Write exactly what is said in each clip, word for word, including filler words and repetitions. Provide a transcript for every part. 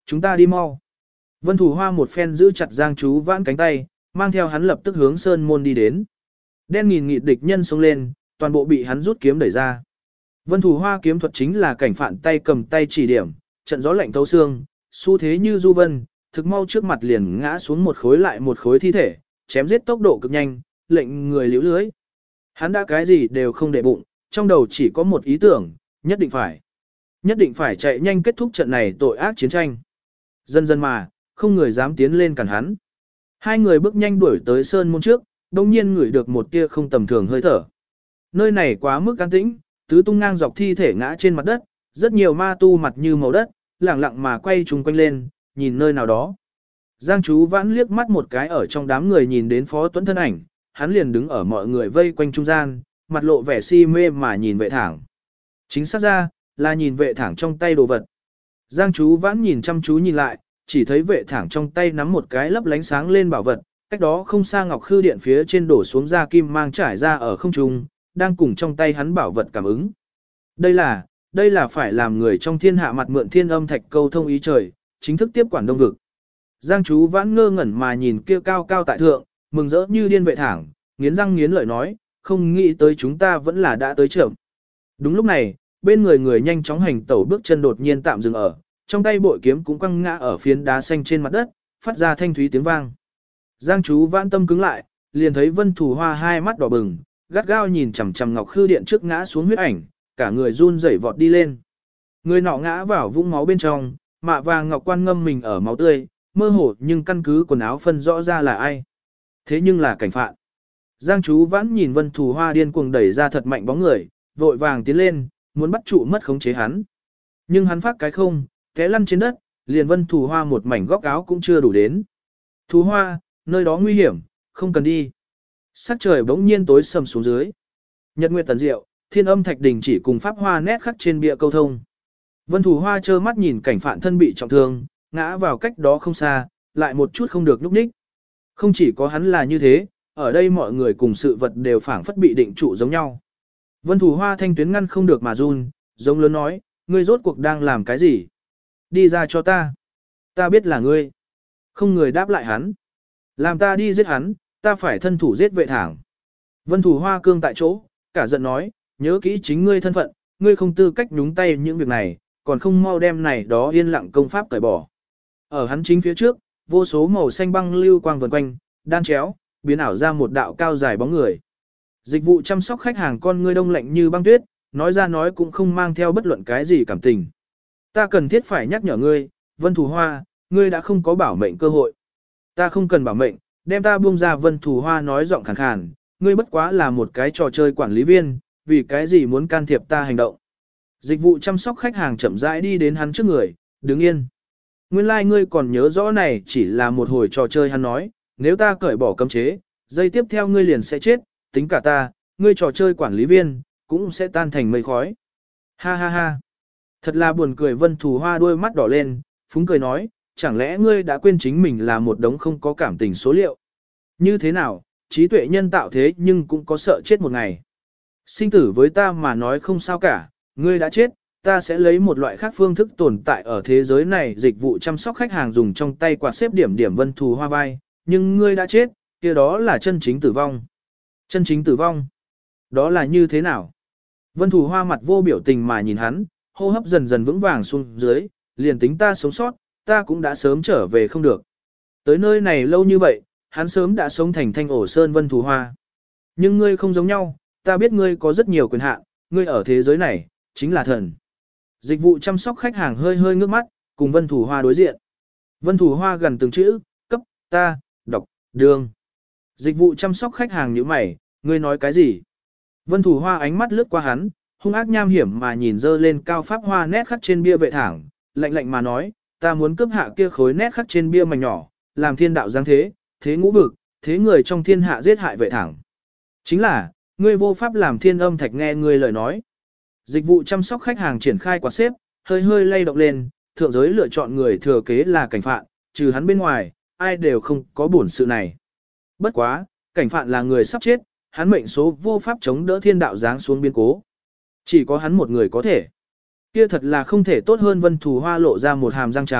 Chúng ta đi mau. Vân Thủ Hoa một phen giữ chặt Giang Chú Vãn cánh tay, mang theo hắn lập tức hướng sơn môn đi đến. Đen nghìn nghịt địch nhân xông lên, toàn bộ bị hắn rút kiếm đẩy ra. Vân Thủ Hoa kiếm thuật chính là cảnh phạn tay cầm tay chỉ điểm, trận gió lạnh thấu xương, xu thế như du vân, thực mau trước mặt liền ngã xuống một khối lại một khối thi thể, chém giết tốc độ cực nhanh, lệnh người liễu lưới. Hắn đã cái gì đều không để bụng, trong đầu chỉ có một ý tưởng, nhất định phải. Nhất định phải chạy nhanh kết thúc trận này tội ác chiến tranh. Dần dần mà, không người dám tiến lên cản hắn. Hai người bước nhanh đuổi tới sơn môn trước, đồng nhiên ngửi được một tia không tầm thường hơi thở. Nơi này quá mức an tĩnh, tứ tung ngang dọc thi thể ngã trên mặt đất, rất nhiều ma tu mặt như màu đất, lẳng lặng mà quay chung quanh lên, nhìn nơi nào đó. Giang Chú Vãn liếc mắt một cái ở trong đám người nhìn đến Phó Tuấn thân ảnh, hắn liền đứng ở mọi người vây quanh trung gian, mặt lộ vẻ si mê mà nhìn vệ thẳng. Chính xác ra, là nhìn vệ thẳng trong tay đồ vật. Giang Chú Vãn nhìn chăm chú nhìn lại, chỉ thấy vệ thẳng trong tay nắm một cái lấp lánh sáng lên bảo vật, cách đó không xa ngọc khư điện phía trên đổ xuống ra kim mang trải ra ở không trung, đang cùng trong tay hắn bảo vật cảm ứng. Đây là, đây là phải làm người trong thiên hạ mặt mượn thiên âm thạch câu thông ý trời, chính thức tiếp quản đông vực. Giang Chú Vãn ngơ ngẩn mà nhìn kia cao cao tại thượng, mừng rỡ như điên vệ thẳng, nghiến răng nghiến lợi nói, không nghĩ tới chúng ta vẫn là đã tới trưởng. Đúng lúc này, bên người người nhanh chóng hành tẩu bước chân đột nhiên tạm dừng ở, trong tay bội kiếm cũng quăng ngã ở phiến đá xanh trên mặt đất, phát ra thanh thúy tiếng vang. Giang Chú Vãn tâm cứng lại, liền thấy Vân Thủ Hoa hai mắt đỏ bừng, gắt gao nhìn chằm chằm ngọc khư điện trước ngã xuống huyết ảnh, cả người run rẩy vọt đi lên. Người nọ ngã vào vũng máu bên trong, mạ vàng ngọc quan ngâm mình ở máu tươi, mơ hồ nhưng căn cứ quần áo phân rõ ra là ai. Thế nhưng là cảnh phạn. Giang Chú Vãn nhìn Vân Thủ Hoa điên cuồng đẩy ra thật mạnh bóng người, vội vàng tiến lên, muốn bắt trụ mất khống chế hắn. Nhưng hắn phát cái không, té lăn trên đất, liền Vân Thủ Hoa một mảnh góc áo cũng chưa đủ đến. Thủ Hoa, nơi đó nguy hiểm, không cần đi. Sắc trời bỗng nhiên tối sầm xuống dưới. Nhật nguyệt tần diệu, thiên âm thạch đình chỉ cùng pháp hoa nét khắc trên bia câu thông. Vân Thủ Hoa trơ mắt nhìn cảnh phạn thân bị trọng thương, ngã vào cách đó không xa, lại một chút không được núp ních. Không chỉ có hắn là như thế, ở đây mọi người cùng sự vật đều phảng phất bị định trụ giống nhau. Vân Thủ Hoa thanh tuyến ngăn không được mà run, giống lớn nói, ngươi rốt cuộc đang làm cái gì? Đi ra cho ta. Ta biết là ngươi. Không người đáp lại hắn. Làm ta đi giết hắn, ta phải thân thủ giết vệ thẳng. Vân Thủ Hoa cương tại chỗ, cả giận nói, nhớ kỹ chính ngươi thân phận, ngươi không tư cách nhúng tay những việc này, còn không mau đem này đó yên lặng công pháp cởi bỏ. Ở hắn chính phía trước, vô số màu xanh băng lưu quang vần quanh, đan chéo, biến ảo ra một đạo cao dài bóng người. Dịch vụ chăm sóc khách hàng con ngươi đông lạnh như băng tuyết, nói ra nói cũng không mang theo bất luận cái gì cảm tình. Ta cần thiết phải nhắc nhở ngươi, Vân Thủ Hoa, ngươi đã không có bảo mệnh cơ hội. Ta không cần bảo mệnh, đem ta buông ra. Vân Thủ Hoa nói giọng khàn khàn, ngươi bất quá là một cái trò chơi quản lý viên, vì cái gì muốn can thiệp ta hành động. Dịch vụ chăm sóc khách hàng chậm rãi đi đến hắn trước người, đứng yên. Nguyên lai like ngươi còn nhớ rõ này chỉ là một hồi trò chơi. Hắn nói, nếu ta cởi bỏ cấm chế, giây tiếp theo ngươi liền sẽ chết, tính cả ta, ngươi trò chơi quản lý viên, cũng sẽ tan thành mây khói. Ha ha ha. Thật là buồn cười. Vân Thủ Hoa đôi mắt đỏ lên, phúng cười nói, chẳng lẽ ngươi đã quên chính mình là một đống không có cảm tình số liệu. Như thế nào, trí tuệ nhân tạo thế nhưng cũng có sợ chết một ngày. Sinh tử với ta mà nói không sao cả, ngươi đã chết, ta sẽ lấy một loại khác phương thức tồn tại ở thế giới này. Dịch vụ chăm sóc khách hàng dùng trong tay quạt xếp điểm điểm Vân Thủ Hoa vai, nhưng ngươi đã chết, kia đó là chân chính tử vong. Chân chính tử vong? Đó là như thế nào? Vân Thủ Hoa mặt vô biểu tình mà nhìn hắn, hô hấp dần dần vững vàng xuống dưới, liền tính ta sống sót, ta cũng đã sớm trở về không được. Tới nơi này lâu như vậy, hắn sớm đã sống thành thanh ổ sơn. Vân Thủ Hoa. Nhưng ngươi không giống nhau, ta biết ngươi có rất nhiều quyền hạn, ngươi ở thế giới này, chính là thần. Dịch vụ chăm sóc khách hàng hơi hơi ngước mắt, cùng Vân Thủ Hoa đối diện. Vân Thủ Hoa gần từng chữ, cấp, ta, đọc, đường. Dịch vụ chăm sóc khách hàng như mày, ngươi nói cái gì? Vân Thủ Hoa ánh mắt lướt qua hắn, hung ác nham hiểm mà nhìn dơ lên cao pháp hoa nét khắc trên bia vệ thẳng, lạnh lạnh mà nói, ta muốn cướp hạ kia khối nét khắc trên bia mảnh nhỏ, làm thiên đạo giáng thế, thế ngũ vực, thế người trong thiên hạ giết hại vệ thẳng. Chính là, ngươi vô pháp làm thiên âm thạch nghe ngươi lời nói. Dịch vụ chăm sóc khách hàng triển khai quạt xếp, hơi hơi lay động lên, thượng giới lựa chọn người thừa kế là cảnh phạn, trừ hắn bên ngoài, ai đều không có bổn sự này. Bất quá, cảnh phạn là người sắp chết, hắn mệnh số vô pháp chống đỡ thiên đạo giáng xuống biến cố. Chỉ có hắn một người có thể. Kia thật là không thể tốt hơn. Vân Thủ Hoa lộ ra một hàm răng trắng,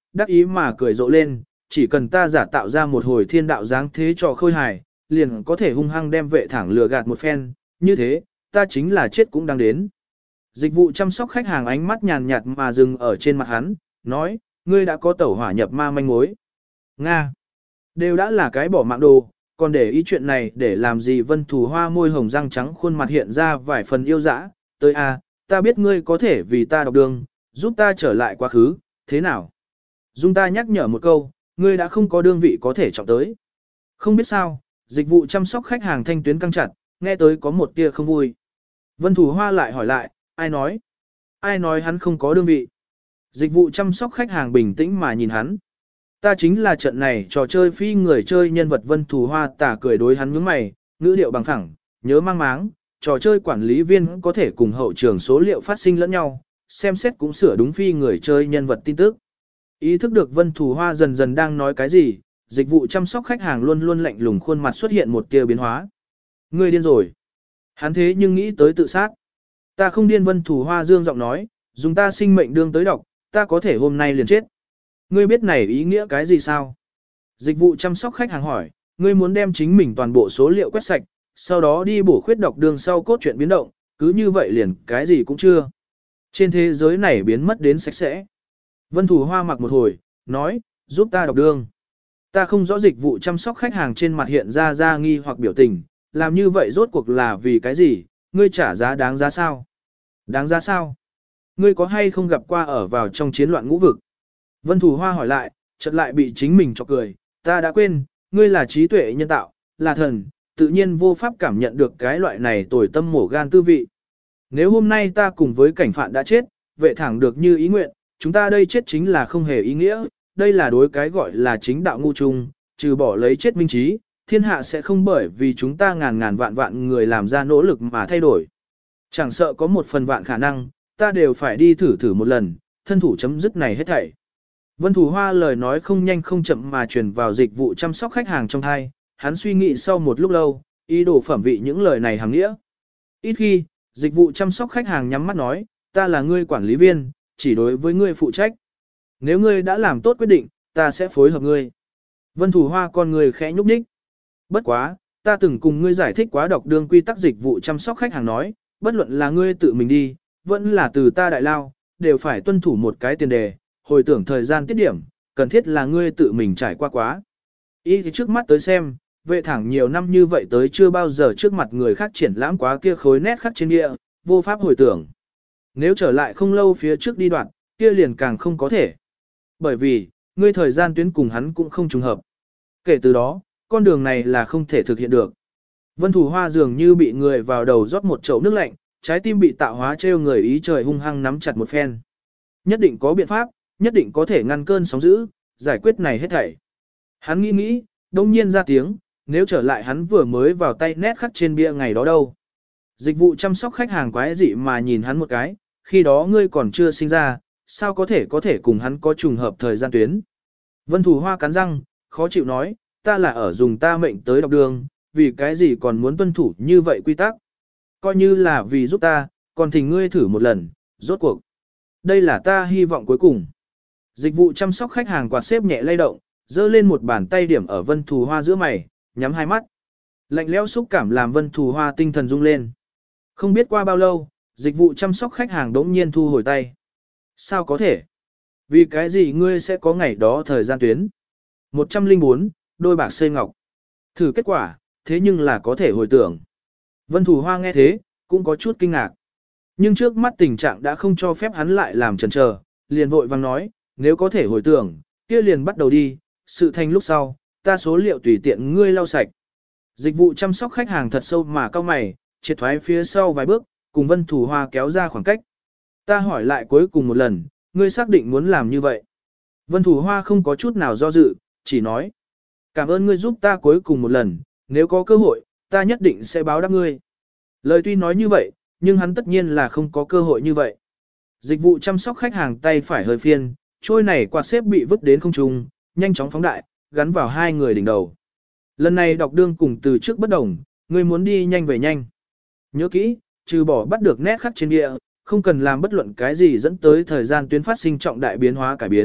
đắc ý mà cười rộ lên, chỉ cần ta giả tạo ra một hồi thiên đạo dáng thế trò khôi hài, liền có thể hung hăng đem vệ thẳng lừa gạt một phen, như thế, ta chính là chết cũng đang đến. Dịch vụ chăm sóc khách hàng ánh mắt nhàn nhạt mà dừng ở trên mặt hắn, nói, ngươi đã có tẩu hỏa nhập ma manh mối. Nga, đều đã là cái bỏ mạng đồ, còn để ý chuyện này để làm gì? Vân Thù Hoa môi hồng răng trắng khuôn mặt hiện ra vài phần yêu dã, tới a, ta biết ngươi có thể vì ta đọc đường, giúp ta trở lại quá khứ, thế nào? Dung ta nhắc nhở một câu, ngươi đã không có đương vị có thể trọng tới. Không biết sao, dịch vụ chăm sóc khách hàng thanh tuyến căng chặt, nghe tới có một tia không vui. Vân Thù Hoa lại hỏi lại, ai nói? Ai nói hắn không có đương vị? Dịch vụ chăm sóc khách hàng bình tĩnh mà nhìn hắn. Ta chính là trận này trò chơi phi người chơi nhân vật. Vân Thù Hoa tà cười đối hắn nhướng mày, ngữ điệu bằng phẳng, nhớ mang máng, trò chơi quản lý viên có thể cùng hậu trường số liệu phát sinh lẫn nhau, xem xét cũng sửa đúng phi người chơi nhân vật tin tức. Ý thức được Vân Thù Hoa dần dần đang nói cái gì, dịch vụ chăm sóc khách hàng luôn luôn lạnh lùng khuôn mặt xuất hiện một tia biến hóa. Ngươi điên rồi. Hắn thế nhưng nghĩ tới tự sát. Ta không điên. Vân Thù Hoa dương giọng nói, dùng ta sinh mệnh đương tới độc, ta có thể hôm nay liền chết. Ngươi biết này ý nghĩa cái gì sao? Dịch vụ chăm sóc khách hàng hỏi, ngươi muốn đem chính mình toàn bộ số liệu quét sạch, sau đó đi bổ khuyết đọc đường sau cốt truyện biến động, cứ như vậy liền cái gì cũng chưa. Trên thế giới này biến mất đến sạch sẽ. Vân Thù Hoa mặc một hồi, nói, giúp ta đọc đường. Ta không rõ dịch vụ chăm sóc khách hàng trên mặt hiện ra ra nghi hoặc biểu tình, làm như vậy rốt cuộc là vì cái gì, ngươi trả giá đáng giá sao? Đáng giá sao? Ngươi có hay không gặp qua ở vào trong chiến loạn ngũ vực? Vân Thù Hoa hỏi lại, chợt lại bị chính mình chọc cười, ta đã quên, ngươi là trí tuệ nhân tạo, là thần, tự nhiên vô pháp cảm nhận được cái loại này tồi tâm mổ gan tư vị. Nếu hôm nay ta cùng với cảnh phạn đã chết, vệ thẳng được như ý nguyện, chúng ta đây chết chính là không hề ý nghĩa, đây là đối cái gọi là chính đạo ngu chung, trừ bỏ lấy chết minh trí, thiên hạ sẽ không bởi vì chúng ta ngàn ngàn vạn vạn người làm ra nỗ lực mà thay đổi. Chẳng sợ có một phần vạn khả năng, ta đều phải đi thử thử một lần, thân thủ chấm dứt này hết thảy. Vân Thù Hoa lời nói không nhanh không chậm mà truyền vào dịch vụ chăm sóc khách hàng trong thai, hắn suy nghĩ sau một lúc lâu, ý đồ phẩm vị những lời này hàng nghĩa. Ít khi, dịch vụ chăm sóc khách hàng nhắm mắt nói, ta là ngươi quản lý viên, chỉ đối với ngươi phụ trách. Nếu ngươi đã làm tốt quyết định, ta sẽ phối hợp ngươi. Vân Thù Hoa con người khẽ nhúc nhích. Bất quá, ta từng cùng ngươi giải thích quá đọc đường quy tắc dịch vụ chăm sóc khách hàng nói, bất luận là ngươi tự mình đi, vẫn là từ ta đại lao, đều phải tuân thủ một cái tiền đề, hồi tưởng thời gian tiết điểm, cần thiết là ngươi tự mình trải qua quá. Ý thì trước mắt tới xem, vệ thẳng nhiều năm như vậy tới chưa bao giờ trước mặt người khác triển lãm quá kia khối nét khắc trên địa, vô pháp hồi tưởng. Nếu trở lại không lâu phía trước đi đoạn, kia liền càng không có thể. Bởi vì, ngươi thời gian tuyến cùng hắn cũng không trùng hợp. Kể từ đó, con đường này là không thể thực hiện được. Vân Thù Hoa dường như bị người vào đầu rót một chậu nước lạnh, trái tim bị tạo hóa trêu người ý trời hung hăng nắm chặt một phen. Nhất định có biện pháp, nhất định có thể ngăn cơn sóng dữ, giải quyết này hết thảy. Hắn nghĩ nghĩ, đông nhiên ra tiếng, nếu trở lại hắn vừa mới vào tay nét khắc trên bia ngày đó đâu. Dịch vụ chăm sóc khách hàng quái dị mà nhìn hắn một cái, khi đó ngươi còn chưa sinh ra, sao có thể có thể cùng hắn có trùng hợp thời gian tuyến. Vân Thù Hoa cắn răng, khó chịu nói, ta là ở dùng ta mệnh tới đọc đường, vì cái gì còn muốn tuân thủ như vậy quy tắc. Coi như là vì giúp ta, còn thỉnh ngươi thử một lần, rốt cuộc. Đây là ta hy vọng cuối cùng. Dịch vụ chăm sóc khách hàng quạt xếp nhẹ lay động, giơ lên một bàn tay điểm ở Vân Thù Hoa giữa mày, nhắm hai mắt. Lạnh lẽo xúc cảm làm Vân Thù Hoa tinh thần rung lên. Không biết qua bao lâu, dịch vụ chăm sóc khách hàng đống nhiên thu hồi tay. Sao có thể? Vì cái gì ngươi sẽ có ngày đó thời gian tuyến? một trăm lẻ bốn, đôi bạc xây ngọc. Thử kết quả, thế nhưng là có thể hồi tưởng. Vân Thù Hoa nghe thế, cũng có chút kinh ngạc. Nhưng trước mắt tình trạng đã không cho phép hắn lại làm chần chờ, liền vội vang nói, nếu có thể hồi tưởng, kia liền bắt đầu đi, sự thành lúc sau, ta số liệu tùy tiện ngươi lau sạch. Dịch vụ chăm sóc khách hàng thật sâu mà cao mày, triệt thoái phía sau vài bước, cùng Vân Thù Hoa kéo ra khoảng cách. Ta hỏi lại cuối cùng một lần, ngươi xác định muốn làm như vậy. Vân Thù Hoa không có chút nào do dự, chỉ nói. Cảm ơn ngươi giúp ta cuối cùng một lần, nếu có cơ hội, ta nhất định sẽ báo đáp ngươi. Lời tuy nói như vậy, nhưng hắn tất nhiên là không có cơ hội như vậy. Dịch vụ chăm sóc khách hàng tay phải hơi phiên, trôi này quạt xếp bị vứt đến không trung, nhanh chóng phóng đại, gắn vào hai người đỉnh đầu. Lần này đọc đương cùng từ trước bất đồng, ngươi muốn đi nhanh về nhanh. Nhớ kỹ, trừ bỏ bắt được nét khắc trên địa, không cần làm bất luận cái gì dẫn tới thời gian tuyến phát sinh trọng đại biến hóa cải biến,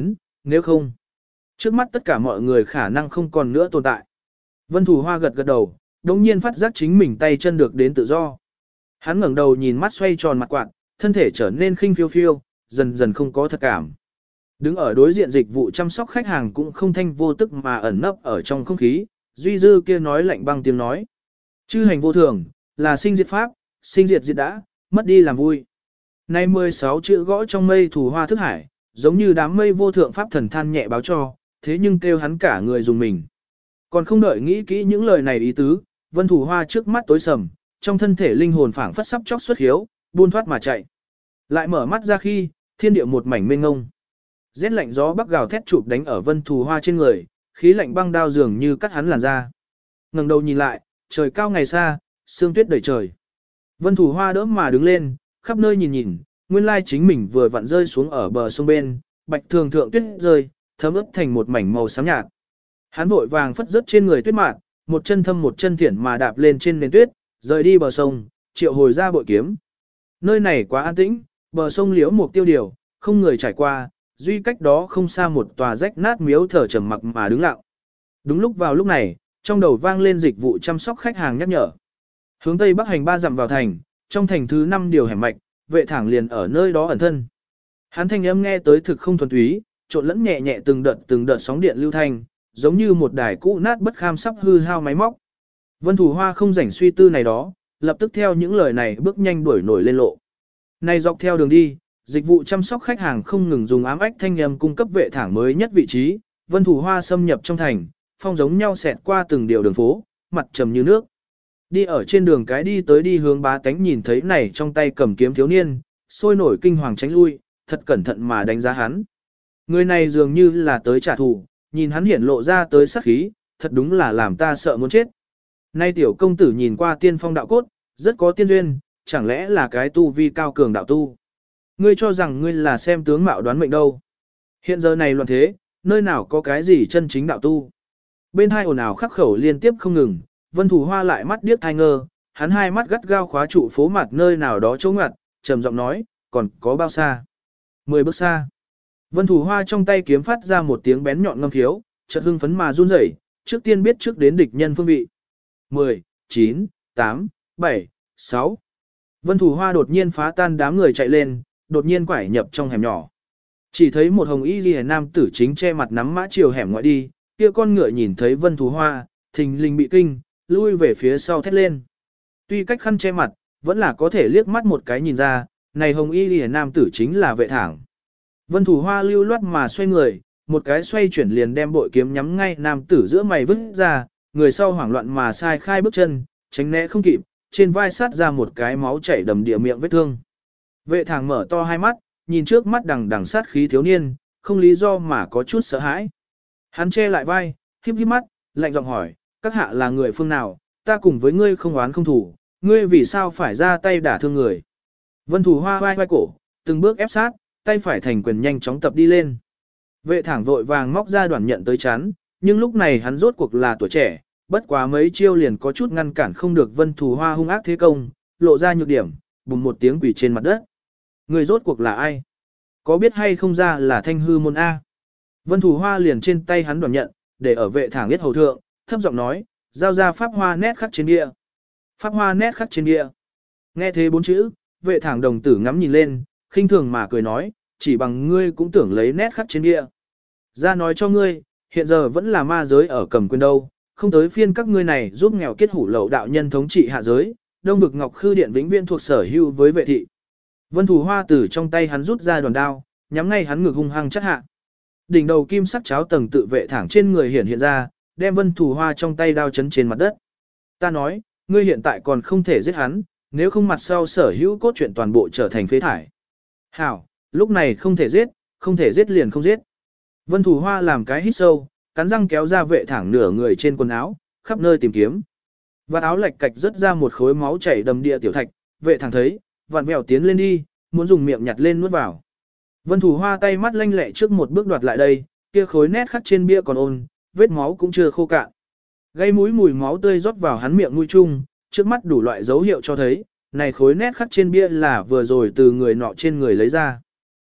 nếu không, trước mắt tất cả mọi người khả năng không còn nữa tồn tại. Vân Thủ Hoa gật gật đầu, đồng nhiên phát giác chính mình tay chân được đến tự do. Hắn ngẩng đầu nhìn mắt xoay tròn mặt quạt, thân thể trở nên khinh phiêu phiêu, dần dần không có thật cảm. Đứng ở đối diện dịch vụ chăm sóc khách hàng cũng không thanh vô tức mà ẩn nấp ở trong không khí, duy dư kia nói lạnh băng tiếng nói. Chư hành vô thường, là sinh diệt pháp, sinh diệt diệt đã, mất đi làm vui. Nay mười sáu chữ gõ trong mây Thủ Hoa thức hải, giống như đám mây vô thượng pháp thần than nhẹ báo cho, thế nhưng kêu hắn cả người dùng mình. Còn không đợi nghĩ kỹ những lời này ý tứ, Vân Thủ Hoa trước mắt tối sầm, trong thân thể linh hồn phảng phất sắp chóc xuất hiếu, buôn thoát mà chạy. Lại mở mắt ra khi, thiên địa một mảnh mênh ngông. Rét lạnh gió bắc gào thét chụp đánh ở Vân Thủ Hoa trên người, khí lạnh băng đao dường như cắt hắn làn da. Ngẩng đầu nhìn lại, trời cao ngày xa, sương tuyết đầy trời. Vân Thủ Hoa đỡ mà đứng lên, khắp nơi nhìn nhìn, nguyên lai chính mình vừa vặn rơi xuống ở bờ sông bên, bạch thường thượng tuyết rơi, thấm ướt thành một mảnh màu xám nhạt. Hắn vội vàng phất rớt trên người tuyết mạn, một chân thâm một chân thiển mà đạp lên trên nền tuyết, rời đi bờ sông, triệu hồi ra bội kiếm. Nơi này quá an tĩnh, bờ sông liễu một tiêu điều, không người trải qua, duy cách đó không xa một tòa rách nát miếu thờ trầm mặc mà đứng lặng. Đúng lúc vào lúc này, trong đầu vang lên dịch vụ chăm sóc khách hàng nhắc nhở. Hướng tây bắc hành ba dặm vào thành, trong thành thứ năm điều hẻm mạch, vệ thẳng liền ở nơi đó ẩn thân. Hắn thanh âm nghe tới thực không thuần túy, trộn lẫn nhẹ nhẹ từng đợt từng đợt sóng điện lưu thanh, giống như một đài cũ nát bất kham sắp hư hao máy móc. Vân Thủ Hoa không rảnh suy tư này đó, lập tức theo những lời này bước nhanh đuổi nổi lên lộ. Này dọc theo đường đi, dịch vụ chăm sóc khách hàng không ngừng dùng ám ách thanh âm cung cấp vệ thẳng mới nhất vị trí, Vân Thủ Hoa xâm nhập trong thành, phong giống nhau xẹt qua từng điều đường phố, mặt trầm như nước. Đi ở trên đường cái đi tới đi hướng bá tánh nhìn thấy này trong tay cầm kiếm thiếu niên, sôi nổi kinh hoàng tránh lui, thật cẩn thận mà đánh giá hắn. Người này dường như là tới trả thù, nhìn hắn hiển lộ ra tới sát khí, thật đúng là làm ta sợ muốn chết. Nay tiểu công tử nhìn qua tiên phong đạo cốt, rất có tiên duyên, chẳng lẽ là cái tu vi cao cường đạo tu. Ngươi cho rằng ngươi là xem tướng mạo đoán mệnh đâu. Hiện giờ này loạn thế, nơi nào có cái gì chân chính đạo tu. Bên hai ồn ào khắc khẩu liên tiếp không ngừng, Vân Thủ Hoa lại mắt điếc thai ngơ, hắn hai mắt gắt gao khóa trụ phố mặt nơi nào đó chỗ ngặt, trầm giọng nói, còn có bao xa? Mười bước xa. Vân Thủ Hoa trong tay kiếm phát ra một tiếng bén nhọn ngâm khiếu, chợt hưng phấn mà run rẩy, trước tiên biết trước đến địch nhân phương vị. Mười, chín, tám, bảy, sáu. Vân Thủ Hoa đột nhiên phá tan đám người chạy lên, đột nhiên quải nhập trong hẻm nhỏ. Chỉ thấy một hồng y liễu nam tử chính che mặt nắm mã chiều hẻm ngoại đi, kia con ngựa nhìn thấy Vân Thủ Hoa, thình lình bị kinh, lui về phía sau thét lên. Tuy cách khăn che mặt, vẫn là có thể liếc mắt một cái nhìn ra, này hồng y liễu nam tử chính là vệ thẳng. Vân Thủ Hoa lưu loát mà xoay người, một cái xoay chuyển liền đem bội kiếm nhắm ngay nam tử giữa mày vứt ra, người sau hoảng loạn mà sai khai bước chân, tránh né không kịp, trên vai sát ra một cái máu chảy đầm địa miệng vết thương. Vệ thẳng mở to hai mắt, nhìn trước mắt đằng đằng sát khí thiếu niên, không lý do mà có chút sợ hãi. Hắn che lại vai, híp híp mắt, lạnh giọng hỏi, các hạ là người phương nào, ta cùng với ngươi không oán không thủ, ngươi vì sao phải ra tay đả thương người. Vân Thủ Hoa vai vai cổ, từng bước ép sát, tay phải thành quyền nhanh chóng tập đi lên. Vệ thẳng vội vàng móc ra đoạn nhận tới chắn, nhưng lúc này hắn rốt cuộc là tuổi trẻ, bất quá mấy chiêu liền có chút ngăn cản không được Vân Thủ Hoa hung ác thế công, lộ ra nhược điểm, bùng một tiếng quỷ trên mặt đất. Người rốt cuộc là ai? Có biết hay không ra là Thanh Hư môn A? Vân Thủ Hoa liền trên tay hắn đoạn nhận, để ở vệ thẳng biết hầu thượng, thấp giọng nói, giao ra pháp hoa nét khắc trên địa. Pháp hoa nét khắc trên địa. Nghe thế bốn chữ, vệ thẳng đồng tử ngắm nhìn lên, khinh thường mà cười nói, chỉ bằng ngươi cũng tưởng lấy nét khắc trên địa. Ra nói cho ngươi, hiện giờ vẫn là ma giới ở cầm quyền đâu, không tới phiên các ngươi này giúp nghèo kết hủ lậu đạo nhân thống trị hạ giới, đông vực ngọc khư điện vĩnh viễn thuộc sở hữu với vệ thị. Vân Thủ Hoa từ trong tay hắn rút ra đòn đao, nhắm ngay hắn ngực hung hăng chất hạ. Đỉnh đầu kim sắc cháo tầng tự vệ thẳng trên người hiện hiện ra, đem Vân Thủ Hoa trong tay đao chấn trên mặt đất. Ta nói, ngươi hiện tại còn không thể giết hắn, nếu không mặt sau sở hữu cốt truyện toàn bộ trở thành phế thải. Hảo, lúc này không thể giết, không thể giết liền không giết. Vân Thủ Hoa làm cái hít sâu, cắn răng kéo ra vệ thẳng nửa người trên quần áo, khắp nơi tìm kiếm. Vạt áo lệch cạch rớt ra một khối máu chảy đầm địa tiểu thạch, vệ thẳng thấy, vặn vẹo tiến lên đi, muốn dùng miệng nhặt lên nuốt vào. Vân Thủ Hoa tay mắt lanh lẹ trước một bước đoạt lại đây, kia khối nét khắc trên bia còn ôn, vết máu cũng chưa khô cạn. Gây mũi mùi máu tươi rót vào hắn miệng mũi chung, trước mắt đủ loại dấu hiệu cho thấy, này khối nét khắc trên bia là vừa rồi từ người nọ trên người lấy ra.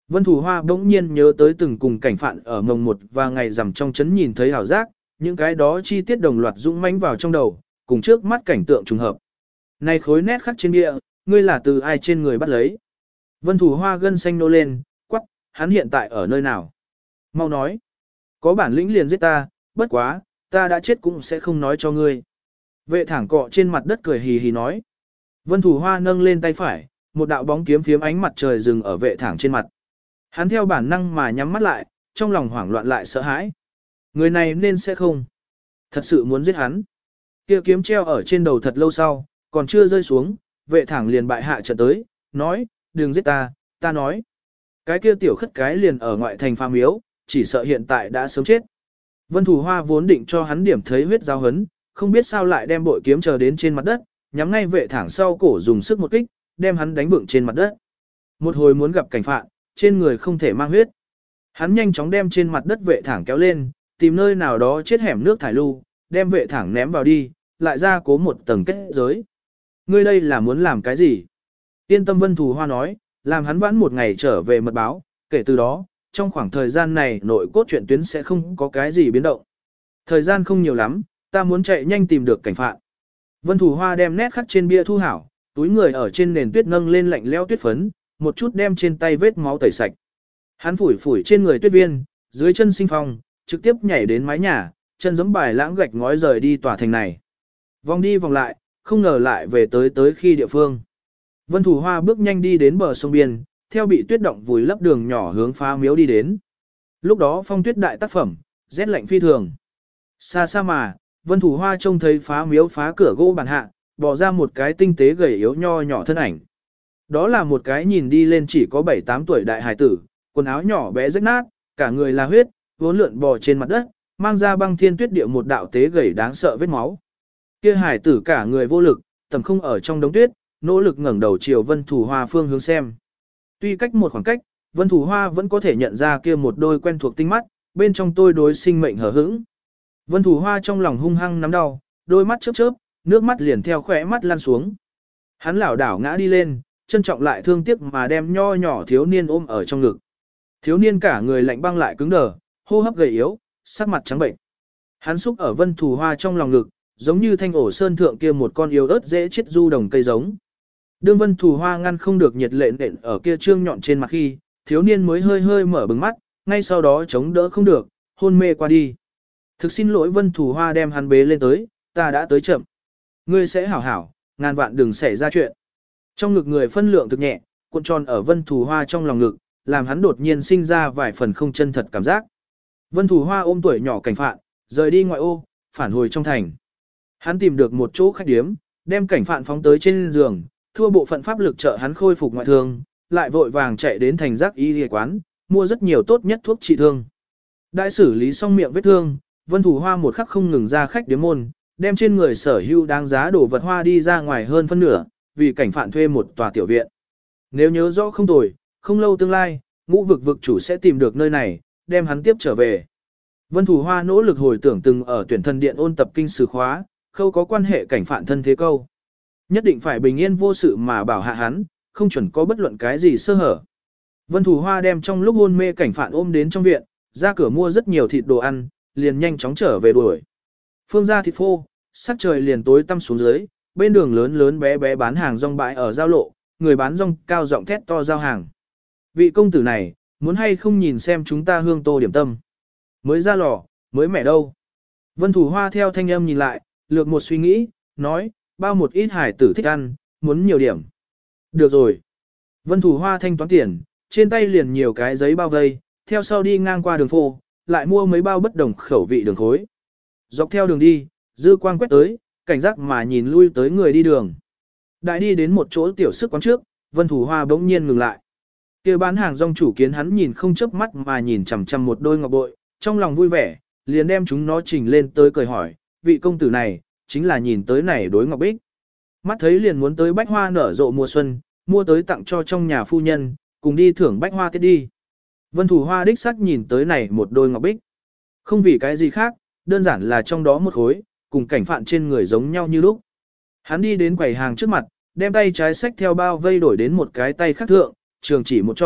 Vân Thủ Hoa bỗng nhiên nhớ tới từng cùng cảnh phạn ở mồng một và ngày rằm trong chấn nhìn thấy hảo giác, những cái đó chi tiết đồng loạt dũng mãnh vào trong đầu, cùng trước mắt cảnh tượng trùng hợp. Này khối nét khắc trên bia, ngươi là từ ai trên người bắt lấy? Vân Thủ Hoa gân xanh nô lên, quắc, hắn hiện tại ở nơi nào? Mau nói. Có bản lĩnh liền giết ta, bất quá, ta đã chết cũng sẽ không nói cho ngươi. Vệ thẳng cọ trên mặt đất cười hì hì nói. Vân Thủ Hoa nâng lên tay phải, một đạo bóng kiếm phiếm ánh mặt trời dừng ở vệ thẳng trên mặt. Hắn theo bản năng mà nhắm mắt lại, trong lòng hoảng loạn lại sợ hãi. Người này nên sẽ không. Thật sự muốn giết hắn. Kia kiếm treo ở trên đầu thật lâu sau, còn chưa rơi xuống, vệ thẳng liền bại hạ trận tới, nói, đừng giết ta, ta nói. Cái kia tiểu khất cái liền ở ngoại thành phá miếu, chỉ sợ hiện tại đã sớm chết. Vân Thủ Hoa vốn định cho hắn điểm thấy huyết giao hấn, không biết sao lại đem bội kiếm chờ đến trên mặt đất, nhắm ngay vệ thẳng sau cổ dùng sức một kích, đem hắn đánh vựng trên mặt đất. Một hồi muốn gặp cảnh phạn, trên người không thể mang huyết. Hắn nhanh chóng đem trên mặt đất vệ thẳng kéo lên, tìm nơi nào đó chết hẻm nước thải lưu, đem vệ thẳng ném vào đi, lại ra cố một tầng kết giới. Ngươi đây là muốn làm cái gì? Yên tâm, Vân Thủ Hoa nói, làm hắn vãn một ngày trở về mật báo, kể từ đó, trong khoảng thời gian này nội cốt truyện tuyến sẽ không có cái gì biến động. Thời gian không nhiều lắm, ta muốn chạy nhanh tìm được cảnh phạn. Vân Thủ Hoa đem nét khắc trên bia thu hảo, túi người ở trên nền tuyết nâng lên lạnh leo tuyết phấn, một chút đem trên tay vết máu tẩy sạch. Hắn phủi phủi trên người tuyết viên, dưới chân sinh phong, trực tiếp nhảy đến mái nhà, chân giẫm bài lãng gạch ngói rời đi tòa thành này. Vòng đi vòng lại, không ngờ lại về tới tới khi địa phương. Vân Thủ Hoa bước nhanh đi đến bờ sông biên, theo bị tuyết động vùi lấp đường nhỏ hướng phá miếu đi đến. Lúc đó phong tuyết đại tác phẩm, rét lạnh phi thường. Xa xa mà, Vân Thủ Hoa trông thấy phá miếu phá cửa gỗ bàn hạ, bỏ ra một cái tinh tế gầy yếu nho nhỏ thân ảnh. Đó là một cái nhìn đi lên chỉ có bảy tám tuổi đại hài tử, quần áo nhỏ bé rách nát, cả người là huyết, vốn lượn bò trên mặt đất, mang ra băng thiên tuyết địa một đạo tế gầy đáng sợ vết máu. Kia hài tử cả người vô lực, tầm không ở trong đống tuyết, nỗ lực ngẩng đầu chiều Vân Thủ Hoa phương hướng xem. Tuy cách một khoảng cách, Vân Thủ Hoa vẫn có thể nhận ra kia một đôi quen thuộc tinh mắt, bên trong tôi đối sinh mệnh hờ hững. Vân Thủ Hoa trong lòng hung hăng nắm đau, đôi mắt chớp chớp, nước mắt liền theo khỏe mắt lan xuống. Hắn lảo đảo ngã đi lên, trân trọng lại thương tiếc mà đem nho nhỏ thiếu niên ôm ở trong ngực. Thiếu niên cả người lạnh băng lại cứng đờ, hô hấp gầy yếu, sắc mặt trắng bệnh. Hắn xúc ở Vân Thủ Hoa trong lòng ngực, giống như thanh ổ sơn thượng kia một con yếu ớt dễ chết du đồng cây giống. Đương Vân Thủ Hoa ngăn không được nhiệt lệ nện ở kia trương nhọn trên mặt khi, thiếu niên mới hơi hơi mở bừng mắt, ngay sau đó chống đỡ không được, hôn mê qua đi. Thực xin lỗi, Vân Thủ Hoa đem hắn bế lên tới, ta đã tới chậm. Ngươi sẽ hảo hảo, ngàn vạn đừng xảy ra chuyện. Trong ngực người phân lượng thực nhẹ, cuộn tròn ở Vân Thủ Hoa trong lòng ngực, làm hắn đột nhiên sinh ra vài phần không chân thật cảm giác. Vân Thủ Hoa ôm tuổi nhỏ cảnh phạn, rời đi ngoại ô, phản hồi trong thành. Hắn tìm được một chỗ khách điếm, đem cảnh phạn phóng tới trên giường, thua bộ phận pháp lực trợ hắn khôi phục ngoại thương, lại vội vàng chạy đến thành giác y y quán, mua rất nhiều tốt nhất thuốc trị thương. Đại xử lý xong miệng vết thương, Vân Thủ Hoa một khắc không ngừng ra khách điếm môn, đem trên người sở hữu đáng giá đồ vật hoa đi ra ngoài hơn phân nửa, vì cảnh phạn thuê một tòa tiểu viện. Nếu nhớ rõ không tồi, không lâu tương lai, ngũ vực vực chủ sẽ tìm được nơi này, đem hắn tiếp trở về. Vân Thủ Hoa nỗ lực hồi tưởng từng ở tuyển thần điện ôn tập kinh sử khóa, không có quan hệ cảnh phạn thân thế câu. Nhất định phải bình yên vô sự mà bảo hạ hắn, không chuẩn có bất luận cái gì sơ hở. Vân Thủ Hoa đem trong lúc hôn mê cảnh phạn ôm đến trong viện, ra cửa mua rất nhiều thịt đồ ăn, liền nhanh chóng trở về đuổi. Phương ra thịt phô, sắc trời liền tối tăm xuống dưới, bên đường lớn lớn bé bé bán hàng rong bãi ở giao lộ, người bán rong cao giọng thét to giao hàng. Vị công tử này, muốn hay không nhìn xem chúng ta hương tô điểm tâm. Mới ra lò, mới mẻ đâu. Vân Thủ Hoa theo thanh âm nhìn lại, lược một suy nghĩ, nói, bao một ít hải tử thích ăn, muốn nhiều điểm. Được rồi. Vân Thủ Hoa thanh toán tiền, trên tay liền nhiều cái giấy bao vây, theo sau đi ngang qua đường phố, lại mua mấy bao bất đồng khẩu vị đường khối. Dọc theo đường đi, dư quang quét tới, cảnh giác mà nhìn lui tới người đi đường. Đại đi đến một chỗ tiểu sức quán trước, Vân Thủ Hoa bỗng nhiên ngừng lại. Kia bán hàng rong chủ kiến hắn nhìn không chớp mắt mà nhìn chằm chằm một đôi ngọc bội, trong lòng vui vẻ, liền đem chúng nó chỉnh lên tới cười hỏi, vị công tử này, chính là nhìn tới này đối ngọc bích. Mắt thấy liền muốn tới bách hoa nở rộ mùa xuân, mua tới tặng cho trong nhà phu nhân, cùng đi thưởng bách hoa tiết đi. Vân Thủ Hoa đích sắc nhìn tới này một đôi ngọc bích. Không vì cái gì khác, đơn giản là trong đó một khối, cùng cảnh phạn trên người giống nhau như lúc. Hắn đi đến quầy hàng trước mặt, đem tay trái xách theo bao vây đổi đến một cái tay khác thượng, trường chỉ một trọn,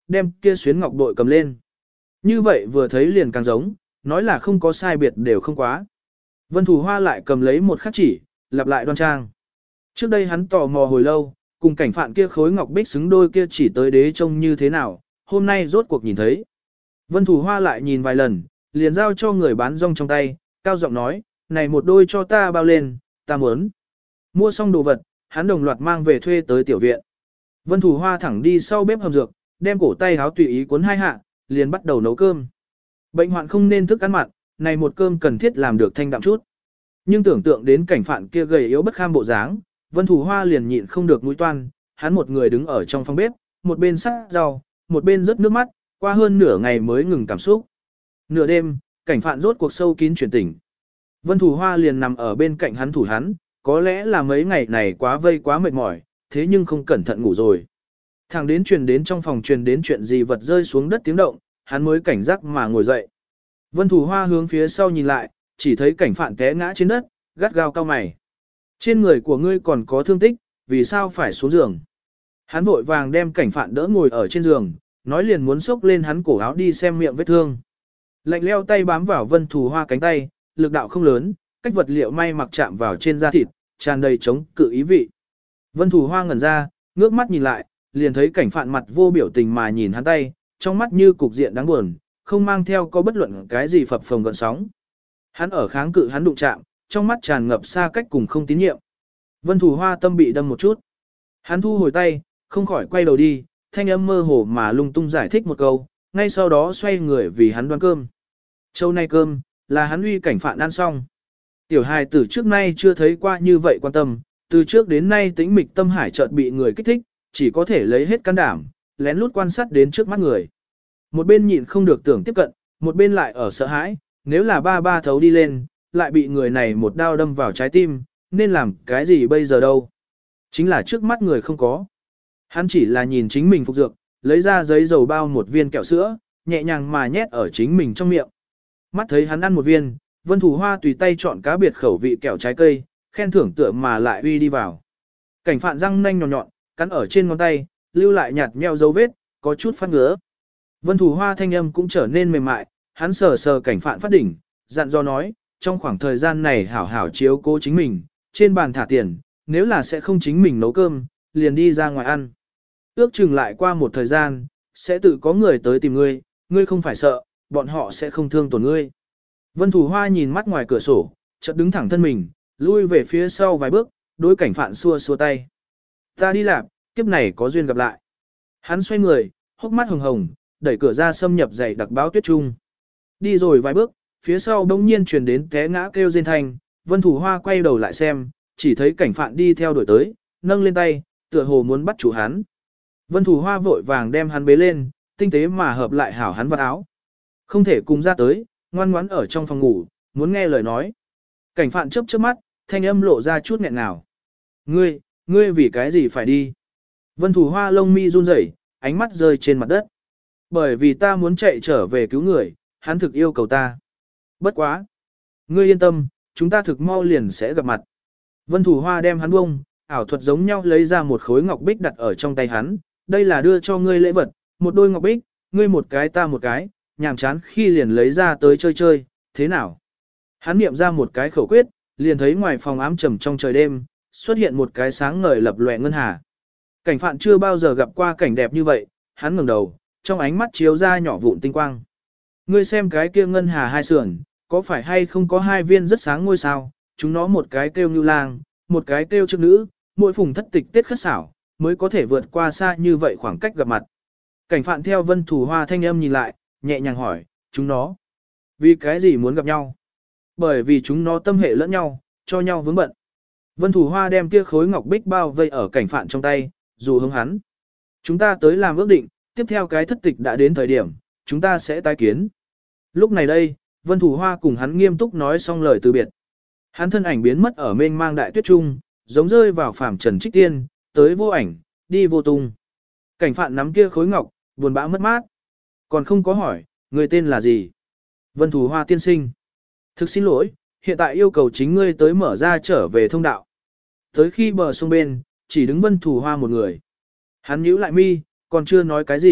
đem kia xuyến ngọc bội cầm lên. Như vậy vừa thấy liền càng giống, nói là không có sai biệt đều không quá. Vân Thủ Hoa lại cầm lấy một khắc chỉ, lặp lại đoan trang. Trước đây hắn tò mò hồi lâu, cùng cảnh phạn kia khối ngọc bích xứng đôi kia chỉ tới đế trông như thế nào, hôm nay rốt cuộc nhìn thấy. Vân Thủ Hoa lại nhìn vài lần, liền giao cho người bán rong trong tay, cao giọng nói, này một đôi cho ta bao lên, ta muốn. Mua xong đồ vật, hắn đồng loạt mang về thuê tới tiểu viện. Vân Thủ Hoa thẳng đi sau bếp hầm dược, đem cổ tay háo tùy ý cuốn hai hạ, liền bắt đầu nấu cơm. Bệnh hoạn không nên thức ăn mặn, này một cơm cần thiết làm được thanh đạm chút. Nhưng tưởng tượng đến cảnh phạn kia gầy yếu bất kham bộ dáng, Vân Thủ Hoa liền nhịn không được mũi toan, hắn một người đứng ở trong phòng bếp, một bên sắc rau, một bên rớt nước mắt, qua hơn nửa ngày mới ngừng cảm xúc. Nửa đêm, cảnh phạn rốt cuộc sâu kín chuyển tỉnh. Vân Thủ Hoa liền nằm ở bên cạnh hắn thủ hắn, có lẽ là mấy ngày này quá vây quá mệt mỏi, thế nhưng không cẩn thận ngủ rồi. Thằng đến truyền đến trong phòng truyền đến chuyện gì vật rơi xuống đất tiếng động, hắn mới cảnh giác mà ngồi dậy. Vân Thủ Hoa hướng phía sau nhìn lại, chỉ thấy cảnh phạn té ngã trên đất, gắt gao cao mày. Trên người của ngươi còn có thương tích, vì sao phải xuống giường? Hắn vội vàng đem cảnh phạn đỡ ngồi ở trên giường, nói liền muốn xốc lên hắn cổ áo đi xem miệng vết thương. Lạnh leo tay bám vào Vân Thủ Hoa cánh tay, lực đạo không lớn, cách vật liệu may mặc chạm vào trên da thịt, tràn đầy chống cự ý vị. Vân Thủ Hoa ngẩn ra, ngước mắt nhìn lại, liền thấy cảnh phạn mặt vô biểu tình mà nhìn hắn tay, trong mắt như cục diện đáng buồn, không mang theo có bất luận cái gì phập phồng gợn sóng. Hắn ở kháng cự hắn đụng chạm, trong mắt tràn ngập xa cách cùng không tín nhiệm. Vân Thủ Hoa tâm bị đâm một chút. Hắn thu hồi tay, không khỏi quay đầu đi, thanh âm mơ hồ mà lung tung giải thích một câu, ngay sau đó xoay người vì hắn đoan cơm. Châu nay cơm, là hắn uy cảnh phạn ăn xong. Tiểu hài tử trước nay chưa thấy qua như vậy quan tâm, từ trước đến nay tĩnh mịch tâm hải chợt bị người kích thích, chỉ có thể lấy hết can đảm, lén lút quan sát đến trước mắt người. Một bên nhịn không được tưởng tiếp cận, một bên lại ở sợ hãi, nếu là ba ba thấu đi lên, lại bị người này một đao đâm vào trái tim, nên làm cái gì bây giờ đâu. Chính là trước mắt người không có. Hắn chỉ là nhìn chính mình phục dược, lấy ra giấy dầu bao một viên kẹo sữa, nhẹ nhàng mà nhét ở chính mình trong miệng. Mắt thấy hắn ăn một viên, Vân Thủ Hoa tùy tay chọn cá biệt khẩu vị kẹo trái cây, khen thưởng tựa mà lại uy đi vào. Cảnh phạn răng nanh nhọn nhọn, cắn ở trên ngón tay, lưu lại nhạt nheo dấu vết, có chút phát ngứa. Vân Thủ Hoa thanh âm cũng trở nên mềm mại, hắn sờ sờ cảnh phạn phát đỉnh, dặn dò nói, trong khoảng thời gian này hảo hảo chiếu cố chính mình, trên bàn thả tiền, nếu là sẽ không chính mình nấu cơm, liền đi ra ngoài ăn. Ước chừng lại qua một thời gian, sẽ tự có người tới tìm ngươi, ngươi không phải sợ, bọn họ sẽ không thương tổn ngươi. Vân Thủ Hoa nhìn mắt ngoài cửa sổ, chợt đứng thẳng thân mình, lui về phía sau vài bước, đối cảnh phạn xua xua tay. Ta đi làm, kiếp này có duyên gặp lại. Hắn xoay người, hốc mắt hồng hồng, đẩy cửa ra xâm nhập dày đặc báo tuyết trung. Đi rồi vài bước, phía sau bỗng nhiên truyền đến té ngã kêu rên thanh, Vân Thủ Hoa quay đầu lại xem, chỉ thấy cảnh phạn đi theo đuổi tới, nâng lên tay, tựa hồ muốn bắt chủ hắn. Vân Thủ Hoa vội vàng đem hắn bế lên, tinh tế mà hợp lại hảo hắn vào áo. Không thể cùng ra tới, ngoan ngoãn ở trong phòng ngủ, muốn nghe lời nói. Cảnh phạn chớp chớp mắt, thanh âm lộ ra chút nghẹn ngào. Ngươi, ngươi vì cái gì phải đi? Vân Thủ Hoa lông mi run rẩy, ánh mắt rơi trên mặt đất. Bởi vì ta muốn chạy trở về cứu người, hắn thực yêu cầu ta. Bất quá. Ngươi yên tâm, chúng ta thực mau liền sẽ gặp mặt. Vân Thủ Hoa đem hắn bông, ảo thuật giống nhau lấy ra một khối ngọc bích đặt ở trong tay hắn. Đây là đưa cho ngươi lễ vật, một đôi ngọc bích, ngươi một cái ta một cái, nhàm chán khi liền lấy ra tới chơi chơi, thế nào? Hắn niệm ra một cái khẩu quyết, liền thấy ngoài phòng ám trầm trong trời đêm, xuất hiện một cái sáng ngời lập lòe ngân hà. Cảnh phạn chưa bao giờ gặp qua cảnh đẹp như vậy, hắn ngẩng đầu, trong ánh mắt chiếu ra nhỏ vụn tinh quang. Ngươi xem cái kia ngân hà hai sườn, có phải hay không có hai viên rất sáng ngôi sao, chúng nó một cái kêu như lang, một cái kêu trước nữ, mỗi phùng thất tịch tiết khất xảo, mới có thể vượt qua xa như vậy khoảng cách gặp mặt. Cảnh phạn theo Vân Thủ Hoa thanh âm nhìn lại, nhẹ nhàng hỏi, chúng nó, vì cái gì muốn gặp nhau? Bởi vì chúng nó tâm hệ lẫn nhau, cho nhau vướng bận. Vân Thủ Hoa đem kia khối ngọc bích bao vây ở cảnh phạn trong tay, dù hướng hắn. Chúng ta tới làm ước định, tiếp theo cái thất tịch đã đến thời điểm, chúng ta sẽ tái kiến. Lúc này đây, Vân Thủ Hoa cùng hắn nghiêm túc nói xong lời từ biệt. Hắn thân ảnh biến mất ở mênh mang đại tuyết trung, giống rơi vào phàm trần trích tiên, tới vô ảnh, đi vô tung. Cảnh phạn nắm kia khối ngọc, buồn bã mất mát. Còn không có hỏi, người tên là gì? Vân Thủ Hoa tiên sinh. Thực xin lỗi, hiện tại yêu cầu chính ngươi tới mở ra trở về thông đạo. Tới khi bờ sông bên, chỉ đứng Vân Thủ Hoa một người. Hắn nhíu lại mi, còn chưa nói cái gì,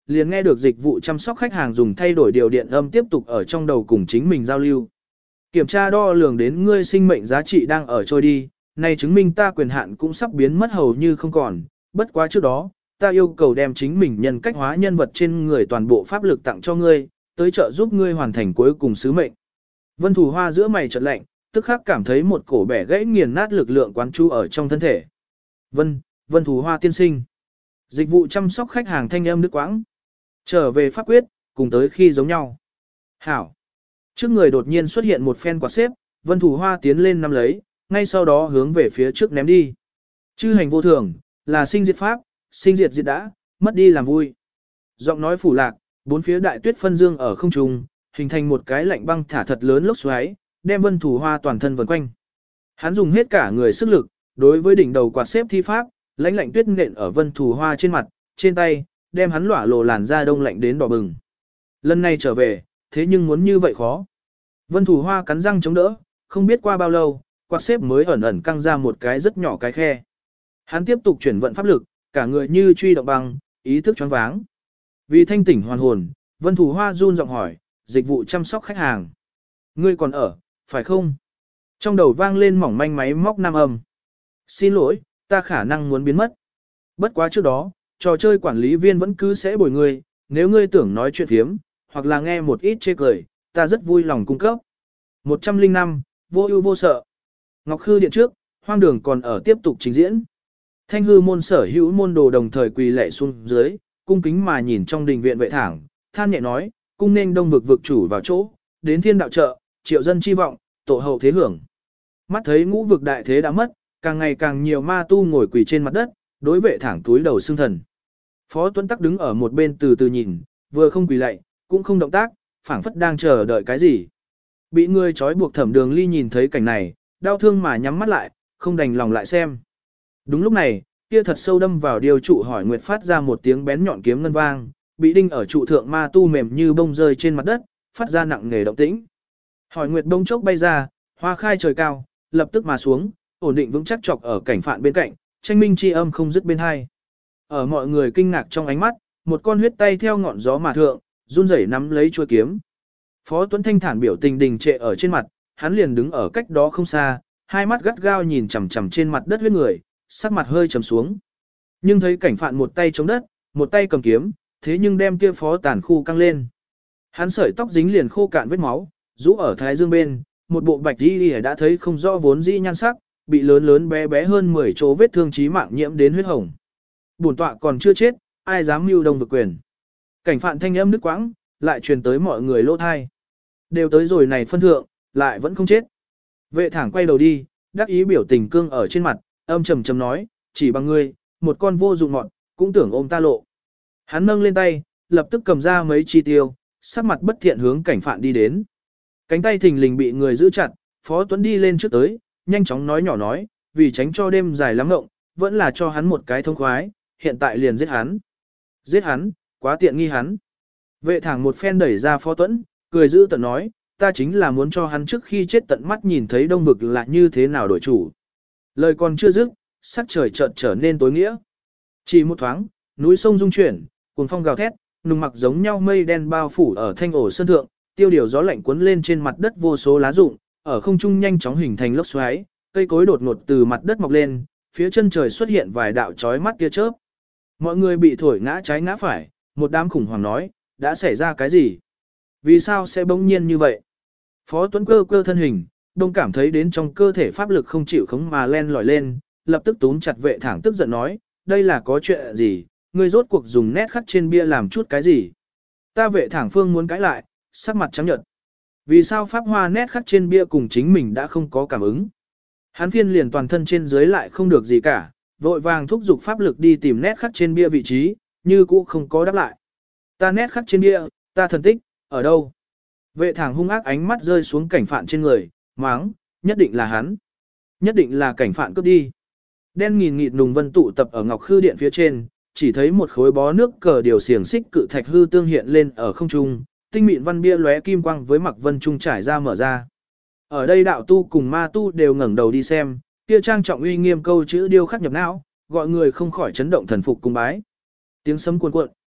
liền nghe được dịch vụ chăm sóc khách hàng dùng thay đổi điều điện âm tiếp tục ở trong đầu cùng chính mình giao lưu. Kiểm tra đo lường đến ngươi sinh mệnh giá trị đang ở trôi đi, này chứng minh ta quyền hạn cũng sắp biến mất hầu như không còn, bất quá trước đó, ta yêu cầu đem chính mình nhân cách hóa nhân vật trên người toàn bộ pháp lực tặng cho ngươi, tới trợ giúp ngươi hoàn thành cuối cùng sứ mệnh. Vân Thủ Hoa giữa mày chợt lạnh, tức khắc cảm thấy một cổ bẻ gãy nghiền nát lực lượng quán chú ở trong thân thể. Vân, Vân Thủ Hoa tiên sinh. Dịch vụ chăm sóc khách hàng thanh âm nước quãng. Trở về pháp quyết, cùng tới khi giống nhau. Hảo. Trước người đột nhiên xuất hiện một phen quạt xếp, Vân Thủ Hoa tiến lên nắm lấy, ngay sau đó hướng về phía trước ném đi. Chư hành vô thường, là sinh diệt pháp, sinh diệt diệt đã, mất đi làm vui. Giọng nói phủ lạc, bốn phía đại tuyết phân dương ở không trung, hình thành một cái lạnh băng thả thật lớn lốc xoáy, đem Vân Thủ Hoa toàn thân vần quanh. Hắn dùng hết cả người sức lực, đối với đỉnh đầu quạt xếp thi pháp, lãnh lạnh tuyết nện ở Vân Thủ Hoa trên mặt, trên tay, đem hắn lỏa lộ làn da đông lạnh đến đỏ bừng. Lần này trở về, thế nhưng muốn như vậy khó. Vân Thủ Hoa cắn răng chống đỡ, không biết qua bao lâu, quạt xếp mới ẩn ẩn căng ra một cái rất nhỏ cái khe. Hắn tiếp tục chuyển vận pháp lực, cả người như truy động băng, ý thức choáng váng. Vì thanh tỉnh hoàn hồn, Vân Thủ Hoa run giọng hỏi, dịch vụ chăm sóc khách hàng. Ngươi còn ở, phải không? Trong đầu vang lên mỏng manh máy móc nam âm. Xin lỗi, ta khả năng muốn biến mất. Bất quá trước đó, trò chơi quản lý viên vẫn cứ sẽ bồi ngươi, nếu ngươi tưởng nói chuyện phiếm, hoặc là nghe một ít chê cười, ta rất vui lòng cung cấp. một trăm linh năm, vô ưu vô sợ. Ngọc Khư điện trước, hoang đường còn ở tiếp tục trình diễn. Thanh hư môn sở hữu môn đồ đồng thời quỳ lạy xuống dưới, cung kính mà nhìn trong đình viện vệ thẳng, than nhẹ nói, cung nên đông vực vực chủ vào chỗ, đến thiên đạo trợ, triệu dân chi vọng, tổ hậu thế hưởng. Mắt thấy ngũ vực đại thế đã mất, càng ngày càng nhiều ma tu ngồi quỳ trên mặt đất, đối vệ thẳng túi đầu xương thần. Phó Tuấn Tắc đứng ở một bên từ từ nhìn, vừa không quỳ lạy, cũng không động tác, phảng phất đang chờ đợi cái gì. Bị người trói buộc Thẩm Đường Ly nhìn thấy cảnh này, đau thương mà nhắm mắt lại, không đành lòng lại xem. Đúng lúc này, kia thật sâu đâm vào điều trụ hỏi nguyệt phát ra một tiếng bén nhọn kiếm ngân vang, bị đinh ở trụ thượng ma tu mềm như bông rơi trên mặt đất, phát ra nặng nề động tĩnh. Hỏi nguyệt bông chốc bay ra, hoa khai trời cao, lập tức mà xuống, ổn định vững chắc chọc ở cảnh phạn bên cạnh, tranh minh chi âm không dứt bên hai. Ở mọi người kinh ngạc trong ánh mắt, một con huyết tay theo ngọn gió mà thượng, run rẩy nắm lấy chuôi kiếm. Phó Tuấn Thanh thản biểu tình đình trệ ở trên mặt, hắn liền đứng ở cách đó không xa, hai mắt gắt gao nhìn chằm chằm trên mặt đất huyết người, sắc mặt hơi trầm xuống. Nhưng thấy cảnh phạn một tay chống đất, một tay cầm kiếm, thế nhưng đem kia phó tàn khu căng lên. Hắn sợi tóc dính liền khô cạn vết máu, rũ ở thái dương bên, một bộ bạch y đã thấy không rõ vốn dĩ nhan sắc, bị lớn lớn bé bé hơn mười chỗ vết thương chí mạng nhiễm đến huyết hồng. Bổn tọa còn chưa chết, ai dám mưu đông vực quyền. Cảnh phạn thanh âm nước quãng, lại truyền tới mọi người lỗ thai. Đều tới rồi này phân thượng, lại vẫn không chết. Vệ thẳng quay đầu đi, đắc ý biểu tình cương ở trên mặt, âm trầm trầm nói, chỉ bằng ngươi, một con vô dụng mọn, cũng tưởng ôm ta lộ. Hắn nâng lên tay, lập tức cầm ra mấy chi tiêu, sắc mặt bất thiện hướng cảnh phạn đi đến. Cánh tay thình lình bị người giữ chặt, Phó Tuấn đi lên trước tới, nhanh chóng nói nhỏ nói, vì tránh cho đêm dài lắm ngộng, vẫn là cho hắn một cái thông khoái, hiện tại liền giết hắn. Giết hắn, quá tiện nghi hắn. Vệ thẳng một phen đẩy ra Phó Tuấn, cười giữ tận nói, ta chính là muốn cho hắn trước khi chết tận mắt nhìn thấy đông vực là như thế nào đổi chủ. Lời còn chưa dứt, sắc trời chợt trở nên tối nghĩa. Chỉ một thoáng, núi sông rung chuyển, cuồng phong gào thét, nùng mặc giống nhau mây đen bao phủ ở thanh ổ sơn thượng, tiêu điều gió lạnh cuốn lên trên mặt đất vô số lá rụng, ở không trung nhanh chóng hình thành lốc xoáy, cây cối đột ngột từ mặt đất mọc lên, phía chân trời xuất hiện vài đạo chói mắt tia chớp. Mọi người bị thổi ngã trái ngã phải, một đám khủng hoảng nói, đã xảy ra cái gì? Vì sao sẽ bỗng nhiên như vậy? Phó Tuấn cơ cơ thân hình, đông cảm thấy đến trong cơ thể pháp lực không chịu khống mà len lỏi lên, lập tức túm chặt vệ thẳng tức giận nói, đây là có chuyện gì, ngươi rốt cuộc dùng nét khắc trên bia làm chút cái gì? Ta vệ thẳng phương muốn cãi lại, sắc mặt trắng nhợt. Vì sao pháp hoa nét khắc trên bia cùng chính mình đã không có cảm ứng? Hắn phiên liền toàn thân trên dưới lại không được gì cả, vội vàng thúc giục pháp lực đi tìm nét khắc trên bia vị trí, như cũ không có đáp lại. Ta nét khắc trên bia, ta thần tích, ở đâu? Vệ thẳng hung ác ánh mắt rơi xuống cảnh phạn trên người, máng, nhất định là hắn. Nhất định là cảnh phạn cướp đi. Đen nghìn nghịt nùng vân tụ tập ở Ngọc Khư điện phía trên, chỉ thấy một khối bó nước cờ điều xiềng xích cự thạch hư tương hiện lên ở không trung, tinh mịn văn bia lóe kim quang với mặc vân trung trải ra mở ra. Ở đây đạo tu cùng ma tu đều ngẩng đầu đi xem, kia trang trọng uy nghiêm câu chữ điêu khắc nhập não, gọi người không khỏi chấn động thần phục cung bái. Tiếng sấm cuồn cuộn,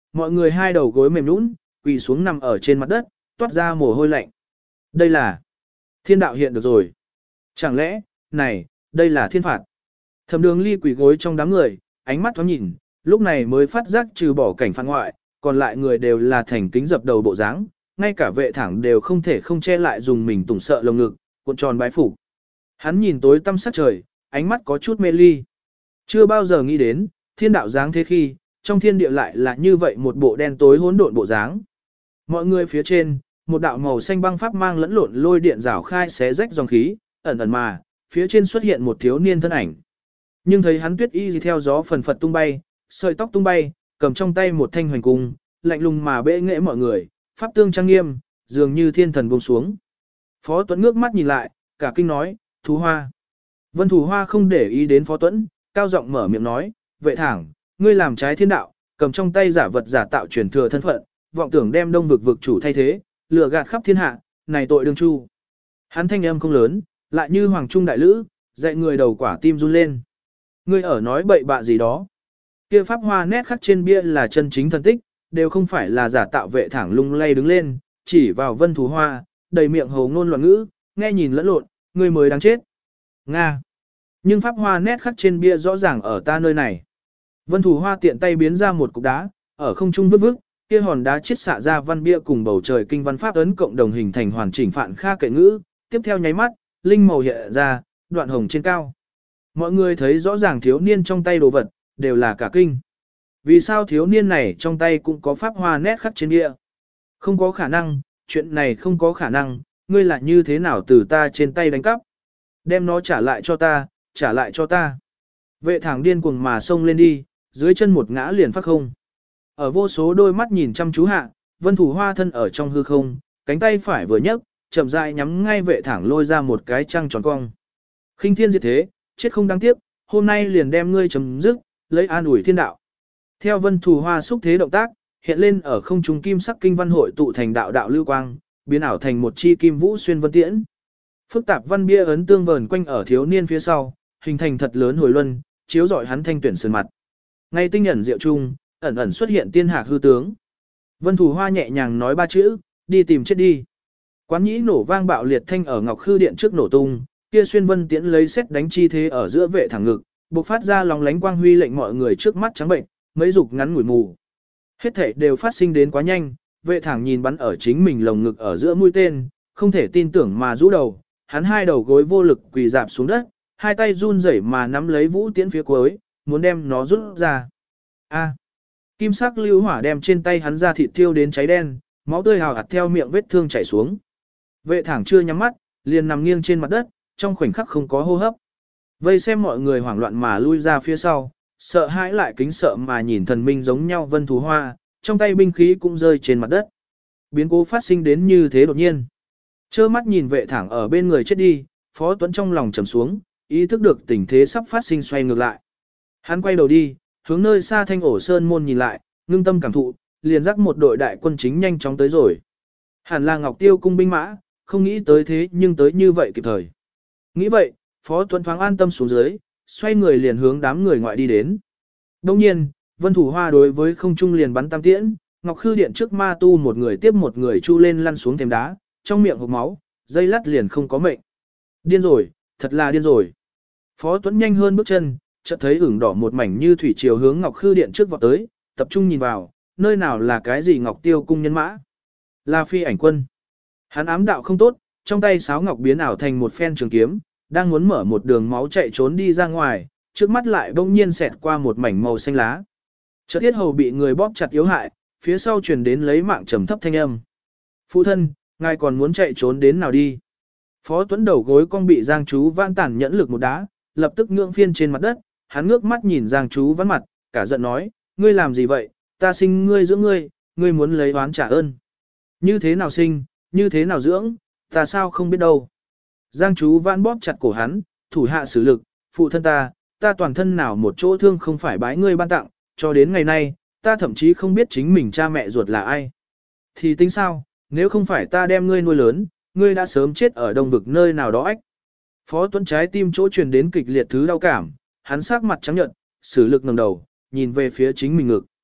mọi người hai đầu gối mềm nhũn, quỳ xuống nằm ở trên mặt đất, toát ra mồ hôi lạnh. Đây là thiên đạo hiện được rồi. Chẳng lẽ, này, đây là thiên phạt. Thẩm Đường Ly quỳ gối trong đám người, ánh mắt thoáng nhìn, lúc này mới phát giác trừ bỏ cảnh phản ngoại, còn lại người đều là thành kính dập đầu bộ dáng, ngay cả vệ thẳng đều không thể không che lại dùng mình tủng sợ lồng ngực, cuộn tròn bái phục. Hắn nhìn tối tăm sắc trời, ánh mắt có chút mê ly. Chưa bao giờ nghĩ đến, thiên đạo dáng thế khi, trong thiên địa lại là như vậy một bộ đen tối hỗn độn bộ dáng. Mọi người phía trên, một đạo màu xanh băng pháp mang lẫn lộn lôi điện rảo khai xé rách dòng khí, ẩn ẩn mà, phía trên xuất hiện một thiếu niên thân ảnh. Nhưng thấy hắn tuyết y theo gió phần phật tung bay, sợi tóc tung bay, cầm trong tay một thanh hoành cung, lạnh lùng mà bệ nghệ mọi người, pháp tương trang nghiêm, dường như thiên thần buông xuống. Phó Tuấn ngước mắt nhìn lại, cả kinh nói, Thú Hoa. Vân Thù Hoa không để ý đến Phó Tuấn, cao giọng mở miệng nói, vệ thẳng, ngươi làm trái thiên đạo, cầm trong tay giả vật giả tạo truyền thừa thân phận, vọng tưởng đem đông vực vực chủ thay thế, lừa gạt khắp thiên hạ, này tội đương chu. Hắn thanh âm không lớn, lại như hoàng trung đại lữ, dạy người đầu quả tim run lên. Ngươi ở nói bậy bạ gì đó. Kia pháp hoa nét khắc trên bia là chân chính thần tích, đều không phải là giả tạo. Vệ thẳng lung lay đứng lên, chỉ vào Vân Thù Hoa, đầy miệng hồ ngôn loạn ngữ, nghe nhìn lẫn lộn, ngươi mới đáng chết. Nga. Nhưng pháp hoa nét khắc trên bia rõ ràng ở ta nơi này. Vân Thù Hoa tiện tay biến ra một cục đá, ở không trung vứt vứt, kia hòn đá chiết xạ ra văn bia cùng bầu trời kinh văn pháp ấn cộng đồng hình thành hoàn chỉnh phạn kha kệ ngữ, tiếp theo nháy mắt, linh màu hiện ra, đoạn hồng trên cao. Mọi người thấy rõ ràng thiếu niên trong tay đồ vật, đều là cả kinh. Vì sao thiếu niên này trong tay cũng có pháp hoa nét khắc trên bia? Không có khả năng, chuyện này không có khả năng, ngươi là như thế nào từ ta trên tay đánh cắp? Đem nó trả lại cho ta, trả lại cho ta. Vệ thẳng điên cuồng mà xông lên đi, dưới chân một ngã liền phát không. Ở vô số đôi mắt nhìn chăm chú hạ, Vân Thù Hoa thân ở trong hư không, cánh tay phải vừa nhấc, chậm rãi nhắm ngay vệ thẳng lôi ra một cái trăng tròn cong. Khinh thiên diệt thế, chết không đáng tiếc, hôm nay liền đem ngươi chấm dứt, lấy an ủi thiên đạo. Theo Vân Thù Hoa xúc thế động tác, hiện lên ở không trung kim sắc kinh văn hội tụ thành đạo đạo lưu quang, biến ảo thành một chi kim vũ xuyên vân tiễn. Phức tạp văn bia ấn tương vờn quanh ở thiếu niên phía sau, hình thành thật lớn hồi luân, chiếu rọi hắn thanh tuyển sơn mặt. Ngay tinh ẩn diệu trung, ẩn ẩn xuất hiện tiên hạc hư tướng. Vân Thù Hoa nhẹ nhàng nói ba chữ, đi tìm chết đi. Quán nhĩ nổ vang bạo liệt thanh ở ngọc khư điện trước nổ tung, kia xuyên vân tiễn lấy xét đánh chi thế ở giữa vệ thẳng ngực, bộc phát ra lòng lánh quang huy lệnh mọi người trước mắt trắng bệnh, mấy dục ngắn ngủi mù. Hết thể đều phát sinh đến quá nhanh, vệ thẳng nhìn bắn ở chính mình lồng ngực ở giữa mũi tên, không thể tin tưởng mà rũ đầu, hắn hai đầu gối vô lực quỳ dạp xuống đất, hai tay run rẩy mà nắm lấy vũ tiễn phía cuối, muốn đem nó rút ra. A. Kim sắc lưu hỏa đem trên tay hắn ra thịt thiêu đến cháy đen, máu tươi hào hạt theo miệng vết thương chảy xuống. Vệ thẳng chưa nhắm mắt, liền nằm nghiêng trên mặt đất, trong khoảnh khắc không có hô hấp. Vây xem mọi người hoảng loạn mà lui ra phía sau, sợ hãi lại kính sợ mà nhìn thần minh giống nhau Vân Thù Hoa, trong tay binh khí cũng rơi trên mặt đất. Biến cố phát sinh đến như thế đột nhiên. Chơ mắt nhìn vệ thẳng ở bên người chết đi, Phó Tuấn trong lòng trầm xuống, ý thức được tình thế sắp phát sinh xoay ngược lại. Hắn quay đầu đi, hướng nơi xa thanh ổ sơn môn nhìn lại, ngưng tâm cảm thụ, liền dắt một đội đại quân chính nhanh chóng tới rồi. Hẳn là Ngọc Tiêu cung binh mã, không nghĩ tới thế nhưng tới như vậy kịp thời. Nghĩ vậy, Phó Tuấn thoáng an tâm xuống dưới, xoay người liền hướng đám người ngoại đi đến. Đồng nhiên, Vân Thù Hoa đối với không trung liền bắn tam tiễn, Ngọc Khư điện trước ma tu một người tiếp một người chu lên lăn xuống thềm đá, trong miệng hộc máu, dây lắt liền không có mệnh. Điên rồi, thật là điên rồi. Phó Tuấn nhanh hơn bước chân, chợt thấy ửng đỏ một mảnh như thủy triều hướng Ngọc Khư điện trước vọt tới, tập trung nhìn vào, nơi nào là cái gì Ngọc Tiêu cung nhân mã? Là phi ảnh quân. Hắn ám đạo không tốt, trong tay sáo ngọc biến ảo thành một phen trường kiếm, đang muốn mở một đường máu chạy trốn đi ra ngoài, trước mắt lại bỗng nhiên xẹt qua một mảnh màu xanh lá. Chợt thiết hầu bị người bóp chặt yếu hại, phía sau truyền đến lấy mạng trầm thấp thanh âm. Phụ thân, ngài còn muốn chạy trốn đến nào đi? Phó Tuấn đầu gối cong bị Giang Chú Vãn tản nhẫn lực một đá, lập tức ngưỡng phiên trên mặt đất, hắn ngước mắt nhìn Giang Chú Vãn mặt, cả giận nói, ngươi làm gì vậy, ta sinh ngươi dưỡng ngươi, ngươi muốn lấy oán trả ơn. Như thế nào sinh, như thế nào dưỡng, ta sao không biết đâu. Giang Chú Vãn bóp chặt cổ hắn, thủ hạ sử lực, phụ thân ta, ta toàn thân nào một chỗ thương không phải bái ngươi ban tặng, cho đến ngày nay, ta thậm chí không biết chính mình cha mẹ ruột là ai. Thì tính sao, nếu không phải ta đem ngươi nuôi lớn, ngươi đã sớm chết ở đông vực nơi nào đó ách. Phó Tuấn trái tim chỗ truyền đến kịch liệt thứ đau cảm, hắn sắc mặt trắng nhợt, sử lực ngẩng đầu, nhìn về phía chính mình ngực.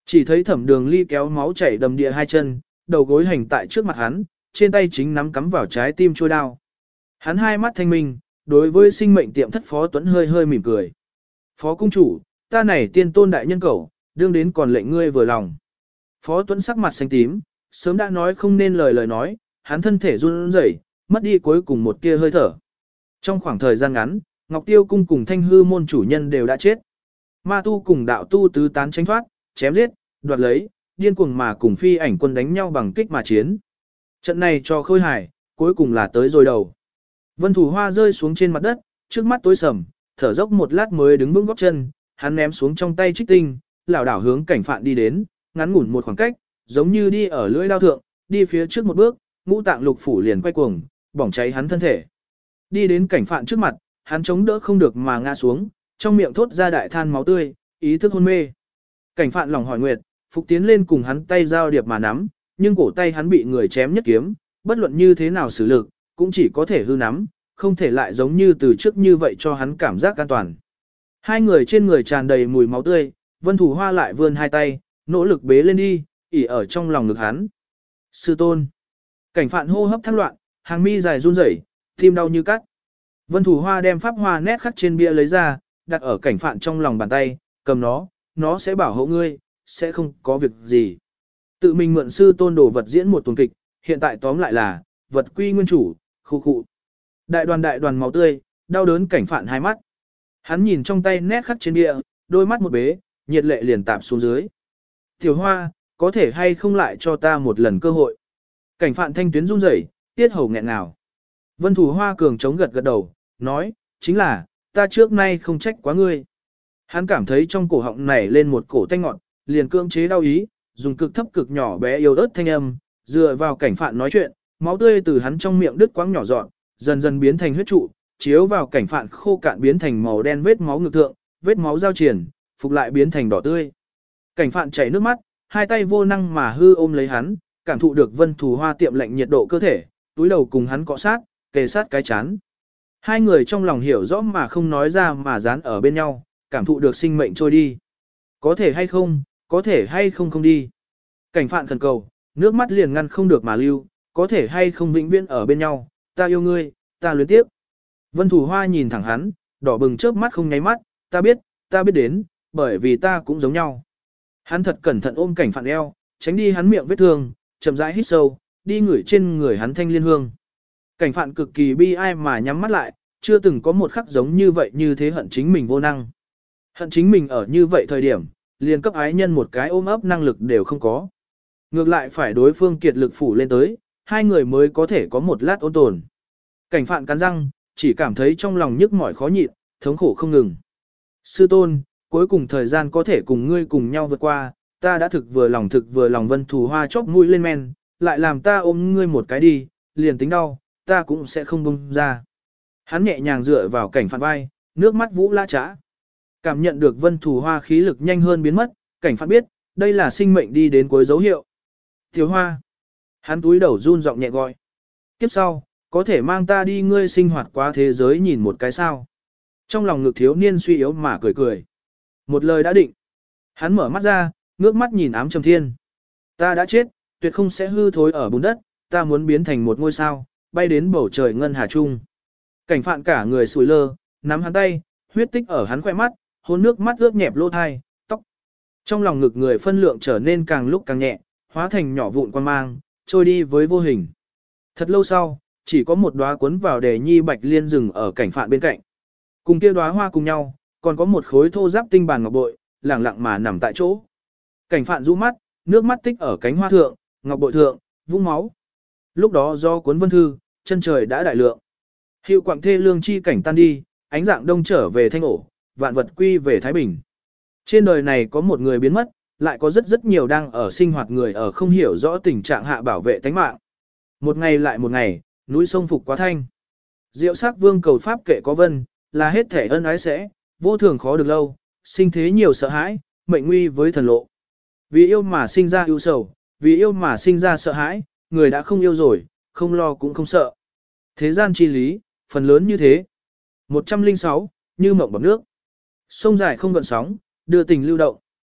Chỉ thấy thẩm đường ly kéo máu chảy đầm địa hai chân, đầu gối hành tại trước mặt hắn, trên tay chính nắm cắm vào trái tim trôi đao. Hắn hai mắt thanh minh, đối với sinh mệnh tiệm thất Phó Tuấn hơi hơi mỉm cười. Phó cung chủ, ta này tiên tôn đại nhân cẩu, đương đến còn lệnh ngươi vừa lòng. Phó Tuấn sắc mặt xanh tím, sớm đã nói không nên lời lời nói, hắn thân thể run rẩy, mất đi cuối cùng một tia hơi thở. Trong khoảng thời gian ngắn, Ngọc Tiêu cung cùng Thanh Hư môn chủ nhân đều đã chết. Ma tu cùng đạo tu tứ tán tranh thoát, chém giết, đoạt lấy, điên cuồng mà cùng phi ảnh quân đánh nhau bằng kích mà chiến. Trận này cho khôi hài, cuối cùng là tới rồi đầu. Vân Thủ Hoa rơi xuống trên mặt đất, trước mắt tối sầm, thở dốc một lát mới đứng vững gót chân, hắn ném xuống trong tay trích tinh, lảo đảo hướng cảnh phạn đi đến, ngắn ngủn một khoảng cách, giống như đi ở lưỡi lao thượng, đi phía trước một bước, ngũ tạng lục phủ liền quay cuồng, bỏng cháy hắn thân thể. Đi đến cảnh phạn trước mặt, hắn chống đỡ không được mà ngã xuống, trong miệng thốt ra đại than máu tươi, ý thức hôn mê. Cảnh phạn lòng hỏi nguyệt, phục tiến lên cùng hắn tay giao điệp mà nắm, nhưng cổ tay hắn bị người chém nhất kiếm, bất luận như thế nào xử lực, cũng chỉ có thể hư nắm, không thể lại giống như từ trước như vậy cho hắn cảm giác an toàn. Hai người trên người tràn đầy mùi máu tươi, Vân Thủ Hoa lại vươn hai tay, nỗ lực bế lên đi, ỉ ở trong lòng ngực hắn. Sư tôn. Cảnh phạn hô hấp thăng loạn, hàng mi dài run rẩy, tim đau như cắt. Vân Thủ Hoa đem pháp hoa nét khắc trên bia lấy ra, đặt ở cảnh phạn trong lòng bàn tay, cầm nó, nó sẽ bảo hộ ngươi, sẽ không có việc gì. Tự mình mượn sư tôn đồ vật diễn một tuần kịch, hiện tại tóm lại là, vật quy nguyên chủ, khu khu. Đại đoàn đại đoàn máu tươi, đau đớn cảnh phạn hai mắt. Hắn nhìn trong tay nét khắc trên bia, đôi mắt một bế, nhiệt lệ liền tạp xuống dưới. Tiểu Hoa, có thể hay không lại cho ta một lần cơ hội. Cảnh phạn thanh tuyến run rẩy, tiết hầu nghẹn ngào. Vân Thủ Hoa cường chống gật gật đầu, nói, chính là, ta trước nay không trách quá ngươi. Hắn cảm thấy trong cổ họng nảy lên một cổ tanh ngọt, liền cưỡng chế đau ý, dùng cực thấp cực nhỏ bé yếu ớt thanh âm, dựa vào cảnh phạn nói chuyện, máu tươi từ hắn trong miệng đứt quãng nhỏ dọn, dần dần biến thành huyết trụ, chiếu vào cảnh phạn khô cạn biến thành màu đen vết máu ngực thượng, vết máu giao triển, phục lại biến thành đỏ tươi. Cảnh phạn chảy nước mắt, hai tay vô năng mà hư ôm lấy hắn, cảm thụ được Vân Thủ Hoa tiệm lạnh nhiệt độ cơ thể, túi đầu cùng hắn cọ sát, kề sát cái chán. Hai người trong lòng hiểu rõ mà không nói ra mà dán ở bên nhau, cảm thụ được sinh mệnh trôi đi. Có thể hay không, có thể hay không không đi. Cảnh phạn khẩn cầu, nước mắt liền ngăn không được mà lưu, có thể hay không vĩnh viễn ở bên nhau, ta yêu ngươi, ta luyến tiếp. Vân Thủ Hoa nhìn thẳng hắn, đỏ bừng chớp mắt không nháy mắt, ta biết, ta biết đến, bởi vì ta cũng giống nhau. Hắn thật cẩn thận ôm cảnh phạn eo, tránh đi hắn miệng vết thương, chậm rãi hít sâu, đi ngửi trên người hắn thanh liên hương. Cảnh phạn cực kỳ bi ai mà nhắm mắt lại, chưa từng có một khắc giống như vậy như thế hận chính mình vô năng. Hận chính mình ở như vậy thời điểm, liền cấp ái nhân một cái ôm ấp năng lực đều không có. Ngược lại phải đối phương kiệt lực phủ lên tới, hai người mới có thể có một lát ôn tồn. Cảnh phạn cắn răng, chỉ cảm thấy trong lòng nhức mỏi khó nhịn, thống khổ không ngừng. Sư tôn, cuối cùng thời gian có thể cùng ngươi cùng nhau vượt qua, ta đã thực vừa lòng thực vừa lòng. Vân Thủ Hoa chóp mũi lên men, lại làm ta ôm ngươi một cái đi, liền tính đau, ta cũng sẽ không buông ra. Hắn nhẹ nhàng dựa vào cảnh phạn vai, nước mắt vũ lã trã. Cảm nhận được Vân Thủ Hoa khí lực nhanh hơn biến mất, cảnh phạn biết, đây là sinh mệnh đi đến cuối dấu hiệu. Tiểu Hoa. Hắn túi đầu run giọng nhẹ gọi. Kiếp sau, có thể mang ta đi ngươi sinh hoạt qua thế giới nhìn một cái sao. Trong lòng ngực thiếu niên suy yếu mà cười cười. Một lời đã định. Hắn mở mắt ra, ngước mắt nhìn ám trầm thiên. Ta đã chết, tuyệt không sẽ hư thối ở bùn đất, ta muốn biến thành một ngôi sao, bay đến bầu trời ngân hà trung. Cảnh phạn cả người sùi lơ, nắm hắn tay, huyết tích ở hắn khoe mắt, hôn nước mắt ướt nhẹp lỗ thai, tóc. Trong lòng ngực người phân lượng trở nên càng lúc càng nhẹ, hóa thành nhỏ vụn quan mang, trôi đi với vô hình. Thật lâu sau, chỉ có một đóa cuốn vào đề nhi bạch liên rừng ở cảnh phạn bên cạnh. Cùng kia đóa hoa cùng nhau, còn có một khối thô giáp tinh bàn ngọc bội, lẳng lặng mà nằm tại chỗ. Cảnh phạn rũ mắt, nước mắt tích ở cánh hoa thượng, ngọc bội thượng, vũng máu. Lúc đó do cuốn vân thư, chân trời đã đại lượng. Hiệu quạng thê lương chi cảnh tan đi, ánh dạng đông trở về thanh ổ, vạn vật quy về Thái Bình. Trên đời này có một người biến mất, lại có rất rất nhiều đang ở sinh hoạt người ở không hiểu rõ tình trạng hạ bảo vệ tánh mạng. Một ngày lại một ngày, núi sông phục quá thanh. Diệu sắc vương cầu pháp kệ có vân, là hết thể ân ái sẽ, vô thường khó được lâu, sinh thế nhiều sợ hãi, mệnh nguy với thần lộ. Vì yêu mà sinh ra ưu sầu, vì yêu mà sinh ra sợ hãi, người đã không yêu rồi, không lo cũng không sợ. Thế gian chi lý, phần lớn như thế. một trăm lẻ sáu, như mộng bọt nước. Sông dài không gợn sóng, đưa tình lưu động.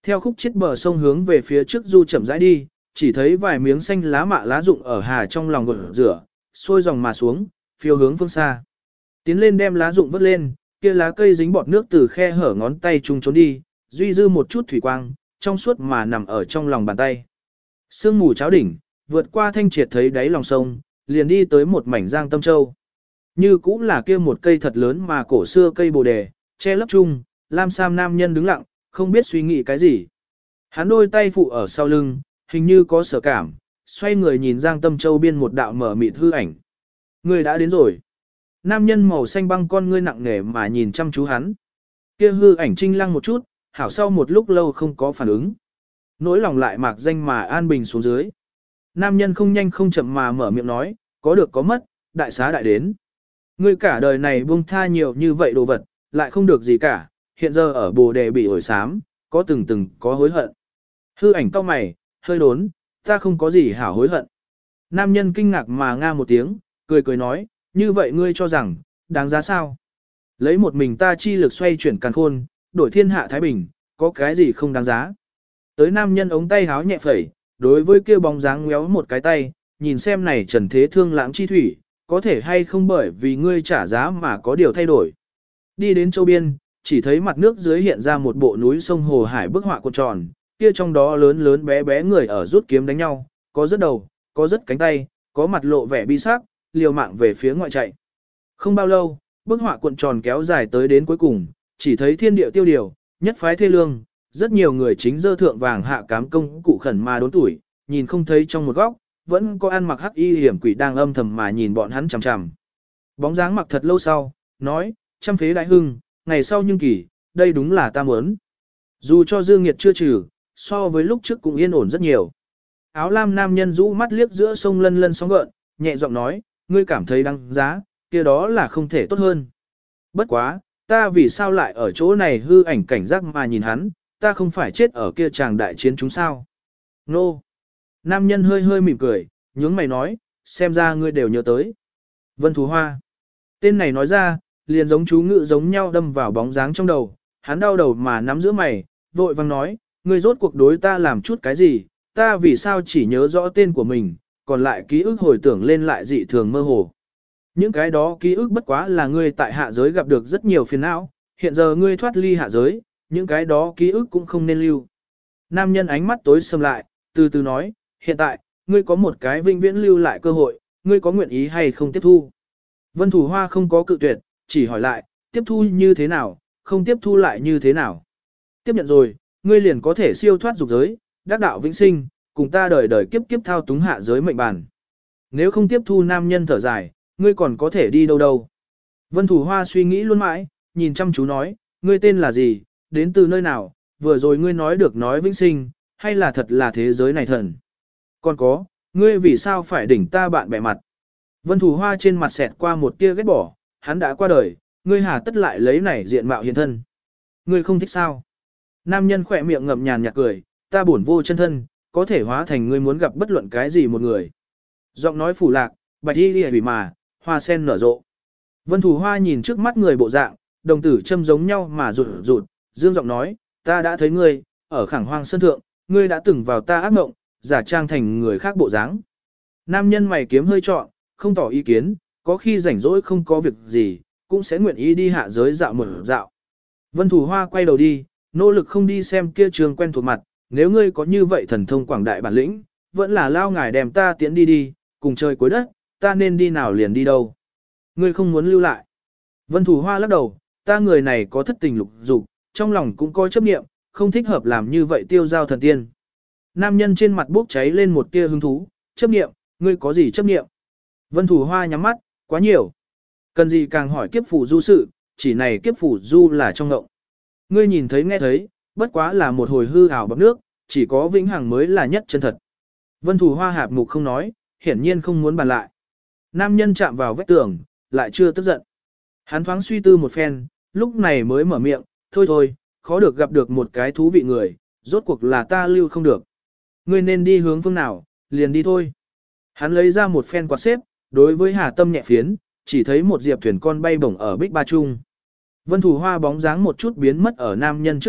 Theo khúc chết bờ sông hướng về phía trước du chậm rãi đi, chỉ thấy vài miếng xanh lá mạ lá rụng ở hà trong lòng gột rửa, sôi dòng mà xuống, phiêu hướng phương xa. Tiến lên đem lá rụng vớt lên, kia lá cây dính bọt nước từ khe hở ngón tay chung trốn đi, duy dư một chút thủy quang, trong suốt mà nằm ở trong lòng bàn tay. Sương mù cháo đỉnh, vượt qua thanh triệt thấy đáy lòng sông, liền đi tới một mảnh giang tâm châu. Như cũng là kia một cây thật lớn mà cổ xưa cây bồ đề, che lấp chung, lam sam nam nhân đứng lặng, không biết suy nghĩ cái gì. Hắn đôi tay phụ ở sau lưng, hình như có sở cảm, xoay người nhìn giang tâm châu biên một đạo mở mịt hư ảnh. Người đã đến rồi. Nam nhân màu xanh băng con ngươi nặng nề mà nhìn chăm chú hắn. Kia hư ảnh trinh lăng một chút, hảo sau một lúc lâu không có phản ứng. Nỗi lòng lại mạc danh mà an bình xuống dưới. Nam nhân không nhanh không chậm mà mở miệng nói, có được có mất, đại xá đại đến. Ngươi cả đời này buông tha nhiều như vậy đồ vật, lại không được gì cả, hiện giờ ở bồ đề bị ổi xám, có từng từng có hối hận. Hư ảnh cau mày, hơi đốn, ta không có gì hảo hối hận. Nam nhân kinh ngạc mà nga một tiếng, cười cười nói, như vậy ngươi cho rằng, đáng giá sao? Lấy một mình ta chi lực xoay chuyển càn khôn, đổi thiên hạ thái bình, có cái gì không đáng giá? Tới nam nhân ống tay háo nhẹ phẩy, đối với kia bóng dáng ngéo một cái tay, nhìn xem này trần thế thương lãng chi thủy, có thể hay không bởi vì ngươi trả giá mà có điều thay đổi. Đi đến châu biên, chỉ thấy mặt nước dưới hiện ra một bộ núi sông hồ hải bức họa cuộn tròn, kia trong đó lớn lớn bé bé người ở rút kiếm đánh nhau, có rất đầu, có rất cánh tay, có mặt lộ vẻ bi sắc, liều mạng về phía ngoại chạy. Không bao lâu, bức họa cuộn tròn kéo dài tới đến cuối cùng, chỉ thấy thiên địa tiêu điều, nhất phái thê lương, rất nhiều người chính dơ thượng vàng hạ cám công cụ khẩn mà đốn tuổi, nhìn không thấy trong một góc, vẫn có ăn mặc hắc y hiểm quỷ đang âm thầm mà nhìn bọn hắn chằm chằm. Bóng dáng mặc thật lâu sau, nói, trăm phế đại hưng, ngày sau nhưng kỳ, đây đúng là ta muốn. Dù cho dương nghiệt chưa trừ, so với lúc trước cũng yên ổn rất nhiều. Áo lam nam nhân rũ mắt liếc giữa sông lân lân sóng gợn, nhẹ giọng nói, ngươi cảm thấy đáng giá, kia đó là không thể tốt hơn. Bất quá, ta vì sao lại ở chỗ này hư ảnh cảnh giác mà nhìn hắn, ta không phải chết ở kia chàng đại chiến chúng sao. Nô! No. Nam nhân hơi hơi mỉm cười, nhướng mày nói, xem ra ngươi đều nhớ tới. Vân Thú Hoa. Tên này nói ra, liền giống chú ngự giống nhau đâm vào bóng dáng trong đầu, hắn đau đầu mà nắm giữa mày, vội vang nói, ngươi rốt cuộc đối ta làm chút cái gì, ta vì sao chỉ nhớ rõ tên của mình, còn lại ký ức hồi tưởng lên lại dị thường mơ hồ. Những cái đó ký ức bất quá là ngươi tại hạ giới gặp được rất nhiều phiền não, hiện giờ ngươi thoát ly hạ giới, những cái đó ký ức cũng không nên lưu. Nam nhân ánh mắt tối sầm lại, từ từ nói, hiện tại, ngươi có một cái vinh viễn lưu lại cơ hội, ngươi có nguyện ý hay không tiếp thu. Vân Thủ Hoa không có cự tuyệt, chỉ hỏi lại, tiếp thu như thế nào, không tiếp thu lại như thế nào. Tiếp nhận rồi, ngươi liền có thể siêu thoát dục giới, đắc đạo vĩnh sinh, cùng ta đời đời kiếp kiếp thao túng hạ giới mệnh bản. Nếu không tiếp thu nam nhân thở dài, ngươi còn có thể đi đâu đâu. Vân Thủ Hoa suy nghĩ luôn mãi, nhìn chăm chú nói, ngươi tên là gì, đến từ nơi nào, vừa rồi ngươi nói được nói vĩnh sinh, hay là thật là thế giới này thần. Còn có, ngươi vì sao phải đỉnh ta bạn bè mặt. Vân Thủ Hoa trên mặt xẹt qua một tia ghét bỏ, hắn đã qua đời, ngươi hà tất lại lấy này diện mạo hiện thân. Ngươi không thích sao? Nam nhân khỏe miệng ngậm nhàn nhạt cười, ta bổn vô chân thân, có thể hóa thành ngươi muốn gặp bất luận cái gì một người. Giọng nói phủ lạc, bạch y lìa hủy mà, hoa sen nở rộ. Vân Thủ Hoa nhìn trước mắt người bộ dạng, đồng tử châm giống nhau mà rụt rụt, dương giọng nói, ta đã thấy ngươi, ở khẳng hoang sơn thượng, ngươi đã từng vào ta ác mộng, giả trang thành người khác bộ dáng. Nam nhân mày kiếm hơi trọn, không tỏ ý kiến, có khi rảnh rỗi không có việc gì, cũng sẽ nguyện ý đi hạ giới dạo một dạo. Vân Thủ Hoa quay đầu đi, nỗ lực không đi xem kia trường quen thuộc mặt, nếu ngươi có như vậy thần thông quảng đại bản lĩnh, vẫn là lao ngài đem ta tiễn đi đi, cùng trời cuối đất, ta nên đi nào liền đi đâu. Ngươi không muốn lưu lại. Vân Thủ Hoa lắc đầu, ta người này có thất tình lục dục, trong lòng cũng có chấp niệm, không thích hợp làm như vậy tiêu giao thần tiên. Nam nhân trên mặt bốc cháy lên một tia hứng thú, chấp niệm, ngươi có gì chấp niệm? Vân Thủ Hoa nhắm mắt, quá nhiều. Cần gì càng hỏi kiếp phủ du sự, chỉ này kiếp phủ du là trong ngộng. Ngươi nhìn thấy nghe thấy, bất quá là một hồi hư ảo bọc nước, chỉ có vĩnh hằng mới là nhất chân thật. Vân Thủ Hoa hạp mục không nói, hiển nhiên không muốn bàn lại. Nam nhân chạm vào vách tường, lại chưa tức giận. Hắn thoáng suy tư một phen, lúc này mới mở miệng, thôi thôi, khó được gặp được một cái thú vị người, rốt cuộc là ta lưu không được. Ngươi nên đi hướng phương nào, liền đi thôi. Hắn lấy ra một phen quạt xếp, đối với Hà Tâm nhẹ phiến, chỉ thấy một diệp thuyền con bay bổng ở bích ba trung. Vân Thủ Hoa bóng dáng một chút biến mất ở nam nhân trước mặt,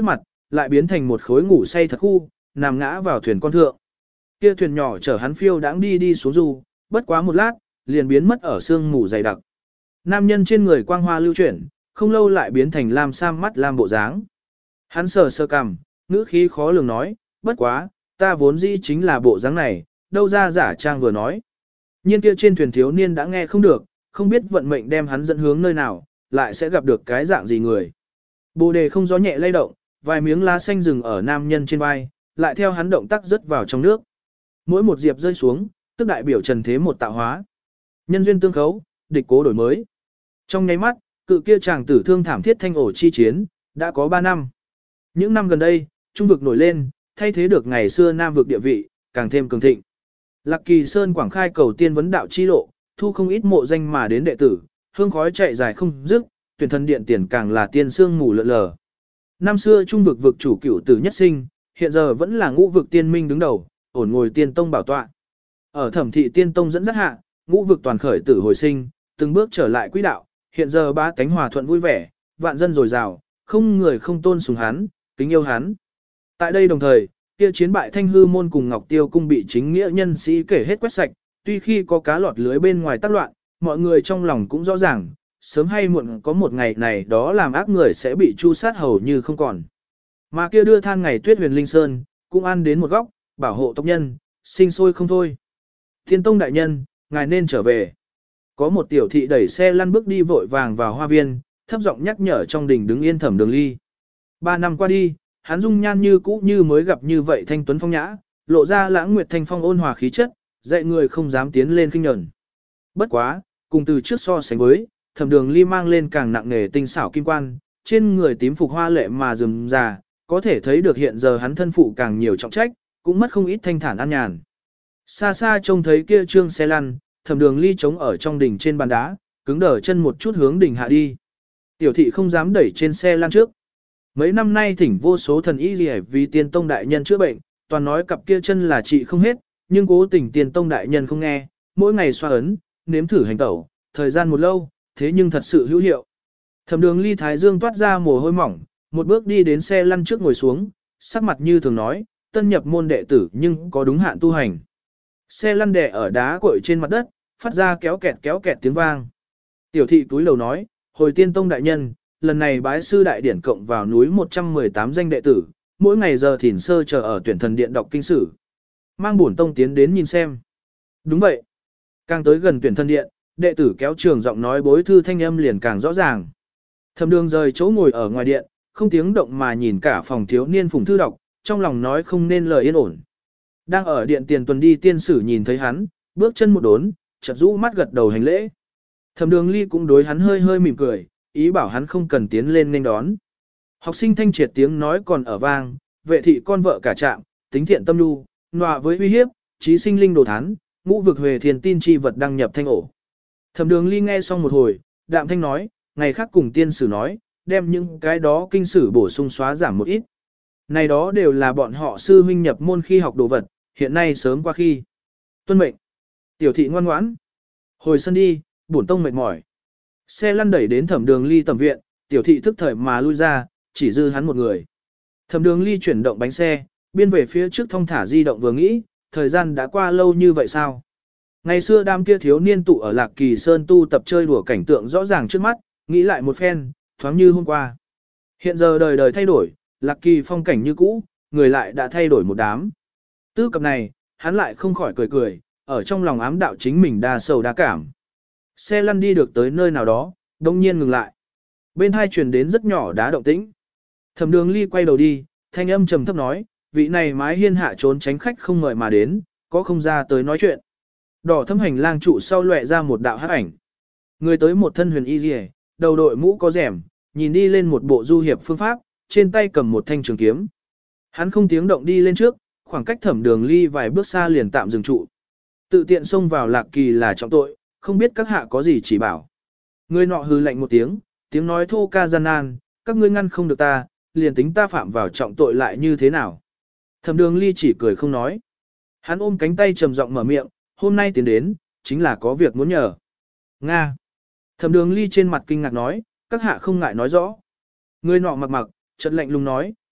lại biến thành một khối ngủ say thật khu, nằm ngã vào thuyền con thượng. Kia thuyền nhỏ chở hắn phiêu đãng đi đi xuống du, bất quá một lát, liền biến mất ở sương mù dày đặc. Nam nhân trên người quang hoa lưu chuyển, không lâu lại biến thành lam sam mắt lam bộ dáng. Hắn sờ sơ cằm, ngữ khí khó lường nói, bất quá, ta vốn dĩ chính là bộ dáng này, đâu ra giả trang vừa nói. Nhiên kia trên thuyền thiếu niên đã nghe không được, không biết vận mệnh đem hắn dẫn hướng nơi nào, lại sẽ gặp được cái dạng gì người. Bồ đề không gió nhẹ lay động, vài miếng lá xanh rừng ở nam nhân trên vai, lại theo hắn động tác rớt vào trong nước. Mỗi một diệp rơi xuống, tức đại biểu trần thế một tạo hóa. Nhân duyên tương khấu, địch cố đổi mới. Trong nháy mắt, cự kia chàng tử thương thảm thiết thanh ổ chi chiến, đã có ba năm. Những năm gần đây, trung vực nổi lên, thay thế được ngày xưa nam vực địa vị, càng thêm cường thịnh. Lạc Kỳ Sơn quảng khai cầu tiên vấn đạo chi lộ, thu không ít mộ danh mà đến đệ tử, hương khói chạy dài không dứt, tuyển thần điện tiền càng là tiên sương mù lượn lờ. Năm xưa trung vực vực chủ cửu tử nhất sinh, hiện giờ vẫn là ngũ vực tiên minh đứng đầu, ổn ngồi tiên tông bảo tọa. Ở thẩm thị tiên tông dẫn dắt hạ, ngũ vực toàn khởi tử hồi sinh, từng bước trở lại quỹ đạo, hiện giờ ba cánh hòa thuận vui vẻ, vạn dân dồi dào, không người không tôn sùng hắn, kính yêu hắn. Tại đây đồng thời, kia chiến bại Thanh Hư môn cùng Ngọc Tiêu cung bị chính nghĩa nhân sĩ kể hết quét sạch, tuy khi có cá lọt lưới bên ngoài tác loạn, mọi người trong lòng cũng rõ ràng, sớm hay muộn có một ngày này đó làm ác người sẽ bị chu sát hầu như không còn. Mà kia đưa than ngày Tuyết Huyền Linh Sơn, cũng ăn đến một góc, bảo hộ tộc nhân, sinh sôi không thôi. Thiên tông đại nhân, ngài nên trở về. Có một tiểu thị đẩy xe lăn bước đi vội vàng vào hoa viên, thấp giọng nhắc nhở trong đình đứng yên Thẩm Đường Ly. Ba năm qua đi, hắn dung nhan như cũ như mới gặp như vậy thanh tuấn phong nhã, lộ ra lãng nguyệt thanh phong ôn hòa khí chất, dạy người không dám tiến lên khinh nhẫn. Bất quá, cùng từ trước so sánh với, Thẩm Đường Ly mang lên càng nặng nề tinh xảo kim quan, trên người tím phục hoa lệ mà rườm rà, có thể thấy được hiện giờ hắn thân phụ càng nhiều trọng trách, cũng mất không ít thanh thản an nhàn. Xa xa trông thấy kia trương xe lăn, Thẩm Đường Ly trống ở trong đỉnh trên bàn đá, cứng đờ chân một chút hướng đỉnh hạ đi. Tiểu thị không dám đẩy trên xe lăn trước. Mấy năm nay thỉnh vô số thần y liễu vì tiên tông đại nhân chữa bệnh, toàn nói cặp kia chân là trị không hết, nhưng cố tình tiên tông đại nhân không nghe, mỗi ngày xoa ấn, nếm thử hành tẩu, thời gian một lâu, thế nhưng thật sự hữu hiệu. Thẩm Đường Ly thái dương toát ra mồ hôi mỏng, một bước đi đến xe lăn trước ngồi xuống, sắc mặt như thường nói, tân nhập môn đệ tử nhưng có đúng hạn tu hành. Xe lăn đè ở đá cội trên mặt đất, phát ra kéo kẹt kéo kẹt tiếng vang. Tiểu thị túi lầu nói, hồi tiên tông đại nhân, lần này bái sư đại điển cộng vào núi một trăm mười tám danh đệ tử, mỗi ngày giờ thỉnh sơ chờ ở tuyển thần điện đọc kinh sử. Mang bổn tông tiến đến nhìn xem. Đúng vậy. Càng tới gần tuyển thần điện, đệ tử kéo trường giọng nói bối thư thanh âm liền càng rõ ràng. Thẩm Đường rời chỗ ngồi ở ngoài điện, không tiếng động mà nhìn cả phòng thiếu niên phùng thư đọc, trong lòng nói không nên lời yên ổn. Đang ở điện tiền tuần đi tiên sử nhìn thấy hắn, bước chân một đốn, chợt rũ mắt gật đầu hành lễ. Thẩm Đường Ly cũng đối hắn hơi hơi mỉm cười, ý bảo hắn không cần tiến lên nên đón. Học sinh thanh triệt tiếng nói còn ở vang, vệ thị con vợ cả trạm, tính thiện tâm nhu, nọa với uy hiếp, trí sinh linh đồ thán, ngũ vực huề thiền tin chi vật đăng nhập thanh ổ. Thẩm Đường Ly nghe xong một hồi, đạm thanh nói, ngày khác cùng tiên sử nói, đem những cái đó kinh sử bổ sung xóa giảm một ít. Này đó đều là bọn họ sư huynh nhập môn khi học đồ vật, hiện nay sớm qua khi. Tuân mệnh. Tiểu thị ngoan ngoãn. Hồi sân đi, bổn tông mệt mỏi. Xe lăn đẩy đến Thẩm Đường Ly tầm viện, tiểu thị thức thời mà lui ra, chỉ dư hắn một người. Thẩm Đường Ly chuyển động bánh xe, biên về phía trước thong thả di động vừa nghĩ, thời gian đã qua lâu như vậy sao? Ngày xưa đám kia thiếu niên tụ ở Lạc Kỳ Sơn tu tập chơi đùa cảnh tượng rõ ràng trước mắt, nghĩ lại một phen, thoáng như hôm qua. Hiện giờ đời đời thay đổi, Lạc Kỳ phong cảnh như cũ, người lại đã thay đổi một đám. Tư cập này, hắn lại không khỏi cười cười, ở trong lòng ám đạo chính mình đa sầu đa cảm. Xe lăn đi được tới nơi nào đó, đông nhiên ngừng lại. Bên hai truyền đến rất nhỏ đá động tĩnh. Thẩm Đường Ly quay đầu đi, thanh âm trầm thấp nói, vị này mái hiên hạ trốn tránh khách không mời mà đến, có không ra tới nói chuyện. Đỏ thâm hành lang trụ sau lóe ra một đạo hắc ảnh. Người tới một thân huyền y liễu, đầu đội mũ có rèm, nhìn đi lên một bộ du hiệp phương pháp, trên tay cầm một thanh trường kiếm. Hắn không tiếng động đi lên trước, khoảng cách Thẩm Đường Ly vài bước xa liền tạm dừng trụ. Tự tiện xông vào Lạc Kỳ là trọng tội, không biết các hạ có gì chỉ bảo. Người nọ hừ lạnh một tiếng, tiếng nói thô ca gian nan, các ngươi ngăn không được ta, liền tính ta phạm vào trọng tội lại như thế nào. Thẩm Đường Ly chỉ cười không nói. Hắn ôm cánh tay trầm giọng mở miệng, hôm nay tiến đến, chính là có việc muốn nhờ. Nga. Thẩm Đường Ly trên mặt kinh ngạc nói, các hạ không ngại nói rõ. Người nọ mặc mặc, chợt lạnh lùng nói,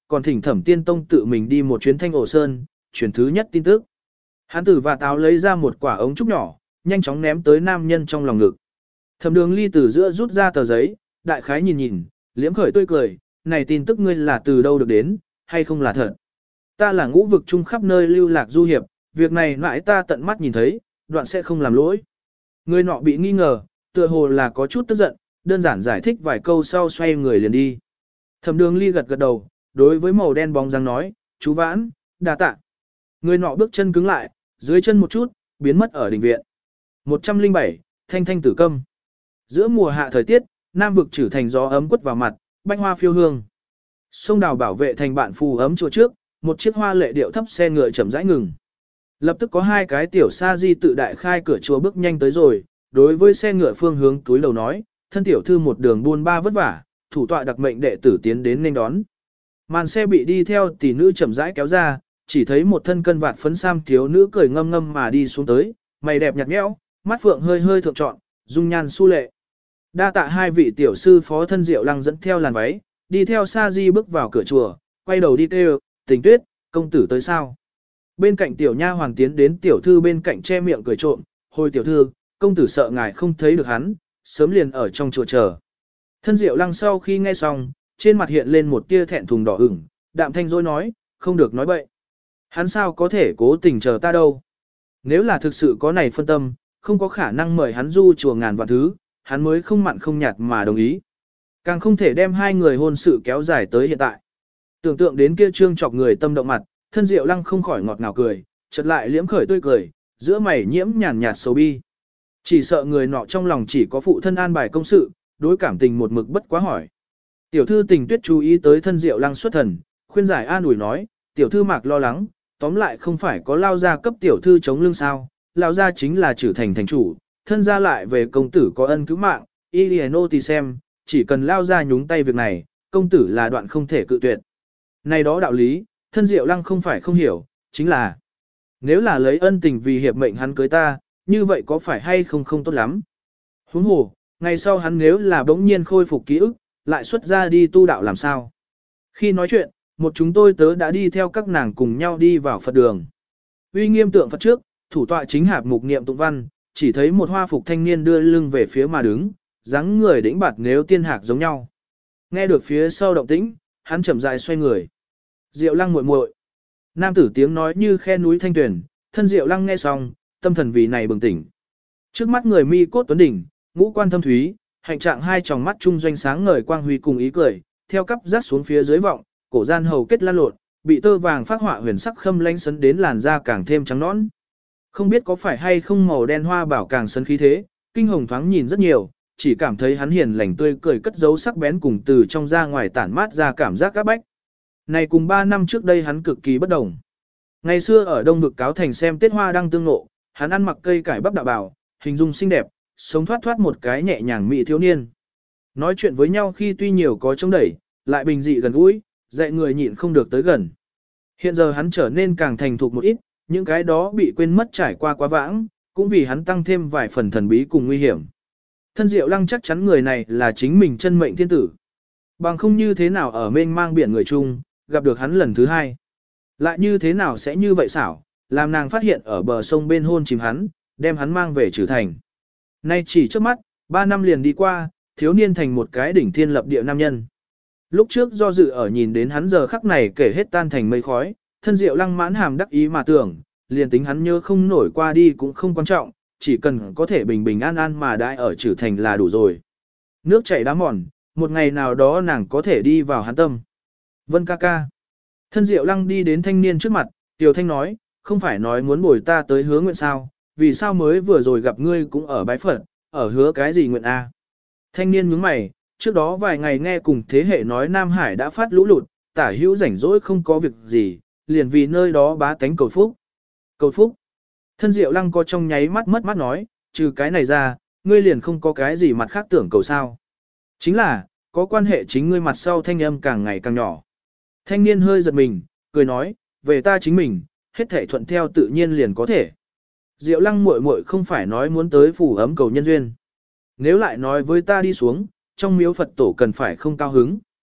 còn thỉnh Thẩm Tiên Tông tự mình đi một chuyến Thanh Ổ Sơn, chuyển thứ nhất tin tức. Hắn từ và táo lấy ra một quả ống trúc nhỏ, nhanh chóng ném tới nam nhân trong lòng ngực. Thẩm Đường Ly từ giữa rút ra tờ giấy, đại khái nhìn nhìn, liễm khởi tươi cười, này tin tức ngươi là từ đâu được đến, hay không là thật. Ta là ngũ vực chung khắp nơi lưu lạc du hiệp, việc này mãi ta tận mắt nhìn thấy, đoạn sẽ không làm lỗi. Người nọ bị nghi ngờ, tựa hồ là có chút tức giận, đơn giản giải thích vài câu sau xoay người liền đi. Thẩm Đường Ly gật gật đầu, đối với màu đen bóng dáng nói, chú Vãn, đa tạ. Người nọ bước chân cứng lại, dưới chân một chút, biến mất ở đình viện. một trăm lẻ bảy, Thanh Thanh Tử Câm. Giữa mùa hạ thời tiết, nam vực trừ thành gió ấm quất vào mặt, bách hoa phiêu hương. Sông đào bảo vệ thành bạn phù ấm chùa trước, một chiếc hoa lệ điệu thấp xe ngựa chậm rãi ngừng. Lập tức có hai cái tiểu sa di tự đại khai cửa chùa bước nhanh tới rồi, đối với xe ngựa phương hướng túi lầu nói, thân tiểu thư một đường buôn ba vất vả, thủ tọa đặc mệnh đệ tử tiến đến nên đón. Màn xe bị đi theo tỷ nữ chậm rãi kéo ra, chỉ thấy một thân cân vạt phấn sam thiếu nữ cười ngâm ngâm mà đi xuống tới, mày đẹp nhạt nhẽo, mắt phượng hơi hơi thượng trọn, dung nhan su lệ. Đa tạ hai vị tiểu sư phó thân Diệu Lăng dẫn theo làn váy, đi theo sa di bước vào cửa chùa, quay đầu đi kêu, Tình Tuyết, công tử tới sao? Bên cạnh tiểu nha hoàng tiến đến tiểu thư bên cạnh che miệng cười trộm, hồi tiểu thư, công tử sợ ngài không thấy được hắn, sớm liền ở trong chùa chờ. Thân Diệu Lăng sau khi nghe xong, trên mặt hiện lên một tia thẹn thùng đỏ ửng, đạm thanh dối nói, không được nói bậy. Hắn sao có thể cố tình chờ ta đâu? Nếu là thực sự có này phân tâm, không có khả năng mời hắn du chùa ngàn vạn thứ, hắn mới không mặn không nhạt mà đồng ý. Càng không thể đem hai người hôn sự kéo dài tới hiện tại. Tưởng tượng đến kia trương chọc người tâm động mặt, thân Diệu Lăng không khỏi ngọt ngào cười, chợt lại liễm khởi tươi cười, giữa mày nhiễm nhàn nhạt sầu bi. Chỉ sợ người nọ trong lòng chỉ có phụ thân an bài công sự, đối cảm tình một mực bất quá hỏi. Tiểu thư Tình Tuyết chú ý tới thân Diệu Lăng xuất thần, khuyên giải an ủi nói, tiểu thư mạc lo lắng, tóm lại không phải có lao gia cấp tiểu thư chống lưng sao, lao gia chính là trừ thành thành chủ, thân gia lại về công tử có ân cứu mạng, Iliano thì xem, chỉ cần lao gia nhúng tay việc này, công tử là đoạn không thể cự tuyệt. Này đó đạo lý, thân Diệu Lăng không phải không hiểu, chính là nếu là lấy ân tình vì hiệp mệnh hắn cưới ta, như vậy có phải hay không không tốt lắm. Huống hồ, ngày sau hắn nếu là bỗng nhiên khôi phục ký ức, lại xuất ra đi tu đạo làm sao. Khi nói chuyện, một chúng tôi tớ đã đi theo các nàng cùng nhau đi vào Phật đường. Uy nghiêm tượng Phật trước, thủ tọa chính hạp mục niệm tụng văn, chỉ thấy một hoa phục thanh niên đưa lưng về phía mà đứng, dáng người đĩnh bạt nếu tiên hạc giống nhau. Nghe được phía sau động tĩnh, hắn chậm rãi xoay người. Diệu Lăng muội muội. Nam tử tiếng nói như khe núi thanh tuyển, thân Diệu Lăng nghe xong, tâm thần vì này bừng tỉnh. Trước mắt người mi cốt tuấn đỉnh, ngũ quan thâm thúy, hạnh trạng hai tròng mắt trung doanh sáng ngời quang huy cùng ý cười, theo cắp rác xuống phía dưới vọng, cổ gian hầu kết lan lộn, bị tơ vàng phát họa huyền sắc khâm lanh sấn đến làn da càng thêm trắng nõn. Không biết có phải hay không màu đen hoa bảo càng sấn khí thế, kinh hồng thoáng nhìn rất nhiều, chỉ cảm thấy hắn hiền lành tươi cười cất giấu sắc bén cùng từ trong ra ngoài tản mát ra cảm giác các bách. Này cùng ba năm trước đây hắn cực kỳ bất đồng. Ngày xưa ở Đông vực Cáo Thành xem Tết Hoa đang tương ngộ, hắn ăn mặc cây cải bắp đạo bào, hình dung xinh đẹp, sống thoát thoát một cái nhẹ nhàng mỹ thiếu niên. Nói chuyện với nhau khi tuy nhiều có chống đẩy, lại bình dị gần gũi, dạy người nhịn không được tới gần. Hiện giờ hắn trở nên càng thành thục một ít, những cái đó bị quên mất trải qua quá vãng, cũng vì hắn tăng thêm vài phần thần bí cùng nguy hiểm. Thân Diệu Lăng chắc chắn người này là chính mình chân mệnh thiên tử. Bằng không như thế nào ở mênh mang biển người chung, gặp được hắn lần thứ hai. Lại như thế nào sẽ như vậy xảo, làm nàng phát hiện ở bờ sông bên hôn chìm hắn, đem hắn mang về Trừ Thành. Nay chỉ trước mắt, ba năm liền đi qua, thiếu niên thành một cái đỉnh thiên lập địa nam nhân. Lúc trước do dự ở nhìn đến hắn giờ khắc này kể hết tan thành mây khói, thân Diệu Lăng mãn hàm đắc ý mà tưởng, liền tính hắn nhớ không nổi qua đi cũng không quan trọng, chỉ cần có thể bình bình an an mà đãi ở Trừ Thành là đủ rồi. Nước chảy đá mòn, một ngày nào đó nàng có thể đi vào hắn tâm. Vân ca ca. Thân Diệu Lăng đi đến thanh niên trước mặt, Tiểu Thanh nói, không phải nói muốn bồi ta tới hứa nguyện sao, vì sao mới vừa rồi gặp ngươi cũng ở bái Phật, ở hứa cái gì nguyện a? Thanh niên nhướng mày, trước đó vài ngày nghe cùng thế hệ nói Nam Hải đã phát lũ lụt, tả hữu rảnh rỗi không có việc gì, liền vì nơi đó bá tánh cầu phúc. Cầu phúc. Thân Diệu Lăng có trong nháy mắt mất mắt nói, trừ cái này ra, ngươi liền không có cái gì mặt khác tưởng cầu sao. Chính là, có quan hệ chính ngươi mặt sau thanh âm càng ngày càng nhỏ. Thanh niên hơi giật mình, cười nói, về ta chính mình, hết thể thuận theo tự nhiên liền có thể. Diệu Lăng muội muội không phải nói muốn tới phủ ấm cầu nhân duyên. Nếu lại nói với ta đi xuống, trong miếu Phật tổ cần phải không cao hứng.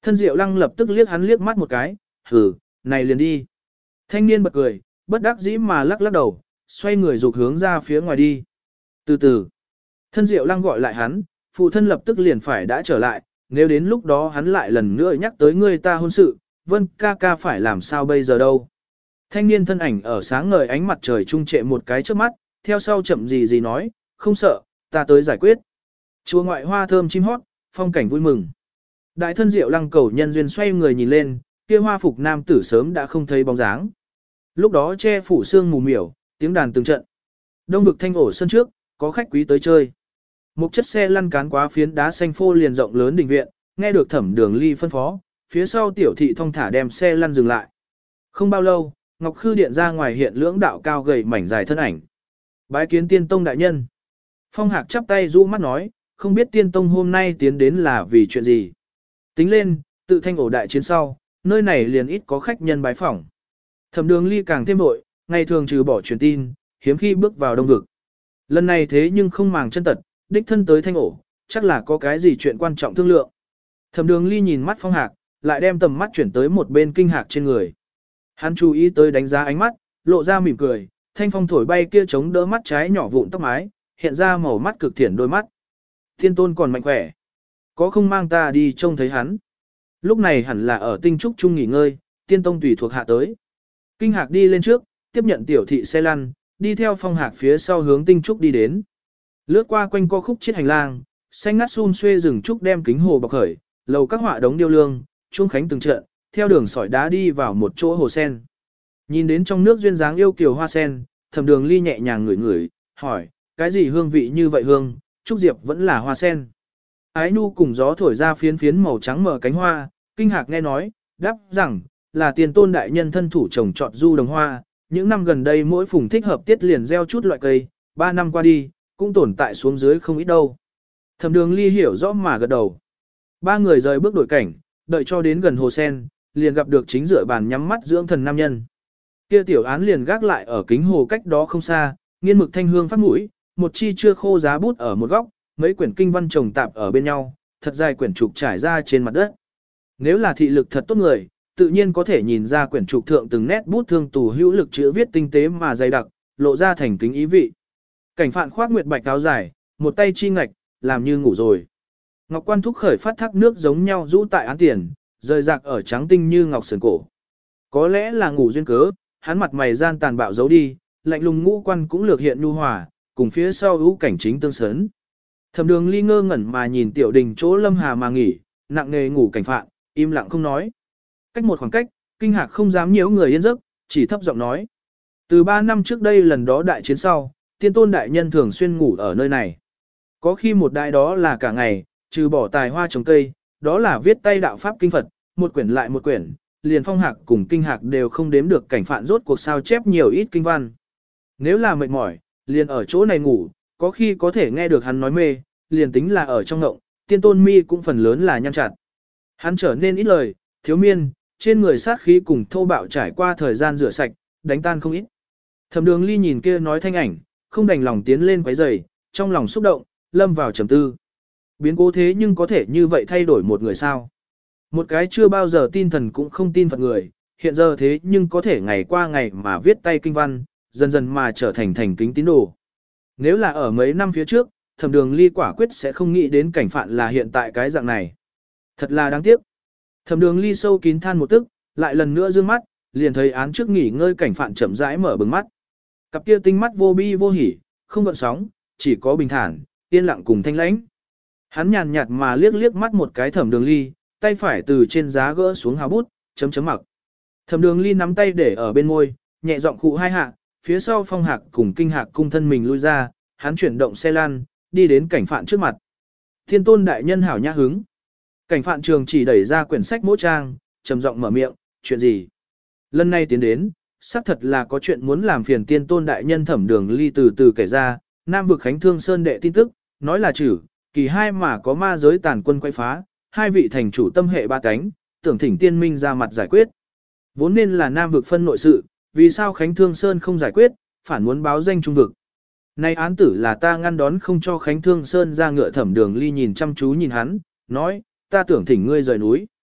Thân Diệu Lăng lập tức liếc hắn liếc mắt một cái, hử, này liền đi. Thanh niên bật cười, bất đắc dĩ mà lắc lắc đầu, xoay người dục hướng ra phía ngoài đi. Từ từ, thân Diệu Lăng gọi lại hắn, phụ thân lập tức liền phải đã trở lại, nếu đến lúc đó hắn lại lần nữa nhắc tới người ta hôn sự, Vân ca ca phải làm sao bây giờ đâu. Thanh niên thân ảnh ở sáng ngời ánh mặt trời trung trệ một cái trước mắt, theo sau chậm gì gì nói, không sợ, ta tới giải quyết. Chùa ngoại hoa thơm chim hót, phong cảnh vui mừng. Đại thân Diệu Lăng cầu nhân duyên xoay người nhìn lên, kia hoa phục nam tử sớm đã không thấy bóng dáng. Lúc đó che phủ sương mù miểu, tiếng đàn từng trận. Đông vực thanh ổ sân trước, có khách quý tới chơi. Một chất xe lăn cán quá phiến đá xanh phô liền rộng lớn đình viện, nghe được Thẩm Đường Ly phân phó, phía sau tiểu thị thong thả đem xe lăn dừng lại. Không bao lâu, Ngọc Khư điện ra ngoài hiện lưỡng đạo cao gầy mảnh dài thân ảnh. Bái kiến Tiên Tông đại nhân. Phong Hạc chắp tay rũ mắt nói, không biết Tiên Tông hôm nay tiến đến là vì chuyện gì. Tính lên, tự thanh ổ đại chiến sau, nơi này liền ít có khách nhân bái phỏng. Thẩm Đường Ly càng thêm vội, ngày thường trừ bỏ truyền tin, hiếm khi bước vào đông vực. Lần này thế nhưng không màng chân tật, đích thân tới thanh ổ, chắc là có cái gì chuyện quan trọng thương lượng. Thẩm Đường Ly nhìn mắt Phong Hạc, lại đem tầm mắt chuyển tới một bên Kinh Hạc trên người. Hắn chú ý tới đánh giá ánh mắt, lộ ra mỉm cười, thanh phong thổi bay kia chống đỡ mắt trái nhỏ vụn tóc mái, hiện ra màu mắt cực thiện đôi mắt. Tiên tôn còn mạnh khỏe. Có không mang ta đi trông thấy hắn? Lúc này hẳn là ở tinh trúc trung nghỉ ngơi, tiên tông tùy thuộc hạ tới. Kinh Hạc đi lên trước, tiếp nhận tiểu thị xe lăn, đi theo Phong Hạc phía sau hướng tinh trúc đi đến. Lướt qua quanh co khúc chiết hành lang, xanh ngắt xun xuê rừng trúc đem kính hồ bọc khởi, lầu các họa đống điêu lương, chuông khánh từng trận, theo đường sỏi đá đi vào một chỗ hồ sen. Nhìn đến trong nước duyên dáng yêu kiều hoa sen, Thẩm Đường Ly nhẹ nhàng ngửi ngửi, hỏi, cái gì hương vị như vậy hương, trúc diệp vẫn là hoa sen. Ái nu cùng gió thổi ra phiến phiến màu trắng mờ cánh hoa, Kinh Hạc nghe nói, đáp rằng, là tiền tôn đại nhân thân thủ trồng trọt du đồng hoa, những năm gần đây mỗi phùng thích hợp tiết liền gieo chút loại cây, ba năm qua đi, cũng tồn tại xuống dưới không ít đâu. Thẩm Đường Ly hiểu rõ mà gật đầu. Ba người rời bước đổi cảnh, đợi cho đến gần hồ sen, liền gặp được chính dựa bàn nhắm mắt dưỡng thần nam nhân. Kia tiểu án liền gác lại ở kính hồ cách đó không xa, nghiên mực thanh hương phát mũi, một chi chưa khô giá bút ở một góc, mấy quyển kinh văn chồng tạp ở bên nhau, thật dài quyển trục trải ra trên mặt đất. Nếu là thị lực thật tốt người, tự nhiên có thể nhìn ra quyển trục thượng từng nét bút thương tù hữu lực chữ viết tinh tế mà dày đặc, lộ ra thành kính ý vị. Cảnh phạn khoác nguyệt bạch áo dài, một tay chi ngạch, làm như ngủ rồi. Ngọc Quan thúc khởi phát thác nước giống nhau rũ tại án tiền, rời rạc ở trắng tinh như ngọc sườn cổ. Có lẽ là ngủ duyên cớ, hắn mặt mày gian tàn bạo giấu đi, lạnh lùng ngũ quan cũng lược hiện nhu hòa, cùng phía sau ưu cảnh chính tương sớn. Thẩm Đường Ly ngơ ngẩn mà nhìn tiểu đình chỗ lâm hà mà nghỉ, nặng nề ngủ cảnh phạn, im lặng không nói. Cách một khoảng cách, Kinh Hạc không dám nhiễu người yên giấc, chỉ thấp giọng nói. Từ ba năm trước đây lần đó đại chiến sau, tiên tôn đại nhân thường xuyên ngủ ở nơi này. Có khi một đại đó là cả ngày, trừ bỏ tài hoa trồng cây, đó là viết tay đạo pháp kinh Phật, một quyển lại một quyển, liền Phong Hạc cùng Kinh Hạc đều không đếm được cảnh phạn rốt cuộc sao chép nhiều ít kinh văn. Nếu là mệt mỏi, liền ở chỗ này ngủ, có khi có thể nghe được hắn nói mê, liền tính là ở trong ngộng, tiên tôn mi cũng phần lớn là nhăn chặt. Hắn trở nên ít lời, thiếu miên, trên người sát khí cùng thô bạo trải qua thời gian rửa sạch, đánh tan không ít. Thẩm Đường Ly nhìn kia nói thanh ảnh, không đành lòng tiến lên quấy rầy, trong lòng xúc động, lâm vào trầm tư. Biến cố thế nhưng có thể như vậy thay đổi một người sao? Một cái chưa bao giờ tin thần cũng không tin Phật người, hiện giờ thế nhưng có thể ngày qua ngày mà viết tay kinh văn, dần dần mà trở thành thành kính tín đồ. Nếu là ở mấy năm phía trước, Thẩm Đường Ly quả quyết sẽ không nghĩ đến cảnh phạn là hiện tại cái dạng này. Thật là đáng tiếc. Thẩm Đường Ly sâu kín than một tức, lại lần nữa dương mắt, liền thấy án trước nghỉ ngơi cảnh phạn chậm rãi mở bừng mắt. Cặp kia tinh mắt vô bi vô hỉ, không gợn sóng, chỉ có bình thản, yên lặng cùng thanh lãnh. Hắn nhàn nhạt mà liếc liếc mắt một cái Thẩm Đường Ly, tay phải từ trên giá gỡ xuống hào bút, chấm chấm mặc. Thẩm Đường Ly nắm tay để ở bên môi, nhẹ giọng khụ hai hạ, phía sau Phong Hạc cùng Kinh Hạc cung thân mình lui ra, hắn chuyển động xe lăn, đi đến cảnh phạn trước mặt. Thiên tôn đại nhân hảo nhã hứng. Cảnh phạn trường chỉ đẩy ra quyển sách mỗi trang, trầm giọng mở miệng, chuyện gì? Lần này tiến đến, xác thật là có chuyện muốn làm phiền tiên tôn đại nhân. Thẩm Đường Ly từ từ kể ra, Nam vực Khánh Thương Sơn đệ tin tức, nói là chử, kỳ hai mà có ma giới tàn quân quay phá, hai vị thành chủ tâm hệ ba cánh, tưởng thỉnh tiên minh ra mặt giải quyết. Vốn nên là Nam vực phân nội sự, vì sao Khánh Thương Sơn không giải quyết, phản muốn báo danh trung vực. Nay án tử là ta ngăn đón không cho Khánh Thương Sơn ra ngựa. Thẩm Đường Ly nhìn chăm chú nhìn hắn, nói, ta tưởng thỉnh ngươi rời núi.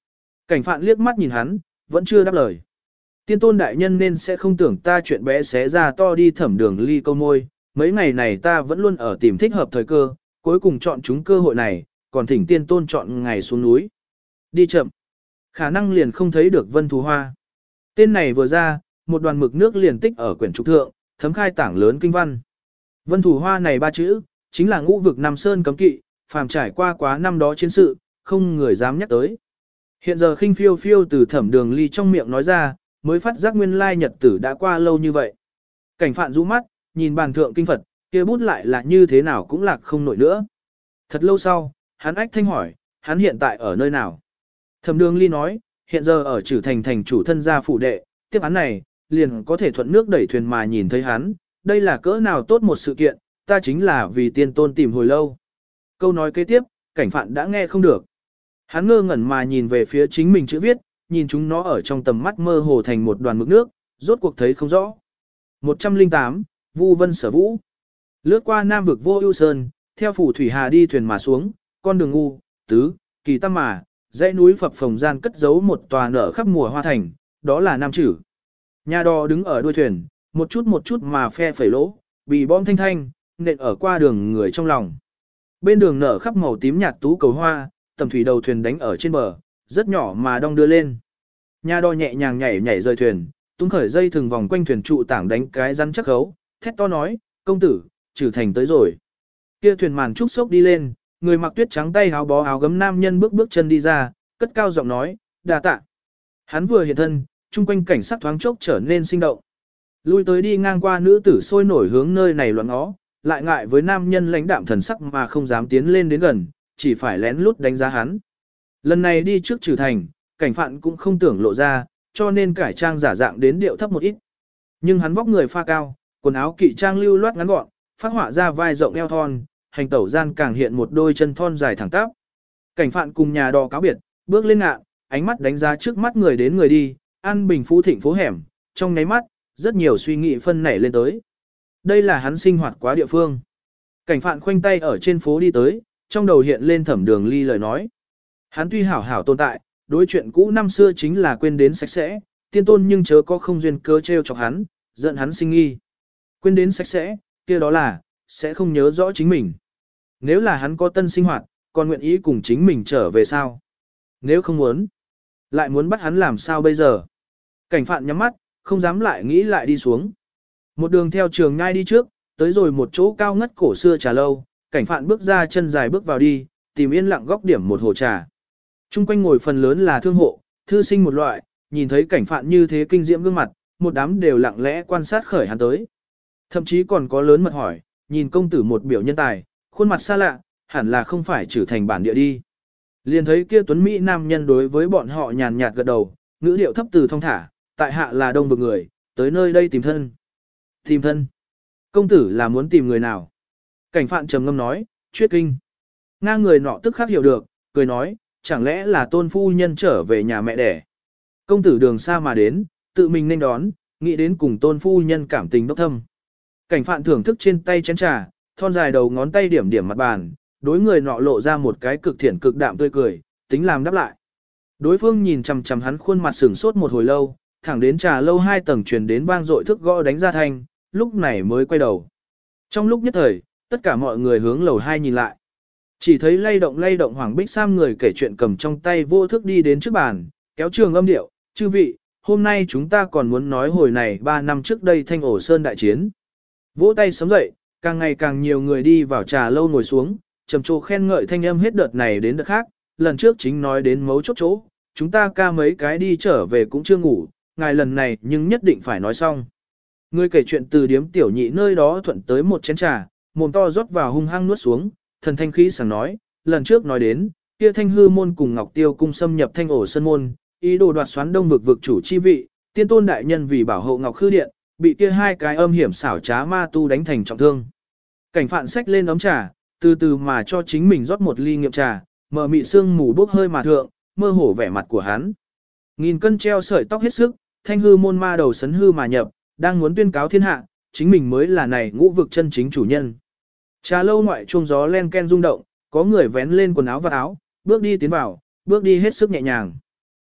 Cảnh phạn liếc mắt nhìn hắn, vẫn chưa đáp lời. Tiên tôn đại nhân nên sẽ không tưởng ta chuyện bé xé ra to đi thẩm đường ly câu môi, mấy ngày này ta vẫn luôn ở tìm thích hợp thời cơ, cuối cùng chọn chúng cơ hội này, còn thỉnh tiên tôn chọn ngày xuống núi. Đi chậm, khả năng liền không thấy được Vân Thù Hoa. Tên này vừa ra, một đoàn mực nước liền tích ở quyển trục thượng, thấm khai tảng lớn kinh văn. Vân Thù Hoa này ba chữ, chính là ngũ vực Nam Sơn cấm kỵ, phàm trải qua quá năm đó chiến sự, không người dám nhắc tới. Hiện giờ khinh phiêu phiêu từ thẩm đường ly trong miệng nói ra, mới phát giác nguyên lai nhật tử đã qua lâu như vậy. Cảnh phạn rũ mắt, nhìn bàn thượng kinh Phật, kia bút lại là như thế nào cũng lạc không nổi nữa. Thật lâu sau, hắn ách thanh hỏi, hắn hiện tại ở nơi nào? Thẩm đường ly nói, hiện giờ ở Trử Thành thành chủ thân gia phủ đệ, tiếp án này, liền có thể thuận nước đẩy thuyền mà nhìn thấy hắn, đây là cỡ nào tốt một sự kiện, ta chính là vì tiên tôn tìm hồi lâu. Câu nói kế tiếp, cảnh phạn đã nghe không được. Hắn ngơ ngẩn mà nhìn về phía chính mình chữ viết, nhìn chúng nó ở trong tầm mắt mơ hồ thành một đoàn mực nước, rốt cuộc thấy không rõ. một trăm lẻ tám, Vu Vân Sở Vũ. Lướt qua Nam vực Vô Ưu Sơn, theo phủ thủy hà đi thuyền mà xuống, con đường ngu, tứ, kỳ tam mà, dãy núi phập phồng gian cất giấu một tòa nở khắp mùa hoa thành, đó là Nam Chử. Nhà đò đứng ở đuôi thuyền, một chút một chút mà phe phẩy lỗ, bị bom thanh thanh, nện ở qua đường người trong lòng. Bên đường nở khắp màu tím nhạt tú cầu hoa, tầm thủy đầu thuyền đánh ở trên bờ, rất nhỏ mà đong đưa lên. Nhà đò nhẹ nhàng nhảy nhảy rời thuyền, tung khởi dây thừng vòng quanh thuyền trụ tảng đánh cái rắn chắc khấu, thét to nói, công tử, Trử Thành tới rồi. Kia thuyền màn trúc sốc đi lên, người mặc tuyết trắng tay áo bó áo gấm nam nhân bước bước chân đi ra, cất cao giọng nói, đa tạ. Hắn vừa hiện thân, chung quanh cảnh sắc thoáng chốc trở nên sinh động. Lui tới đi ngang qua nữ tử sôi nổi hướng nơi này loạn ngó, lại ngại với nam nhân lãnh đạm thần sắc mà không dám tiến lên đến gần, chỉ phải lén lút đánh giá hắn. Lần này đi trước Trử Thành, cảnh phạn cũng không tưởng lộ ra, cho nên cải trang giả dạng đến điệu thấp một ít. Nhưng hắn vóc người pha cao, quần áo kỵ trang lưu loát ngắn gọn, phát họa ra vai rộng eo thon, hành tẩu gian càng hiện một đôi chân thon dài thẳng tắp. Cảnh phạn cùng nhà đò cáo biệt, bước lên ngạn, ánh mắt đánh giá trước mắt người đến người đi, an bình phú thịnh phố hẻm, trong nháy mắt, rất nhiều suy nghĩ phân nảy lên tới. Đây là hắn sinh hoạt quá địa phương. Cảnh phạn khoanh tay ở trên phố đi tới, trong đầu hiện lên thẩm đường ly lời nói. Hắn tuy hảo hảo tồn tại, đối chuyện cũ năm xưa chính là quên đến sạch sẽ, tiên tôn nhưng chớ có không duyên cớ trêu chọc hắn, giận hắn sinh nghi. Quên đến sạch sẽ, kia đó là, sẽ không nhớ rõ chính mình. Nếu là hắn có tân sinh hoạt, còn nguyện ý cùng chính mình trở về sao? Nếu không muốn, lại muốn bắt hắn làm sao bây giờ? Cảnh phạn nhắm mắt, không dám lại nghĩ lại đi xuống. Một đường theo trường nhai đi trước, tới rồi một chỗ cao ngất cổ xưa trà lâu, cảnh phạn bước ra chân dài bước vào đi, tìm yên lặng góc điểm một hồ trà. Trung quanh ngồi phần lớn là thương hộ, thư sinh một loại, nhìn thấy cảnh phạn như thế kinh diễm gương mặt, một đám đều lặng lẽ quan sát khởi hắn tới. Thậm chí còn có lớn mật hỏi, nhìn công tử một biểu nhân tài, khuôn mặt xa lạ, hẳn là không phải Trử Thành bản địa đi. Liền thấy kia tuấn Mỹ nam nhân đối với bọn họ nhàn nhạt gật đầu, ngữ điệu thấp từ thong thả, tại hạ là đông vực người, tới nơi đây tìm thân. Tìm thân. Công tử là muốn tìm người nào? Cảnh phạn trầm ngâm nói, Chuyết Kinh. Ngang người nọ tức khắc hiểu được, cười nói, chẳng lẽ là tôn phu nhân trở về nhà mẹ đẻ. Công tử đường xa mà đến, tự mình nên đón, nghĩ đến cùng tôn phu nhân cảm tình đốc thâm. Cảnh phạn thưởng thức trên tay chén trà, thon dài đầu ngón tay điểm điểm mặt bàn, đối người nọ lộ ra một cái cực thiện cực đạm tươi cười, tính làm đáp lại. Đối phương nhìn chằm chằm hắn khuôn mặt sửng sốt một hồi lâu, thẳng đến trà lâu hai tầng truyền đến vang dội thức gõ đánh ra thanh, lúc này mới quay đầu. Trong lúc nhất thời, tất cả mọi người hướng lầu hai nhìn lại. Chỉ thấy lay động lay động Hoàng Bích Sam người kể chuyện cầm trong tay vô thức đi đến trước bàn, kéo trường âm điệu, chư vị, hôm nay chúng ta còn muốn nói hồi này ba năm trước đây Thanh Ổ Sơn đại chiến. Vỗ tay sớm dậy, càng ngày càng nhiều người đi vào trà lâu ngồi xuống, trầm trồ khen ngợi thanh âm hết đợt này đến đợt khác, lần trước chính nói đến mấu chốt chỗ, chúng ta ca mấy cái đi trở về cũng chưa ngủ, ngài lần này nhưng nhất định phải nói xong. Người kể chuyện từ điếm tiểu nhị nơi đó thuận tới một chén trà, mồm to rót vào hung hăng nuốt xuống, thần thanh khí sảng nói, lần trước nói đến, kia Thanh Hư môn cùng Ngọc Tiêu cung xâm nhập Thanh Ổ Sơn môn, ý đồ đoạt xoán Đông vực vực chủ chi vị, tiên tôn đại nhân vì bảo hộ Ngọc Khư điện, bị kia hai cái âm hiểm xảo trá ma tu đánh thành trọng thương. Cảnh phạn xách lên ấm trà, từ từ mà cho chính mình rót một ly nghiệm trà, mở mị sương mù bốc hơi mà thượng, mơ hổ vẻ mặt của hắn. Nghìn cân treo sợi tóc hết sức, Thanh Hư môn ma đầu sấn hư mà nhập, đang muốn tuyên cáo thiên hạ, chính mình mới là này ngũ vực chân chính chủ nhân. Trà lâu ngoại chuông gió len ken rung động, có người vén lên quần áo và áo, bước đi tiến vào, bước đi hết sức nhẹ nhàng.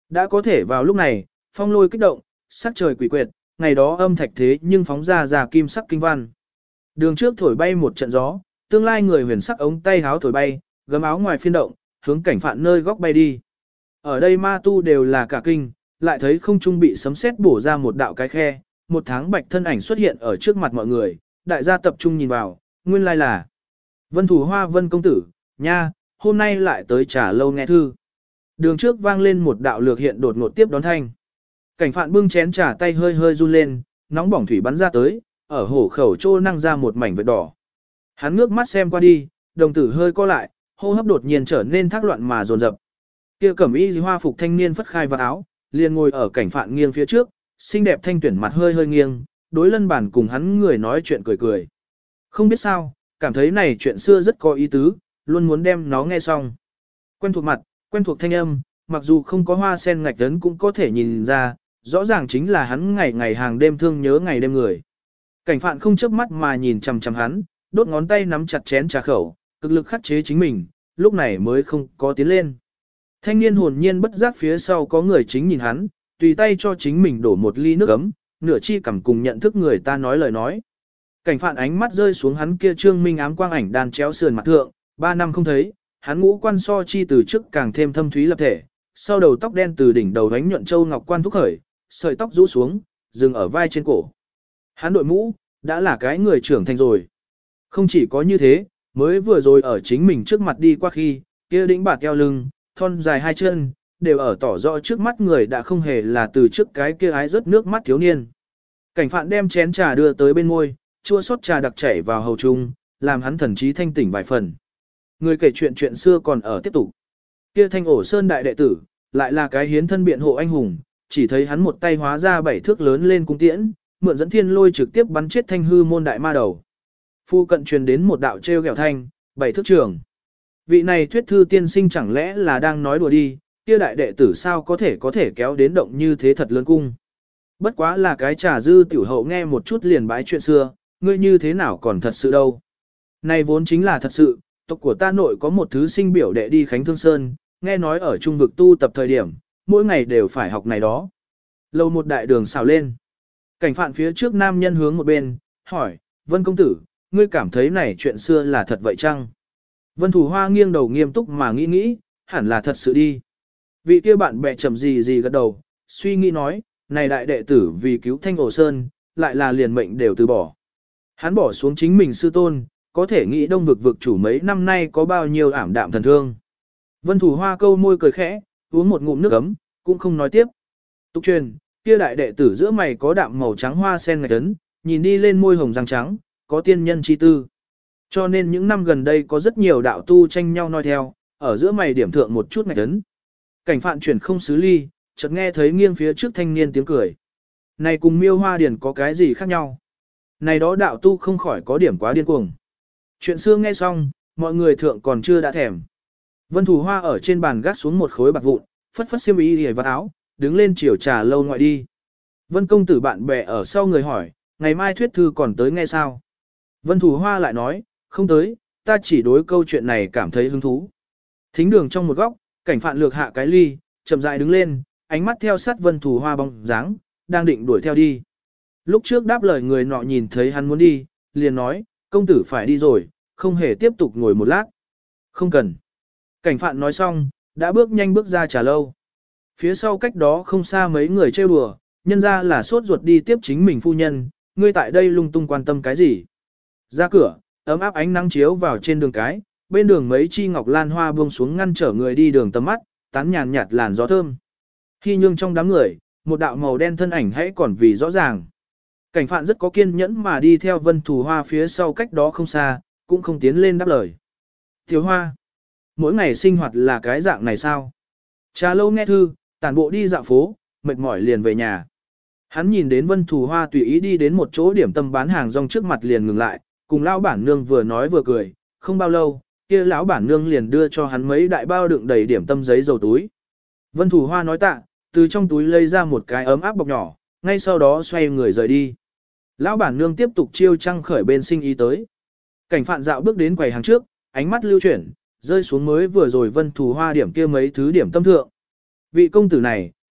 Đã có thể vào lúc này, phong lôi kích động, sắc trời quỷ quyệt, ngày đó âm thạch thế nhưng phóng ra ra kim sắc kinh văn. Đường trước thổi bay một trận gió, tương lai người huyền sắc ống tay háo thổi bay, gấm áo ngoài phiên động, hướng cảnh phạn nơi góc bay đi. Ở đây ma tu đều là cả kinh, lại thấy không trung bị sấm sét bổ ra một đạo cái khe, một tháng bạch thân ảnh xuất hiện ở trước mặt mọi người, đại gia tập trung nhìn vào, nguyên lai là Vân Thủ Hoa Vân công tử, nha, hôm nay lại tới trả lâu nghe thư. Đường trước vang lên một đạo lược hiện đột ngột tiếp đón thanh. Cảnh phạn bưng chén trà tay hơi hơi run lên, nóng bỏng thủy bắn ra tới, ở hổ khẩu trô năng ra một mảnh vệt đỏ. Hắn ngước mắt xem qua đi, đồng tử hơi co lại, hô hấp đột nhiên trở nên thác loạn mà dồn dập. Kia cẩm y hoa phục thanh niên phất khai vào áo, liền ngồi ở cảnh phạn nghiêng phía trước, xinh đẹp thanh tuyển mặt hơi hơi nghiêng, đối lân bản cùng hắn người nói chuyện cười cười. Không biết sao, cảm thấy này chuyện xưa rất có ý tứ, luôn muốn đem nó nghe xong. Quen thuộc mặt, quen thuộc thanh âm, mặc dù không có hoa sen ngạch tấn cũng có thể nhìn ra, rõ ràng chính là hắn ngày ngày hàng đêm thương nhớ ngày đêm người. Cảnh phạn không chớp mắt mà nhìn chằm chằm hắn, đốt ngón tay nắm chặt chén trà khẩu, cực lực khắc chế chính mình, lúc này mới không có tiến lên. Thanh niên hồn nhiên bất giác phía sau có người chính nhìn hắn, tùy tay cho chính mình đổ một ly nước ấm, nửa chi cảm cùng nhận thức người ta nói lời nói. Cảnh phạn ánh mắt rơi xuống hắn kia trương minh ám quang ảnh đàn chéo sườn mặt thượng, ba năm không thấy, hắn ngũ quan so chi từ trước càng thêm thâm thúy lập thể, sau đầu tóc đen từ đỉnh đầu đánh nhuận châu ngọc quan thúc khởi, sợi tóc rũ xuống, dừng ở vai trên cổ. Hắn đội mũ, đã là cái người trưởng thành rồi. Không chỉ có như thế, mới vừa rồi ở chính mình trước mặt đi qua khi, kia đĩnh bạt eo lưng, thon dài hai chân, đều ở tỏ rõ trước mắt người đã không hề là từ trước cái kia ái rớt nước mắt thiếu niên. Cảnh phạn đem chén trà đưa tới bên môi, chua xót trà đặc chảy vào hầu trung, làm hắn thần trí thanh tỉnh vài phần. Người kể chuyện chuyện xưa còn ở tiếp tục. Kia thanh ổ sơn đại đệ tử, lại là cái hiến thân biện hộ anh hùng, chỉ thấy hắn một tay hóa ra bảy thước lớn lên cung tiễn, mượn dẫn thiên lôi trực tiếp bắn chết thanh hư môn đại ma đầu. Phu cận truyền đến một đạo treo gẹo thanh, bảy thước trường. Vị này thuyết thư tiên sinh chẳng lẽ là đang nói đùa đi, kia đại đệ tử sao có thể có thể kéo đến động như thế thật lớn cung. Bất quá là cái trà dư tiểu hậu nghe một chút liền bái chuyện xưa, ngươi như thế nào còn thật sự đâu. Này vốn chính là thật sự, tộc của ta nội có một thứ sinh biểu đệ đi Khánh Thương Sơn, nghe nói ở trung vực tu tập thời điểm, mỗi ngày đều phải học này đó. Lâu một đại đường xào lên. Cảnh phạn phía trước nam nhân hướng một bên, hỏi, Vân công tử, ngươi cảm thấy này chuyện xưa là thật vậy chăng? Vân Thủ Hoa nghiêng đầu nghiêm túc mà nghĩ nghĩ, hẳn là thật sự đi. Vị kia bạn bè chậm gì gì gật đầu, suy nghĩ nói, này đại đệ tử vì cứu Thanh Ổ Sơn, lại là liền mệnh đều từ bỏ. Hắn bỏ xuống chính mình sư tôn, có thể nghĩ đông vực vực chủ mấy năm nay có bao nhiêu ảm đạm thần thương. Vân Thủ Hoa câu môi cười khẽ, uống một ngụm nước ấm, cũng không nói tiếp. Tục truyền, kia đại đệ tử giữa mày có đạm màu trắng hoa sen ngạch tấn, nhìn đi lên môi hồng răng trắng, có tiên nhân chi tư. Cho nên những năm gần đây có rất nhiều đạo tu tranh nhau noi theo, ở giữa mày điểm thượng một chút ngạch tấn. Cảnh phạn chuyển không xứ ly, chợt nghe thấy nghiêng phía trước thanh niên tiếng cười. Này cùng miêu hoa điển có cái gì khác nhau? Này đó đạo tu không khỏi có điểm quá điên cuồng. Chuyện xưa nghe xong, mọi người thượng còn chưa đã thèm. Vân Thủ Hoa ở trên bàn gác xuống một khối bạc vụn, phất phất xiêm y hề vào áo, đứng lên chiều trà lâu ngoại đi. Vân công tử bạn bè ở sau người hỏi, ngày mai thuyết thư còn tới nghe sao? Vân Thủ Hoa lại nói, không tới, ta chỉ đối câu chuyện này cảm thấy hứng thú. Thính đường trong một góc, cảnh phạn lược hạ cái ly, chậm rãi đứng lên, ánh mắt theo sát Vân Thủ Hoa bóng dáng, đang định đuổi theo đi. Lúc trước đáp lời người nọ nhìn thấy hắn muốn đi, liền nói, công tử phải đi rồi, không hề tiếp tục ngồi một lát. Không cần. Cảnh phạn nói xong, đã bước nhanh bước ra trà lâu. Phía sau cách đó không xa mấy người trêu đùa, nhân ra là sốt ruột đi tiếp chính mình phu nhân, ngươi tại đây lung tung quan tâm cái gì. Ra cửa, ấm áp ánh nắng chiếu vào trên đường cái, bên đường mấy chi ngọc lan hoa buông xuống ngăn trở người đi đường tầm mắt, tán nhàn nhạt làn gió thơm. Khi nhương trong đám người, một đạo màu đen thân ảnh hãy còn vì rõ ràng. Cảnh phạn rất có kiên nhẫn mà đi theo Vân Thủ Hoa phía sau cách đó không xa, cũng không tiến lên đáp lời. Thiếu Hoa, mỗi ngày sinh hoạt là cái dạng này sao? Trà lâu nghe thư, tản bộ đi dạo phố, mệt mỏi liền về nhà. Hắn nhìn đến Vân Thủ Hoa tùy ý đi đến một chỗ điểm tâm bán hàng rong trước mặt liền ngừng lại, cùng lão bản nương vừa nói vừa cười, không bao lâu, kia lão bản nương liền đưa cho hắn mấy đại bao đựng đầy điểm tâm giấy dầu túi. Vân Thủ Hoa nói tạ, từ trong túi lấy ra một cái ấm áp bọc nhỏ, ngay sau đó xoay người rời đi. Lão bản nương tiếp tục chiêu trăng khởi bên sinh ý tới. Cảnh phạn dạo bước đến quầy hàng trước, ánh mắt lưu chuyển, rơi xuống mới vừa rồi Vân Thủ Hoa điểm kia mấy thứ điểm tâm thượng. Vị công tử này,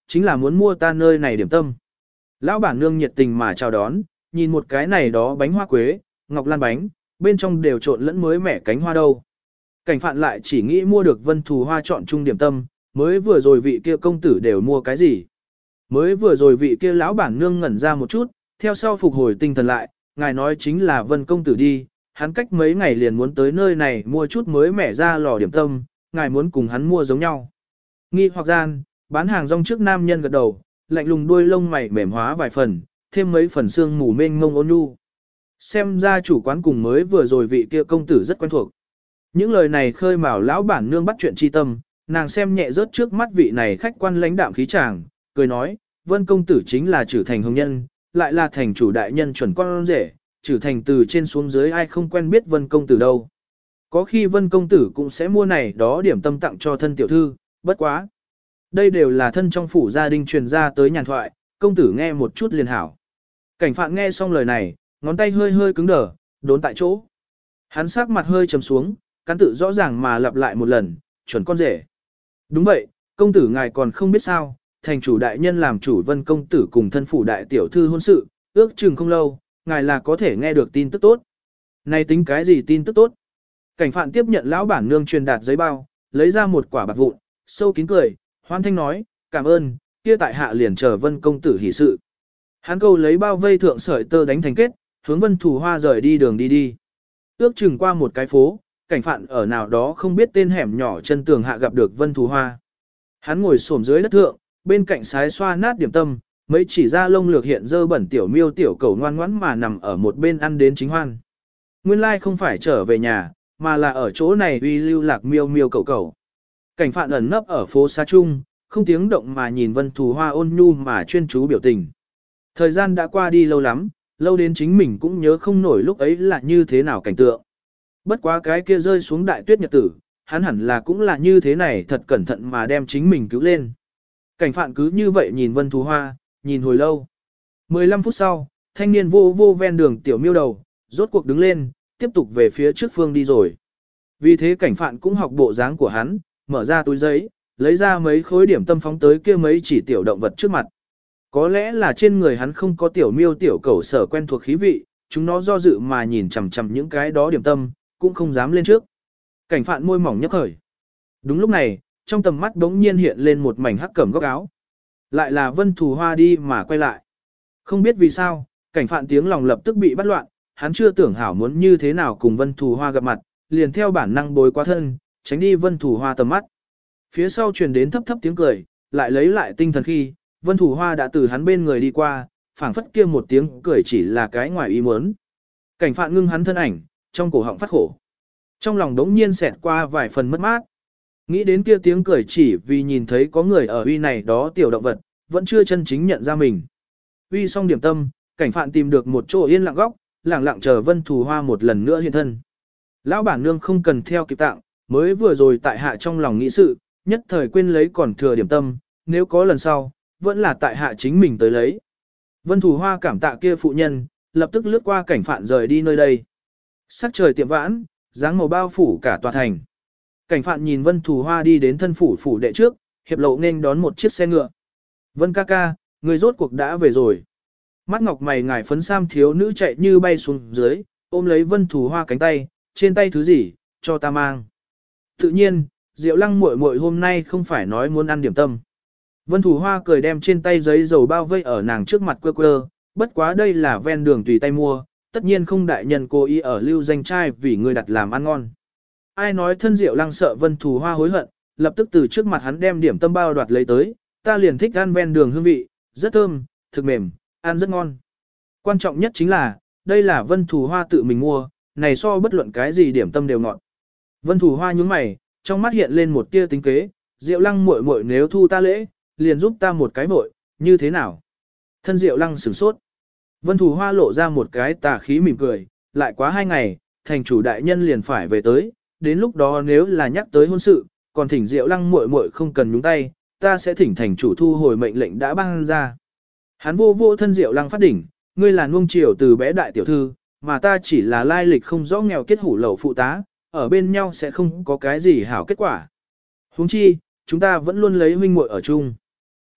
chính là muốn mua ta nơi này điểm tâm. Lão bản nương nhiệt tình mà chào đón, nhìn một cái này đó bánh hoa quế, ngọc lan bánh, bên trong đều trộn lẫn mới mẻ cánh hoa đâu. Cảnh phạn lại chỉ nghĩ mua được Vân Thù Hoa chọn trung điểm tâm, mới vừa rồi vị kia công tử đều mua cái gì. Mới vừa rồi vị kia lão bản nương ngẩn ra một chút, theo sau phục hồi tinh thần lại, ngài nói chính là Vân công tử đi, hắn cách mấy ngày liền muốn tới nơi này mua chút mới mẻ ra lò điểm tâm, ngài muốn cùng hắn mua giống nhau. Nghi hoặc gian, bán hàng rong trước nam nhân gật đầu, lạnh lùng đuôi lông mày mềm hóa vài phần, thêm mấy phần xương mù mênh mông ôn nhu. Xem ra chủ quán cùng mới vừa rồi vị kia công tử rất quen thuộc. Những lời này khơi mào lão bản nương bắt chuyện chi tâm, nàng xem nhẹ rớt trước mắt vị này khách quan lãnh đạm khí chàng, cười nói, Vân công tử chính là Trử Thành hồng nhân, lại là thành chủ đại nhân chuẩn con rể, Trử Thành từ trên xuống dưới ai không quen biết Vân công tử đâu. Có khi Vân công tử cũng sẽ mua này đó điểm tâm tặng cho thân tiểu thư, bất quá. Đây đều là thân trong phủ gia đình truyền ra tới nhàn thoại, công tử nghe một chút liền hảo. Cảnh phạn nghe xong lời này, ngón tay hơi hơi cứng đờ, đốn tại chỗ. Hắn sắc mặt hơi trầm xuống, cắn tự rõ ràng mà lặp lại một lần, chuẩn con rể. Đúng vậy, công tử ngài còn không biết sao, thành chủ đại nhân làm chủ Vân công tử cùng thân phủ đại tiểu thư hôn sự, ước chừng không lâu, ngài là có thể nghe được tin tức tốt. Này tính cái gì tin tức tốt? Cảnh phạn tiếp nhận lão bản nương truyền đạt giấy bao, lấy ra một quả bạc vụn, sâu kín cười, hoan thanh nói, cảm ơn, kia tại hạ liền chờ Vân công tử hỷ sự. Hắn câu lấy bao vây thượng sợi tơ đánh thành kết, hướng Vân Thù Hoa rời đi đường đi đi. Ước chừng qua một cái phố, cảnh phạn ở nào đó không biết tên hẻm nhỏ chân tường hạ gặp được Vân Thù Hoa. Hắn ngồi xổm dưới đất thượng, bên cạnh sái xoa nát điểm tâm, mấy chỉ ra lông lược hiện dơ bẩn tiểu miêu tiểu cầu ngoan ngoãn mà nằm ở một bên ăn đến chính hoan. Nguyên lai không phải trở về nhà, mà là ở chỗ này uy lưu lạc miêu miêu cầu cầu. Cảnh phạn ẩn nấp ở phố xa trung, không tiếng động mà nhìn Vân Thù Hoa ôn nhu mà chuyên chú biểu tình. Thời gian đã qua đi lâu lắm, lâu đến chính mình cũng nhớ không nổi lúc ấy là như thế nào cảnh tượng. Bất quá cái kia rơi xuống đại tuyết nhật tử, hắn hẳn là cũng là như thế này thật cẩn thận mà đem chính mình cứu lên. Cảnh phạn cứ như vậy nhìn Vân Thù Hoa, nhìn hồi lâu. mười lăm phút sau, thanh niên vô vô ven đường tiểu miêu đầu, rốt cuộc đứng lên, tiếp tục về phía trước phương đi rồi. Vì thế cảnh phạn cũng học bộ dáng của hắn, mở ra túi giấy, lấy ra mấy khối điểm tâm phóng tới kia mấy chỉ tiểu động vật trước mặt. Có lẽ là trên người hắn không có tiểu miêu tiểu cẩu sở quen thuộc khí vị, chúng nó do dự mà nhìn chằm chằm những cái đó điểm tâm, cũng không dám lên trước. Cảnh phạn môi mỏng nhấp khởi. Đúng lúc này, trong tầm mắt đống nhiên hiện lên một mảnh hắc cẩm góc áo. Lại là Vân Thù Hoa đi mà quay lại. Không biết vì sao, cảnh phạn tiếng lòng lập tức bị bắt loạn, hắn chưa tưởng hảo muốn như thế nào cùng Vân Thù Hoa gặp mặt, liền theo bản năng bối quá thân, tránh đi Vân Thù Hoa tầm mắt. Phía sau truyền đến thấp thấp tiếng cười, lại lấy lại tinh thần khi, Vân Thù Hoa đã từ hắn bên người đi qua, phảng phất kia một tiếng cười chỉ là cái ngoài ý muốn. Cảnh phạn ngưng hắn thân ảnh, trong cổ họng phát khổ. Trong lòng đống nhiên xẹt qua vài phần mất mát. Nghĩ đến kia tiếng cười chỉ vì nhìn thấy có người ở uy này đó tiểu động vật, vẫn chưa chân chính nhận ra mình. Uy xong điểm tâm, cảnh phạn tìm được một chỗ yên lặng góc, lặng lặng chờ Vân Thù Hoa một lần nữa hiện thân. Lão bản nương không cần theo kịp tạng, mới vừa rồi tại hạ trong lòng nghĩ sự, nhất thời quên lấy còn thừa điểm tâm, nếu có lần sau, vẫn là tại hạ chính mình tới lấy. Vân Thù Hoa cảm tạ kia phụ nhân, lập tức lướt qua cảnh phạn rời đi nơi đây. Sắc trời tiệm vãn, dáng màu bao phủ cả tòa thành. Cảnh phạn nhìn Vân Thù Hoa đi đến thân phủ phủ đệ trước, hiệp lộ nên đón một chiếc xe ngựa. Vân ca ca, người rốt cuộc đã về rồi. Mắt ngọc mày ngải phấn sam thiếu nữ chạy như bay xuống dưới, ôm lấy Vân Thù Hoa cánh tay, trên tay thứ gì, cho ta mang. Tự nhiên, Diệu Lăng muội muội hôm nay không phải nói muốn ăn điểm tâm. Vân Thù Hoa cười đem trên tay giấy dầu bao vây ở nàng trước mặt quơ quơ, bất quá đây là ven đường tùy tay mua, tất nhiên không đại nhân cố ý ở lưu danh trai vì người đặt làm ăn ngon. Ai nói thân Diệu Lăng sợ Vân Thù Hoa hối hận, lập tức từ trước mặt hắn đem điểm tâm bao đoạt lấy tới, ta liền thích ăn ven đường hương vị, rất thơm, thực mềm, ăn rất ngon. Quan trọng nhất chính là, đây là Vân Thù Hoa tự mình mua, này so bất luận cái gì điểm tâm đều ngọt. Vân Thù Hoa nhướng mày, trong mắt hiện lên một tia tính kế, Diệu Lăng muội muội nếu thu ta lễ, liền giúp ta một cái vội, như thế nào? Thân Diệu Lăng sửng sốt. Vân Thù Hoa lộ ra một cái tà khí mỉm cười, lại quá hai ngày, thành chủ đại nhân liền phải về tới, đến lúc đó nếu là nhắc tới hôn sự, còn thỉnh Diệu Lăng muội muội không cần nhúng tay, ta sẽ thỉnh thành chủ thu hồi mệnh lệnh đã ban ra. Hắn vô vô thân Diệu Lăng phát đỉnh, ngươi là nuông chiều từ bé đại tiểu thư, mà ta chỉ là lai lịch không rõ nghèo kết hủ lậu phụ tá, ở bên nhau sẽ không có cái gì hảo kết quả. Huống chi, chúng ta vẫn luôn lấy huynh muội ở chung.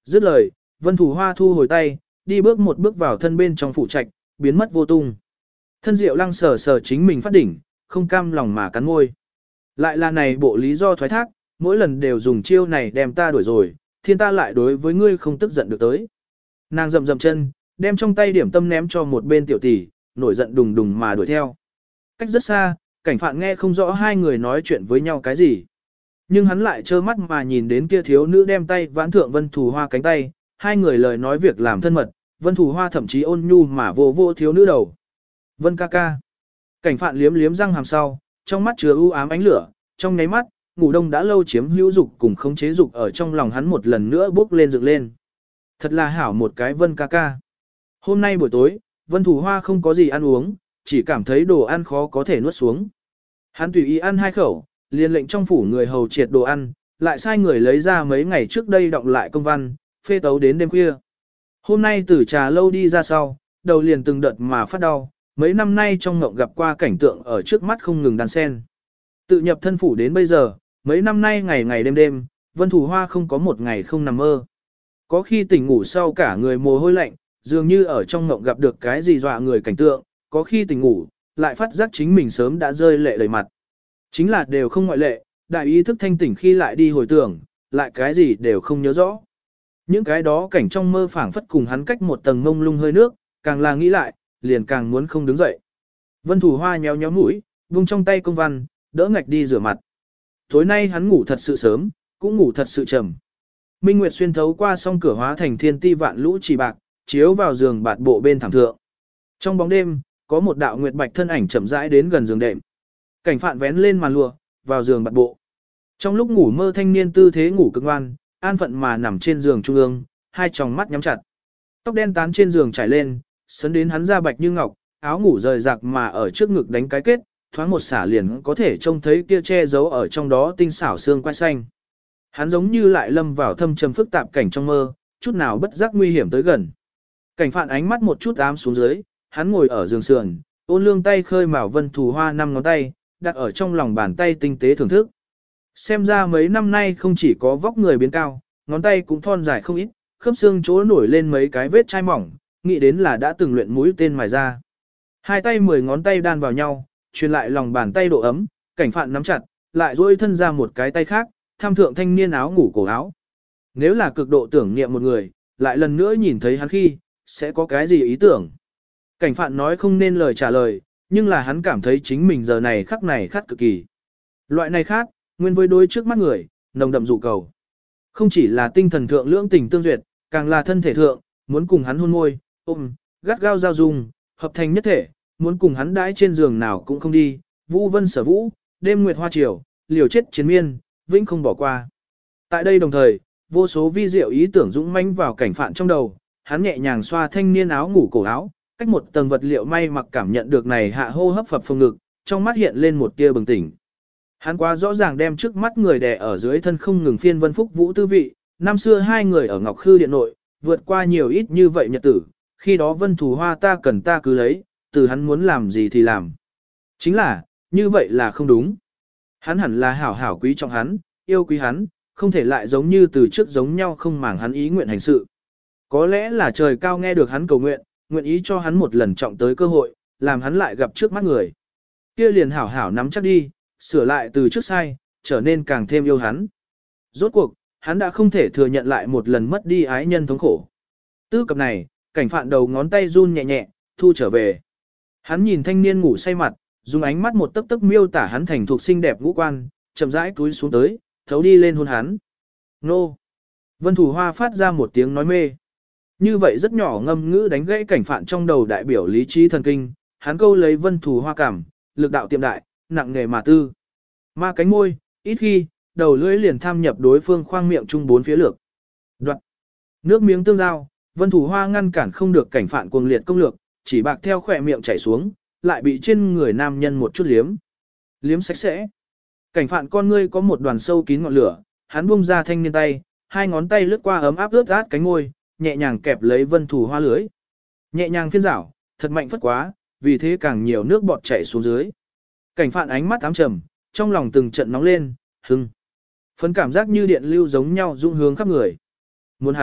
Dứt lời, Vân Thủ Hoa thu hồi tay, đi bước một bước vào thân bên trong phủ trạch, biến mất vô tung. Thân Diệu Lăng sờ sờ chính mình phát đỉnh, không cam lòng mà cắn môi. Lại là này bộ lý do thoái thác, mỗi lần đều dùng chiêu này đem ta đuổi rồi, thiên ta lại đối với ngươi không tức giận được tới. Nàng rậm rậm chân, đem trong tay điểm tâm ném cho một bên tiểu tỷ, nổi giận đùng đùng mà đuổi theo. Cách rất xa, cảnh phạn nghe không rõ hai người nói chuyện với nhau cái gì. Nhưng hắn lại trơ mắt mà nhìn đến kia thiếu nữ đem tay vãn thượng Vân Thù Hoa cánh tay, hai người lời nói việc làm thân mật, Vân Thù Hoa thậm chí ôn nhu mà vô vô thiếu nữ đầu. Vân ca ca. Cảnh phạn liếm liếm răng hàm sau, trong mắt chứa u ám ánh lửa, trong nháy mắt, ngủ đông đã lâu chiếm hữu dục cùng khống chế dục ở trong lòng hắn một lần nữa bốc lên dựng lên. Thật là hảo một cái Vân ca ca. Hôm nay buổi tối, Vân Thù Hoa không có gì ăn uống, chỉ cảm thấy đồ ăn khó có thể nuốt xuống. Hắn tùy ý ăn hai khẩu, liền lệnh trong phủ người hầu triệt đồ ăn, lại sai người lấy ra mấy ngày trước đây đọng lại công văn, phê tấu đến đêm khuya. Hôm nay từ trà lâu đi ra sau, đầu liền từng đợt mà phát đau, mấy năm nay trong ngộng gặp qua cảnh tượng ở trước mắt không ngừng đan sen. Tự nhập thân phủ đến bây giờ, mấy năm nay ngày ngày đêm đêm, Vân Thù Hoa không có một ngày không nằm mơ. Có khi tỉnh ngủ sau cả người mồ hôi lạnh, dường như ở trong ngộng gặp được cái gì dọa người cảnh tượng, có khi tỉnh ngủ, lại phát giác chính mình sớm đã rơi lệ đầy mặt. Chính là đều không ngoại lệ, đại ý thức thanh tỉnh khi lại đi hồi tưởng, lại cái gì đều không nhớ rõ. Những cái đó cảnh trong mơ phảng phất cùng hắn cách một tầng mông lung hơi nước, càng là nghĩ lại, liền càng muốn không đứng dậy. Vân Thù Hoa nhéo nhéo mũi, vung trong tay công văn, đỡ ngạch đi rửa mặt. Tối nay hắn ngủ thật sự sớm, cũng ngủ thật sự trầm. Minh Nguyệt xuyên thấu qua song cửa hóa thành thiên ti vạn lũ chỉ bạc, chiếu vào giường bạt bộ bên thảm thượng. Trong bóng đêm, có một đạo nguyệt bạch thân ảnh chậm rãi đến gần giường đệm. Cảnh phạn vén lên màn lụa, vào giường bạt bộ. Trong lúc ngủ mơ thanh niên tư thế ngủ cực ngoan, an phận mà nằm trên giường trung ương, hai tròng mắt nhắm chặt. Tóc đen tán trên giường trải lên, sấn đến hắn da bạch như ngọc, áo ngủ rời rạc mà ở trước ngực đánh cái kết, thoáng một xả liền có thể trông thấy kia che giấu ở trong đó tinh xảo xương quai xanh. Hắn giống như lại lâm vào thâm trầm phức tạp cảnh trong mơ, chút nào bất giác nguy hiểm tới gần. Cảnh phạn ánh mắt một chút ám xuống dưới, hắn ngồi ở giường sườn, ôn lương tay khơi mào Vân Thù Hoa năm ngón tay, đặt ở trong lòng bàn tay tinh tế thưởng thức. Xem ra mấy năm nay không chỉ có vóc người biến cao, ngón tay cũng thon dài không ít, khớp xương chỗ nổi lên mấy cái vết chai mỏng, nghĩ đến là đã từng luyện mũi tên mài ra. Hai tay mười ngón tay đan vào nhau, truyền lại lòng bàn tay độ ấm, cảnh phạn nắm chặt, lại duỗi thân ra một cái tay khác, tham thượng thanh niên áo ngủ cổ áo. Nếu là cực độ tưởng niệm một người, lại lần nữa nhìn thấy hắn khi, sẽ có cái gì ý tưởng? Cảnh phạn nói không nên lời trả lời, nhưng là hắn cảm thấy chính mình giờ này khắc này khát cực kỳ. Loại này khác, nguyên với đối trước mắt người, nồng đậm dụ cầu. Không chỉ là tinh thần thượng lưỡng tình tương duyệt, càng là thân thể thượng, muốn cùng hắn hôn môi, ôm, gắt gao giao dung, hợp thành nhất thể, muốn cùng hắn đãi trên giường nào cũng không đi, vũ vân sở vũ, đêm nguyệt hoa triều, liều chết chiến miên, vĩnh không bỏ qua. Tại đây đồng thời, vô số vi diệu ý tưởng dũng mãnh vào cảnh phạn trong đầu, hắn nhẹ nhàng xoa thanh niên áo ngủ cổ áo, cách một tầng vật liệu may mặc cảm nhận được này hạ hô hấp phập phồng ngực, trong mắt hiện lên một tia bừng tỉnh. Hắn quá rõ ràng đem trước mắt người đè ở dưới thân không ngừng phiên Vân Phúc Vũ tư vị, năm xưa hai người ở Ngọc Khư điện nội, vượt qua nhiều ít như vậy nhật tử, khi đó Vân Thù Hoa ta cần ta cứ lấy, từ hắn muốn làm gì thì làm. Chính là, như vậy là không đúng. Hắn hẳn là hảo hảo quý trọng hắn, yêu quý hắn, không thể lại giống như từ trước giống nhau không màng hắn ý nguyện hành sự. Có lẽ là trời cao nghe được hắn cầu nguyện, nguyện ý cho hắn một lần trọng tới cơ hội, làm hắn lại gặp trước mắt người. Kia liền hảo hảo nắm chắc đi, sửa lại từ trước sai, trở nên càng thêm yêu hắn. Rốt cuộc, hắn đã không thể thừa nhận lại một lần mất đi ái nhân thống khổ. Tư cập này, cảnh phạn đầu ngón tay run nhẹ nhẹ, thu trở về. Hắn nhìn thanh niên ngủ say mặt, dùng ánh mắt một tấc tấc miêu tả hắn thành thuộc xinh đẹp ngũ quan, chậm rãi cúi xuống tới, thấu đi lên hôn hắn. Nô! Vân Thù Hoa phát ra một tiếng nói mê. Như vậy rất nhỏ ngâm ngữ đánh gãy cảnh phạn trong đầu đại biểu lý trí thần kinh, hắn câu lấy Vân Thù Hoa cảm, lực đạo tiệm đại, nặng nghề mà tư. Ma cánh môi, ít khi, đầu lưỡi liền tham nhập đối phương khoang miệng chung bốn phía lược. Đoạn. Nước miếng tương giao, Vân Thù Hoa ngăn cản không được cảnh phạn cuồng liệt công lược, chỉ bạc theo khỏe miệng chảy xuống, lại bị trên người nam nhân một chút liếm. Liếm sạch sẽ. Cảnh phạn con ngươi có một đoàn sâu kín ngọn lửa, hắn buông ra thanh niên tay, hai ngón tay lướt qua ấm áp ướt át cánh môi, nhẹ nhàng kẹp lấy Vân Thù Hoa lưới. Nhẹ nhàng phiên rảo, thật mạnh phất quá, vì thế càng nhiều nước bọt chảy xuống dưới. Cảnh phạn ánh mắt ám trầm, trong lòng từng trận nóng lên, hưng. Phấn cảm giác như điện lưu giống nhau dung hướng khắp người. Muốn hắn,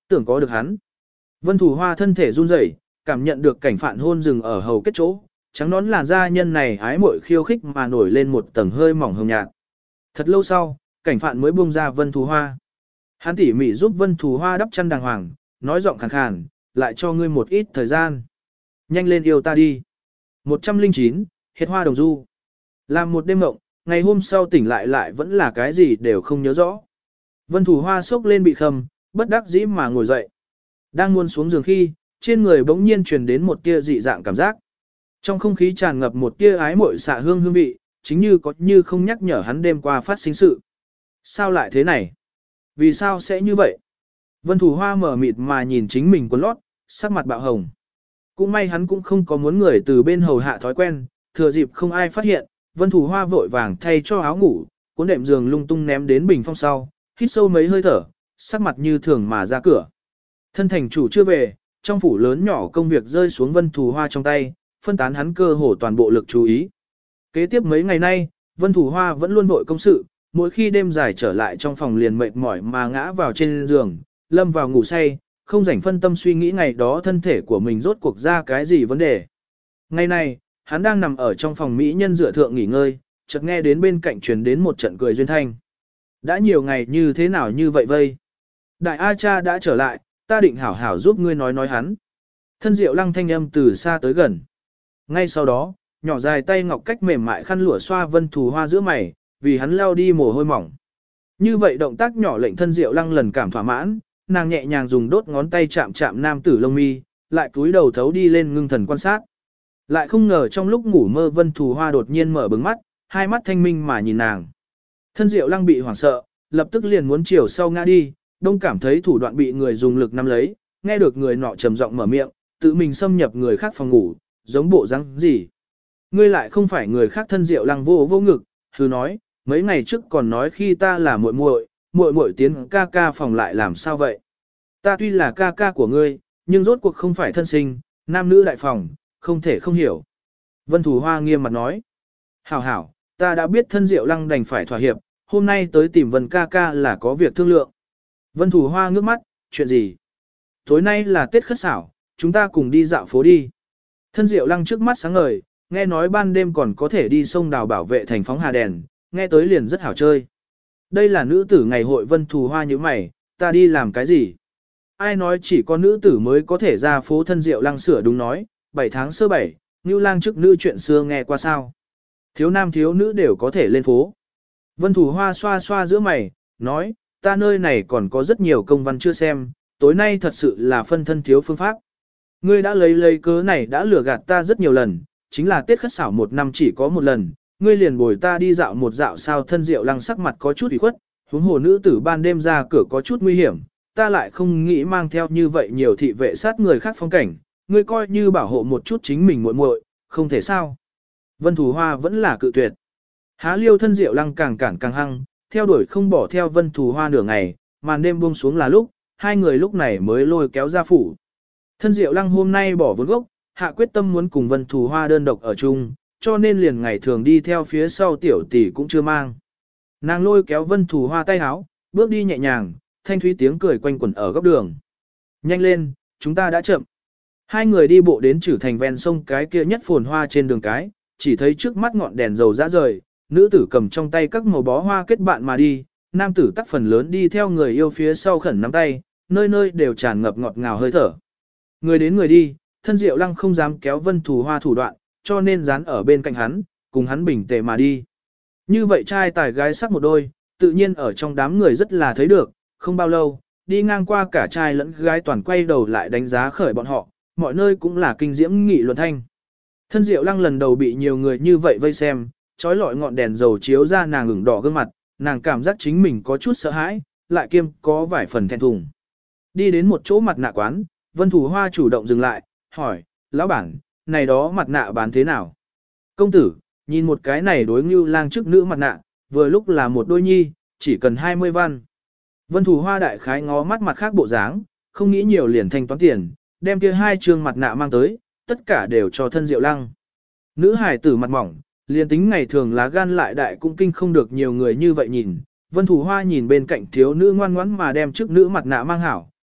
Tưởng có được hắn. Vân Thủ Hoa thân thể run rẩy, cảm nhận được cảnh phạn hôn rừng ở hầu kết chỗ, trắng nón làn da nhân này ái muội khiêu khích mà nổi lên một tầng hơi mỏng hồng nhạt. Thật lâu sau, cảnh phạn mới buông ra Vân Thủ Hoa. Hắn tỉ mỉ giúp Vân Thủ Hoa đắp chăn đàng hoàng, nói giọng khàn khàn, lại cho ngươi một ít thời gian. Nhanh lên yêu ta đi. một trăm lẻ chín, Hiệt Hoa Đồng Du. Làm một đêm mộng, ngày hôm sau tỉnh lại lại vẫn là cái gì đều không nhớ rõ. Vân Thủ Hoa sốc lên bị khâm, bất đắc dĩ mà ngồi dậy. Đang muốn xuống giường khi, trên người bỗng nhiên truyền đến một tia dị dạng cảm giác. Trong không khí tràn ngập một tia ái muội xạ hương hương vị, chính như có như không nhắc nhở hắn đêm qua phát sinh sự. Sao lại thế này? Vì sao sẽ như vậy? Vân Thủ Hoa mở mịt mà nhìn chính mình quần lót, sắc mặt bạo hồng. Cũng may hắn cũng không có muốn người từ bên hầu hạ thói quen, thừa dịp không ai phát hiện, Vân Thủ Hoa vội vàng thay cho áo ngủ, cuốn đệm giường lung tung ném đến bình phong sau, hít sâu mấy hơi thở, sắc mặt như thường mà ra cửa. Thân thành chủ chưa về, trong phủ lớn nhỏ công việc rơi xuống Vân Thủ Hoa trong tay, phân tán hắn cơ hồ toàn bộ lực chú ý. Kế tiếp mấy ngày nay, Vân Thủ Hoa vẫn luôn vội công sự, mỗi khi đêm dài trở lại trong phòng liền mệt mỏi mà ngã vào trên giường, lâm vào ngủ say, không rảnh phân tâm suy nghĩ ngày đó thân thể của mình rốt cuộc ra cái gì vấn đề. Ngày này, hắn đang nằm ở trong phòng mỹ nhân dựa thượng nghỉ ngơi, chợt nghe đến bên cạnh truyền đến một trận cười duyên thanh. Đã nhiều ngày như thế nào như vậy vây? Đại A Cha đã trở lại, ta định hảo hảo giúp ngươi nói nói hắn. Thân Diệu Lăng thanh âm từ xa tới gần. Ngay sau đó, nhỏ dài tay ngọc cách mềm mại khăn lụa xoa Vân Thủ Hoa giữa mày, vì hắn leo đi mồ hôi mỏng. Như vậy động tác nhỏ lệnh thân Diệu Lăng lần cảm thỏa mãn, nàng nhẹ nhàng dùng đốt ngón tay chạm chạm nam tử lông mi, lại cúi đầu thấu đi lên ngưng thần quan sát. Lại không ngờ trong lúc ngủ mơ Vân Thủ Hoa đột nhiên mở bừng mắt, hai mắt thanh minh mà nhìn nàng. Thân Diệu Lăng bị hoảng sợ, lập tức liền muốn chiều sau ngã đi, đông cảm thấy thủ đoạn bị người dùng lực nắm lấy, nghe được người nọ trầm giọng mở miệng, tự mình xâm nhập người khác phòng ngủ, giống bộ răng gì. Ngươi lại không phải người khác. Thân Diệu Lăng vô vô ngực, hừ nói, mấy ngày trước còn nói khi ta là muội muội, muội muội tiến ca ca phòng lại làm sao vậy? Ta tuy là ca ca của ngươi, nhưng rốt cuộc không phải thân sinh, nam nữ đại phòng, không thể không hiểu. Vân Thủ Hoa nghiêm mặt nói, hảo hảo, ta đã biết. Thân Diệu Lăng đành phải thỏa hiệp, hôm nay tới tìm Vân ca ca là có việc thương lượng. Vân Thủ Hoa ngước mắt, chuyện gì? Tối nay là Tết Khất Sảo, chúng ta cùng đi dạo phố đi. Thân Diệu Lăng trước mắt sáng ngời, nghe nói ban đêm còn có thể đi sông đào bảo vệ thành phóng hà đèn, nghe tới liền rất hảo chơi. Đây là nữ tử ngày hội. Vân Thủ Hoa như mày, ta đi làm cái gì? Ai nói chỉ có nữ tử mới có thể ra phố? Thân Diệu Lăng sửa đúng nói, bảy tháng sơ bảy, Ngưu Lang chức nữ chuyện xưa nghe qua sao? Thiếu nam thiếu nữ đều có thể lên phố. Vân Thủ Hoa xoa xoa giữa mày, nói, ta nơi này còn có rất nhiều công văn chưa xem, tối nay thật sự là phân thân thiếu phương pháp. Ngươi đã lấy lấy cớ này đã lừa gạt ta rất nhiều lần, chính là Tết Khất Sảo một năm chỉ có một lần, ngươi liền bồi ta đi dạo một dạo sao? Thân Diệu Lăng sắc mặt có chút ủy khuất, huống hồ nữ tử ban đêm ra cửa có chút nguy hiểm, ta lại không nghĩ mang theo như vậy nhiều thị vệ sát người khác phong cảnh, ngươi coi như bảo hộ một chút chính mình muội muội, không thể sao? Vân Thủ Hoa vẫn là cự tuyệt. Há liêu. Thân Diệu Lăng càng cản càng hăng, theo đuổi không bỏ theo Vân Thủ Hoa nửa ngày, màn đêm buông xuống là lúc, hai người lúc này mới lôi kéo ra phủ. Thân Diệu Lăng hôm nay bỏ vốn gốc, hạ quyết tâm muốn cùng Vân Thủ Hoa đơn độc ở chung, cho nên liền ngày thường đi theo phía sau tiểu tỷ cũng chưa mang. Nàng lôi kéo Vân Thủ Hoa tay háo, bước đi nhẹ nhàng, thanh thúy tiếng cười quanh quẩn ở góc đường. Nhanh lên, chúng ta đã chậm. Hai người đi bộ đến Trử Thành ven sông cái kia nhất phồn hoa trên đường cái, chỉ thấy trước mắt ngọn đèn dầu rã rời, nữ tử cầm trong tay các màu bó hoa kết bạn mà đi, nam tử tắc phần lớn đi theo người yêu phía sau khẩn nắm tay, nơi nơi đều tràn ngập ngọt ngào hơi thở. Người đến người đi, Thân Diệu Lăng không dám kéo Vân Thủ Hoa thủ đoạn, cho nên dán ở bên cạnh hắn, cùng hắn bình tề mà đi. Như vậy trai tài gái sắc một đôi, tự nhiên ở trong đám người rất là thấy được, không bao lâu, đi ngang qua cả trai lẫn gái toàn quay đầu lại đánh giá khởi bọn họ, mọi nơi cũng là kinh diễm nghị luận thanh. Thân Diệu Lăng lần đầu bị nhiều người như vậy vây xem, trói lọi ngọn đèn dầu chiếu ra nàng ửng đỏ gương mặt, nàng cảm giác chính mình có chút sợ hãi, lại kiêm có vài phần thẹn thùng. Đi đến một chỗ mặt nạ quán, Vân Thủ Hoa chủ động dừng lại, hỏi, lão bản, này đó mặt nạ bán thế nào? Công tử, nhìn một cái này đối Ngưu Lang chức nữ mặt nạ, vừa lúc là một đôi nhi, chỉ cần hai mươi văn. Vân Thủ Hoa đại khái ngó mắt mặt khác bộ dáng, không nghĩ nhiều liền thanh toán tiền, đem kia hai trương mặt nạ mang tới, tất cả đều cho Thân Diệu Lăng. Nữ hài tử mặt mỏng, liền tính ngày thường lá gan lại đại cũng kinh không được nhiều người như vậy nhìn. Vân Thủ Hoa nhìn bên cạnh thiếu nữ ngoan ngoãn mà đem chức nữ mặt nạ mang hảo,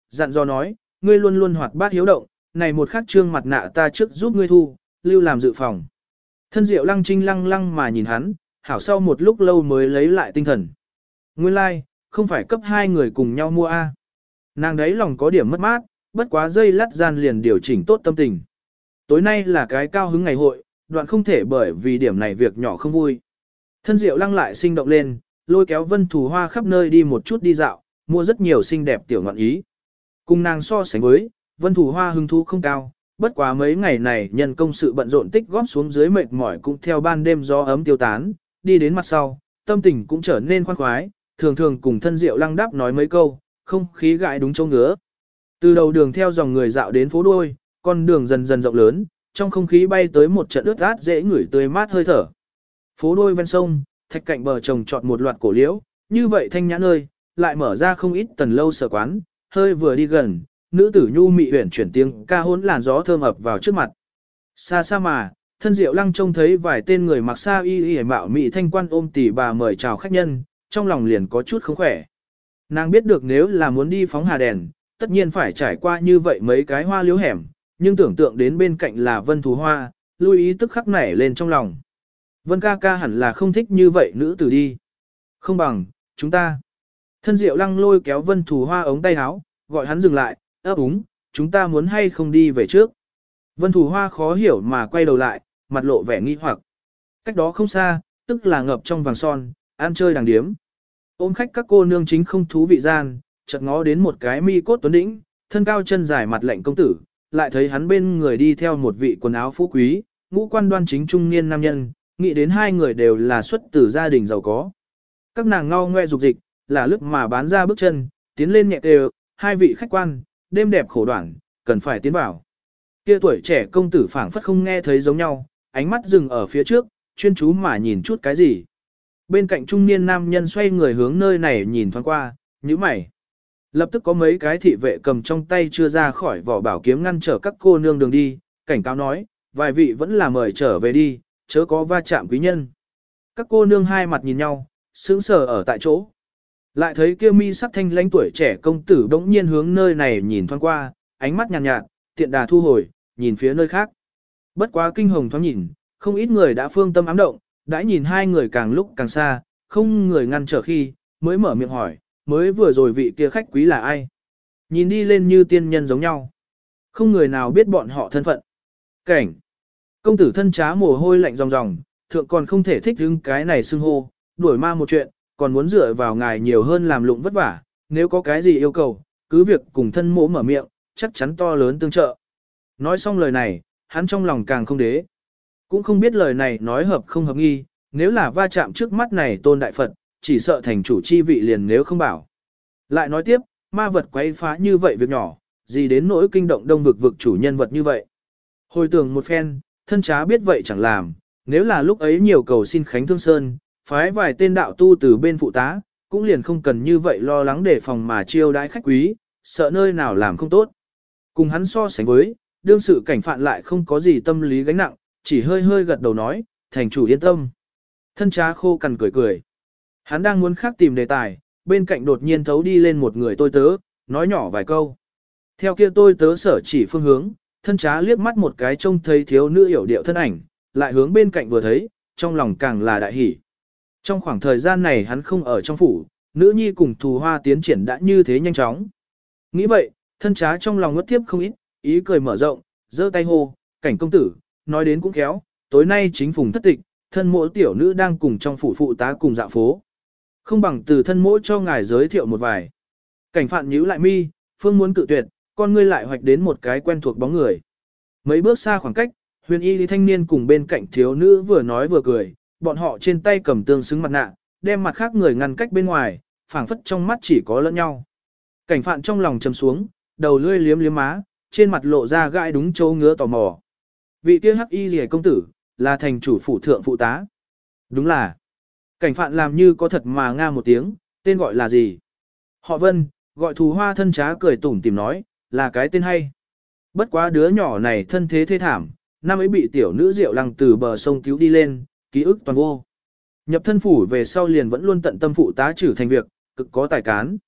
dặn dò nói, ngươi luôn luôn hoạt bát hiếu động, này một khắc trương mặt nạ ta trước giúp ngươi thu, lưu làm dự phòng. Thân Diệu Lăng Trinh lăng lăng mà nhìn hắn, hảo sau một lúc lâu mới lấy lại tinh thần. Nguyên lai, like, không phải cấp hai người cùng nhau mua A. Nàng đấy lòng có điểm mất mát, bất quá dây lát gian liền điều chỉnh tốt tâm tình. Tối nay là cái cao hứng ngày hội, đoạn không thể bởi vì điểm này việc nhỏ không vui. Thân Diệu Lăng lại sinh động lên, lôi kéo Vân Thù Hoa khắp nơi đi một chút đi dạo, mua rất nhiều xinh đẹp tiểu ngọn ý. Cùng nàng so sánh với, Vân Thù Hoa hứng thú không cao, bất quá mấy ngày này nhân công sự bận rộn tích góp xuống dưới mệt mỏi cũng theo ban đêm gió ấm tiêu tán, đi đến mặt sau, tâm tình cũng trở nên khoan khoái, thường thường cùng Thân Diệu Lăng đáp nói mấy câu, không khí gãi đúng chỗ ngứa. Từ đầu đường theo dòng người dạo đến phố đuôi, con đường dần dần rộng lớn, trong không khí bay tới một trận ướt át dễ ngửi tươi mát hơi thở. Phố đuôi ven sông, thạch cạnh bờ trồng trọt một loạt cổ liễu, như vậy thanh nhã nơi, lại mở ra không ít tần lâu sở quán, hơi vừa đi gần, nữ tử nhu mị uyển chuyển tiếng ca hỗn làn gió thơm ập vào trước mặt. Xa xa mà, Thân Diệu Lăng trông thấy vài tên người mặc sa y y mạo mị thanh quan ôm tỷ bà mời chào khách nhân, trong lòng liền có chút không khỏe. Nàng biết được nếu là muốn đi phóng hà đèn, tất nhiên phải trải qua như vậy mấy cái hoa liễu hẻm, nhưng tưởng tượng đến bên cạnh là Vân Thù Hoa, lưu ý tức khắc nảy lên trong lòng. Vân ca ca hẳn là không thích như vậy nữ tử đi. Không bằng, chúng ta. Thân Diệu Lăng lôi kéo Vân Thù Hoa ống tay áo, gọi hắn dừng lại, ấp úng, chúng ta muốn hay không đi về trước. Vân Thù Hoa khó hiểu mà quay đầu lại, mặt lộ vẻ nghi hoặc. Cách đó không xa, tức là ngập trong vàng son, ăn chơi đàng điếm. Ôm khách các cô nương chính không thú vị gian, chợt ngó đến một cái mi cốt tuấn đĩnh, thân cao chân dài mặt lạnh công tử, lại thấy hắn bên người đi theo một vị quần áo phú quý, ngũ quan đoan chính trung niên nam nhân, nghĩ đến hai người đều là xuất từ gia đình giàu có. Các nàng ngao ngoe dục dịch, là lúc mà bán ra bước chân, tiến lên nhẹ đều, hai vị khách quan, đêm đẹp khổ đoạn, cần phải tiến vào. Kia tuổi trẻ công tử phảng phất không nghe thấy giống nhau, ánh mắt dừng ở phía trước, chuyên chú mà nhìn chút cái gì. Bên cạnh trung niên nam nhân xoay người hướng nơi này nhìn thoáng qua, nhíu mày. Lập tức có mấy cái thị vệ cầm trong tay chưa ra khỏi vỏ bảo kiếm ngăn trở các cô nương đường đi, cảnh cáo nói, vài vị vẫn là mời trở về đi, chớ có va chạm quý nhân. Các cô nương hai mặt nhìn nhau, sững sờ ở tại chỗ. Lại thấy kia mi sắc thanh lãnh tuổi trẻ công tử bỗng nhiên hướng nơi này nhìn thoáng qua, ánh mắt nhàn nhạt, nhạt, tiện đà thu hồi, nhìn phía nơi khác. Bất quá kinh hồng thoáng nhìn, không ít người đã phương tâm ám động, đã nhìn hai người càng lúc càng xa, không người ngăn trở khi, mới mở miệng hỏi, mới vừa rồi vị kia khách quý là ai? Nhìn đi lên như tiên nhân giống nhau. Không người nào biết bọn họ thân phận. Cảnh. Công tử thân trá mồ hôi lạnh ròng ròng, thượng còn không thể thích hứng cái này xưng hô, đuổi ma một chuyện, còn muốn dựa vào ngài nhiều hơn làm lụng vất vả, nếu có cái gì yêu cầu, cứ việc cùng thân mỗ mở miệng, chắc chắn to lớn tương trợ. Nói xong lời này, hắn trong lòng càng không đế. Cũng không biết lời này nói hợp không hợp nghi, nếu là va chạm trước mắt này tôn đại Phật, chỉ sợ thành chủ chi vị liền nếu không bảo. Lại nói tiếp, ma vật quấy phá như vậy việc nhỏ, gì đến nỗi kinh động đông vực vực chủ nhân vật như vậy. Hồi tưởng một phen, thân trá biết vậy chẳng làm, nếu là lúc ấy nhiều cầu xin Khánh Thương Sơn, phái vài tên đạo tu từ bên phụ tá, cũng liền không cần như vậy lo lắng để phòng mà chiêu đãi khách quý, sợ nơi nào làm không tốt. Cùng hắn so sánh với, đương sự cảnh phạn lại không có gì tâm lý gánh nặng, chỉ hơi hơi gật đầu nói, thành chủ yên tâm. Thân trá khô cằn cười cười. Hắn đang muốn khác tìm đề tài, bên cạnh đột nhiên thấu đi lên một người tôi tớ, nói nhỏ vài câu. Theo kia tôi tớ sở chỉ phương hướng, thân trá liếc mắt một cái trông thấy thiếu nữ hiểu điệu thân ảnh, lại hướng bên cạnh vừa thấy, trong lòng càng là đại hỉ. Trong khoảng thời gian này hắn không ở trong phủ, nữ nhi cùng Thù Hoa tiến triển đã như thế nhanh chóng. Nghĩ vậy, thân trá trong lòng ngất tiếp không ít, ý cười mở rộng, giơ tay hô, cảnh công tử, nói đến cũng khéo, tối nay chính phùng thất tịch, thân mỗi tiểu nữ đang cùng trong phủ phụ tá cùng dạo phố. Không bằng từ thân mỗi cho ngài giới thiệu một vài. Cảnh phạn nhíu lại mi, phương muốn cự tuyệt, con ngươi lại hoạch đến một cái quen thuộc bóng người. Mấy bước xa khoảng cách, huyền y thanh niên cùng bên cạnh thiếu nữ vừa nói vừa cười, bọn họ trên tay cầm tương xứng mặt nạ, đem mặt khác người ngăn cách bên ngoài, phảng phất trong mắt chỉ có lẫn nhau. Cảnh phạn trong lòng trầm xuống, đầu lươi liếm liếm má, trên mặt lộ ra gai đúng chỗ ngứa tò mò. Vị kia hắc y rìa công tử, là thành chủ phủ thượng phụ tá. Đúng là. Cảnh phạn làm như có thật mà nga một tiếng, tên gọi là gì? Họ Vân, gọi Thù Hoa thân trá cười tủm tìm nói, là cái tên hay. Bất quá đứa nhỏ này thân thế thê thảm, năm ấy bị tiểu nữ Diệu Lăng từ bờ sông cứu đi lên, ký ức toàn vô. Nhập thân phủ về sau liền vẫn luôn tận tâm phụ tá trừ thành việc, cực có tài cán.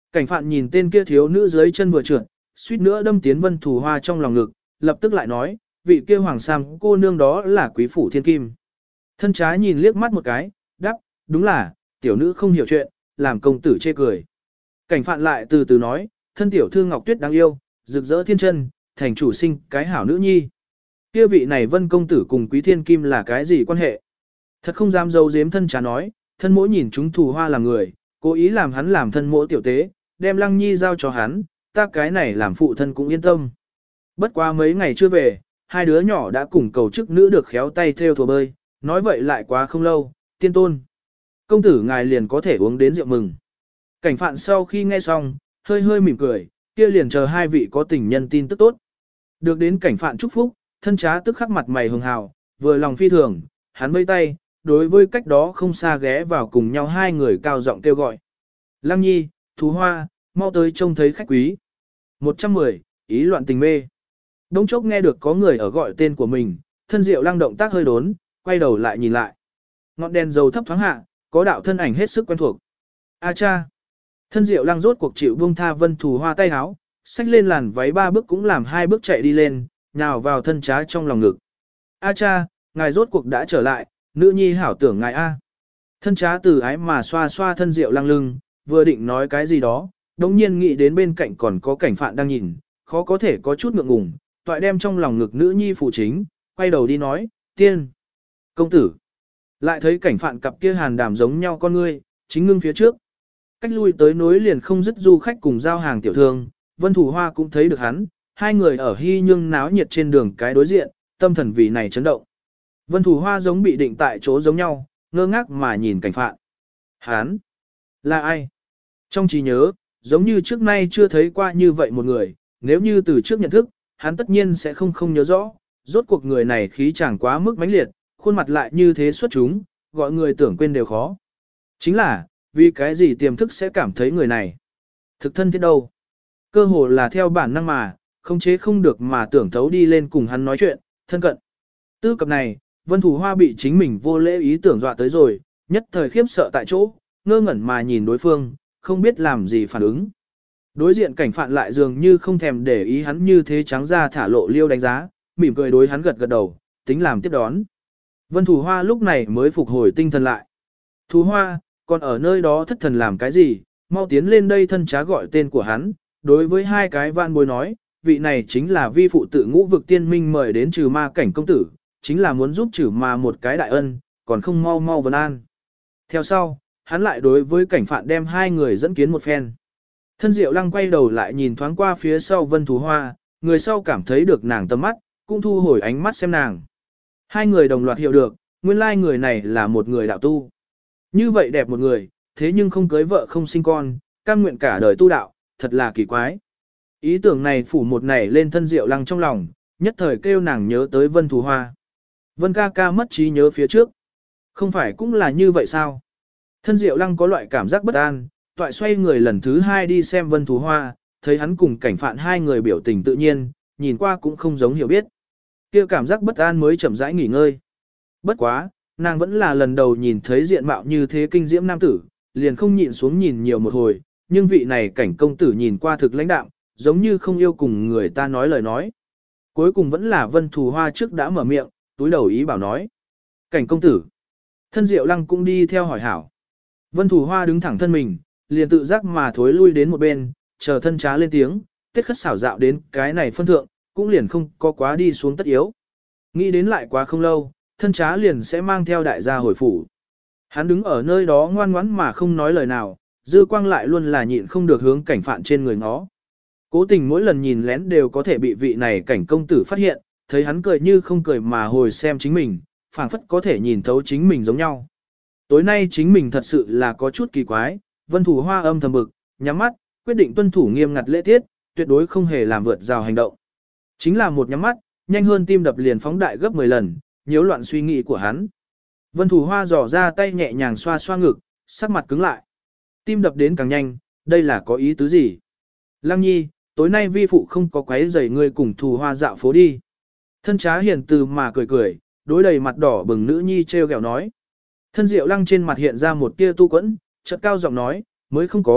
Cảnh phạn nhìn tên kia thiếu nữ dưới chân vừa trượt, suýt nữa đâm tiến Vân Thù Hoa trong lòng ngực, lập tức lại nói, vị kia hoàng sam cô nương đó là quý phủ thiên kim. Thân trái nhìn liếc mắt một cái, đáp, đúng là, tiểu nữ không hiểu chuyện, làm công tử chê cười. Cảnh phạn lại từ từ nói, thân tiểu thư Ngọc Tuyết đáng yêu, rực rỡ thiên chân, thành chủ sinh cái hảo nữ nhi. Kia vị này Vân công tử cùng quý thiên kim là cái gì quan hệ? Thật không dám giấu giếm thân trá nói, thân mỗi nhìn chúng Thù Hoa làm người, cố ý làm hắn làm thân mỗi tiểu tế, đem Lăng Nhi giao cho hắn, ta cái này làm phụ thân cũng yên tâm. Bất quá mấy ngày chưa về, hai đứa nhỏ đã cùng cầu chức nữ được khéo tay theo thùa bơi, nói vậy lại quá không lâu, tiên tôn. Công tử ngài liền có thể uống đến rượu mừng. Cảnh phạn sau khi nghe xong, hơi hơi mỉm cười, kia liền chờ hai vị có tình nhân tin tức tốt. Được đến cảnh phạn chúc phúc, thân trá tức khắc mặt mày hường hào, vừa lòng phi thường, hắn vây tay, đối với cách đó không xa ghé vào cùng nhau hai người cao giọng kêu gọi. Lăng Nhi, Thú Hoa, mau tới trông thấy khách quý. một trăm mười, ý loạn tình mê. Đông chốc nghe được có người ở gọi tên của mình, thân Diệu Lăng động tác hơi đốn, quay đầu lại nhìn lại. Ngọn đèn dầu thấp thoáng hạ, có đạo thân ảnh hết sức quen thuộc. A cha. Thân Diệu Lăng rốt cuộc chịu buông tha Vân Thù Hoa tay háo, xách lên làn váy ba bước cũng làm hai bước chạy đi lên, nhào vào thân trá trong lòng ngực. A cha, ngài rốt cuộc đã trở lại, nữ nhi hảo tưởng ngài A. Thân trá từ ái mà xoa xoa thân Diệu Lăng lưng, vừa định nói cái gì đó, đồng nhiên nghĩ đến bên cạnh còn có cảnh phạn đang nhìn, khó có thể có chút ngượng ngùng, toại đem trong lòng ngực nữ nhi phụ chính, quay đầu đi nói, tiên, công tử. Lại thấy cảnh phạn cặp kia hàn đảm giống nhau con ngươi, chính ngưng phía trước. Cách lui tới nối liền không dứt du khách cùng giao hàng tiểu thương, Vân Thù Hoa cũng thấy được hắn, hai người ở hy nhưng náo nhiệt trên đường cái đối diện, tâm thần vì này chấn động. Vân Thù Hoa giống bị định tại chỗ giống nhau, ngơ ngác mà nhìn cảnh phạn. Hắn là ai? Trong trí nhớ, giống như trước nay chưa thấy qua như vậy một người, nếu như từ trước nhận thức, hắn tất nhiên sẽ không không nhớ rõ, rốt cuộc người này khí chẳng quá mức mãnh liệt, khuôn mặt lại như thế xuất chúng, gọi người tưởng quên đều khó. Chính là, vì cái gì tiềm thức sẽ cảm thấy người này thực thân thiết đâu. Cơ hồ là theo bản năng mà, không chế không được mà tưởng thấu đi lên cùng hắn nói chuyện, thân cận. Tư cập này, Vân Thù Hoa bị chính mình vô lễ ý tưởng dọa tới rồi, nhất thời khiếp sợ tại chỗ, ngơ ngẩn mà nhìn đối phương, không biết làm gì phản ứng. Đối diện cảnh phạn lại dường như không thèm để ý hắn như thế trắng ra thả lộ liêu đánh giá, mỉm cười đối hắn gật gật đầu, tính làm tiếp đón. Vân Thù Hoa lúc này mới phục hồi tinh thần lại. Thù Hoa, còn ở nơi đó thất thần làm cái gì, mau tiến lên đây. Thân trá gọi tên của hắn, đối với hai cái van bối nói, vị này chính là vi phụ tự ngũ vực tiên minh mời đến trừ ma cảnh công tử, chính là muốn giúp trừ ma một cái đại ân, còn không mau mau vân an. Theo sau, hắn lại đối với cảnh phạn đem hai người dẫn kiến một phen. Thân Diệu Lăng quay đầu lại nhìn thoáng qua phía sau Vân Thù Hoa, người sau cảm thấy được nàng tầm mắt, cũng thu hồi ánh mắt xem nàng. Hai người đồng loạt hiểu được, nguyên lai người này là một người đạo tu. Như vậy đẹp một người, thế nhưng không cưới vợ không sinh con, cam nguyện cả đời tu đạo, thật là kỳ quái. Ý tưởng này phủ một nảy lên thân Diệu Lăng trong lòng, nhất thời kêu nàng nhớ tới Vân Thù Hoa. Vân ca ca mất trí nhớ phía trước. Không phải cũng là như vậy sao? Thân Diệu Lăng có loại cảm giác bất an, toại xoay người lần thứ hai đi xem Vân Thù Hoa, thấy hắn cùng cảnh phạn hai người biểu tình tự nhiên, nhìn qua cũng không giống hiểu biết. Kia cảm giác bất an mới chậm rãi nghỉ ngơi. Bất quá, nàng vẫn là lần đầu nhìn thấy diện mạo như thế kinh diễm nam tử, liền không nhịn xuống nhìn nhiều một hồi, nhưng vị này cảnh công tử nhìn qua thực lãnh đạm, giống như không yêu cùng người ta nói lời nói. Cuối cùng vẫn là Vân Thù Hoa trước đã mở miệng, túi đầu ý bảo nói. Cảnh công tử. Thân Diệu Lăng cũng đi theo hỏi hảo. Vân Thù Hoa đứng thẳng thân mình, liền tự giác mà thối lui đến một bên, chờ thân trá lên tiếng, tết khất xảo dạo đến cái này phân thượng, cũng liền không có quá đi xuống tất yếu. Nghĩ đến lại quá không lâu, thân trá liền sẽ mang theo đại gia hồi phủ. Hắn đứng ở nơi đó ngoan ngoãn mà không nói lời nào, dư quang lại luôn là nhịn không được hướng cảnh phạn trên người nó. Cố tình mỗi lần nhìn lén đều có thể bị vị này cảnh công tử phát hiện, thấy hắn cười như không cười mà hồi xem chính mình, phảng phất có thể nhìn thấu chính mình giống nhau. Tối nay chính mình thật sự là có chút kỳ quái, Vân Thù Hoa âm thầm bực, nhắm mắt, quyết định tuân thủ nghiêm ngặt lễ tiết, tuyệt đối không hề làm vượt rào hành động. Chính là một nhắm mắt, nhanh hơn tim đập liền phóng đại gấp mười lần, nhiễu loạn suy nghĩ của hắn. Vân Thù Hoa dò ra tay nhẹ nhàng xoa xoa ngực, sắc mặt cứng lại. Tim đập đến càng nhanh, đây là có ý tứ gì? Lăng Nhi, tối nay vi phụ không có quấy rầy ngươi cùng Thù Hoa dạo phố đi. Thân trá hiền từ mà cười cười, đối đầy mặt đỏ bừng nữ nhi treo gẹo nói. Thân Diệu Lăng trên mặt hiện ra một tia tu quẫn, chợt cao giọng nói, mới không có,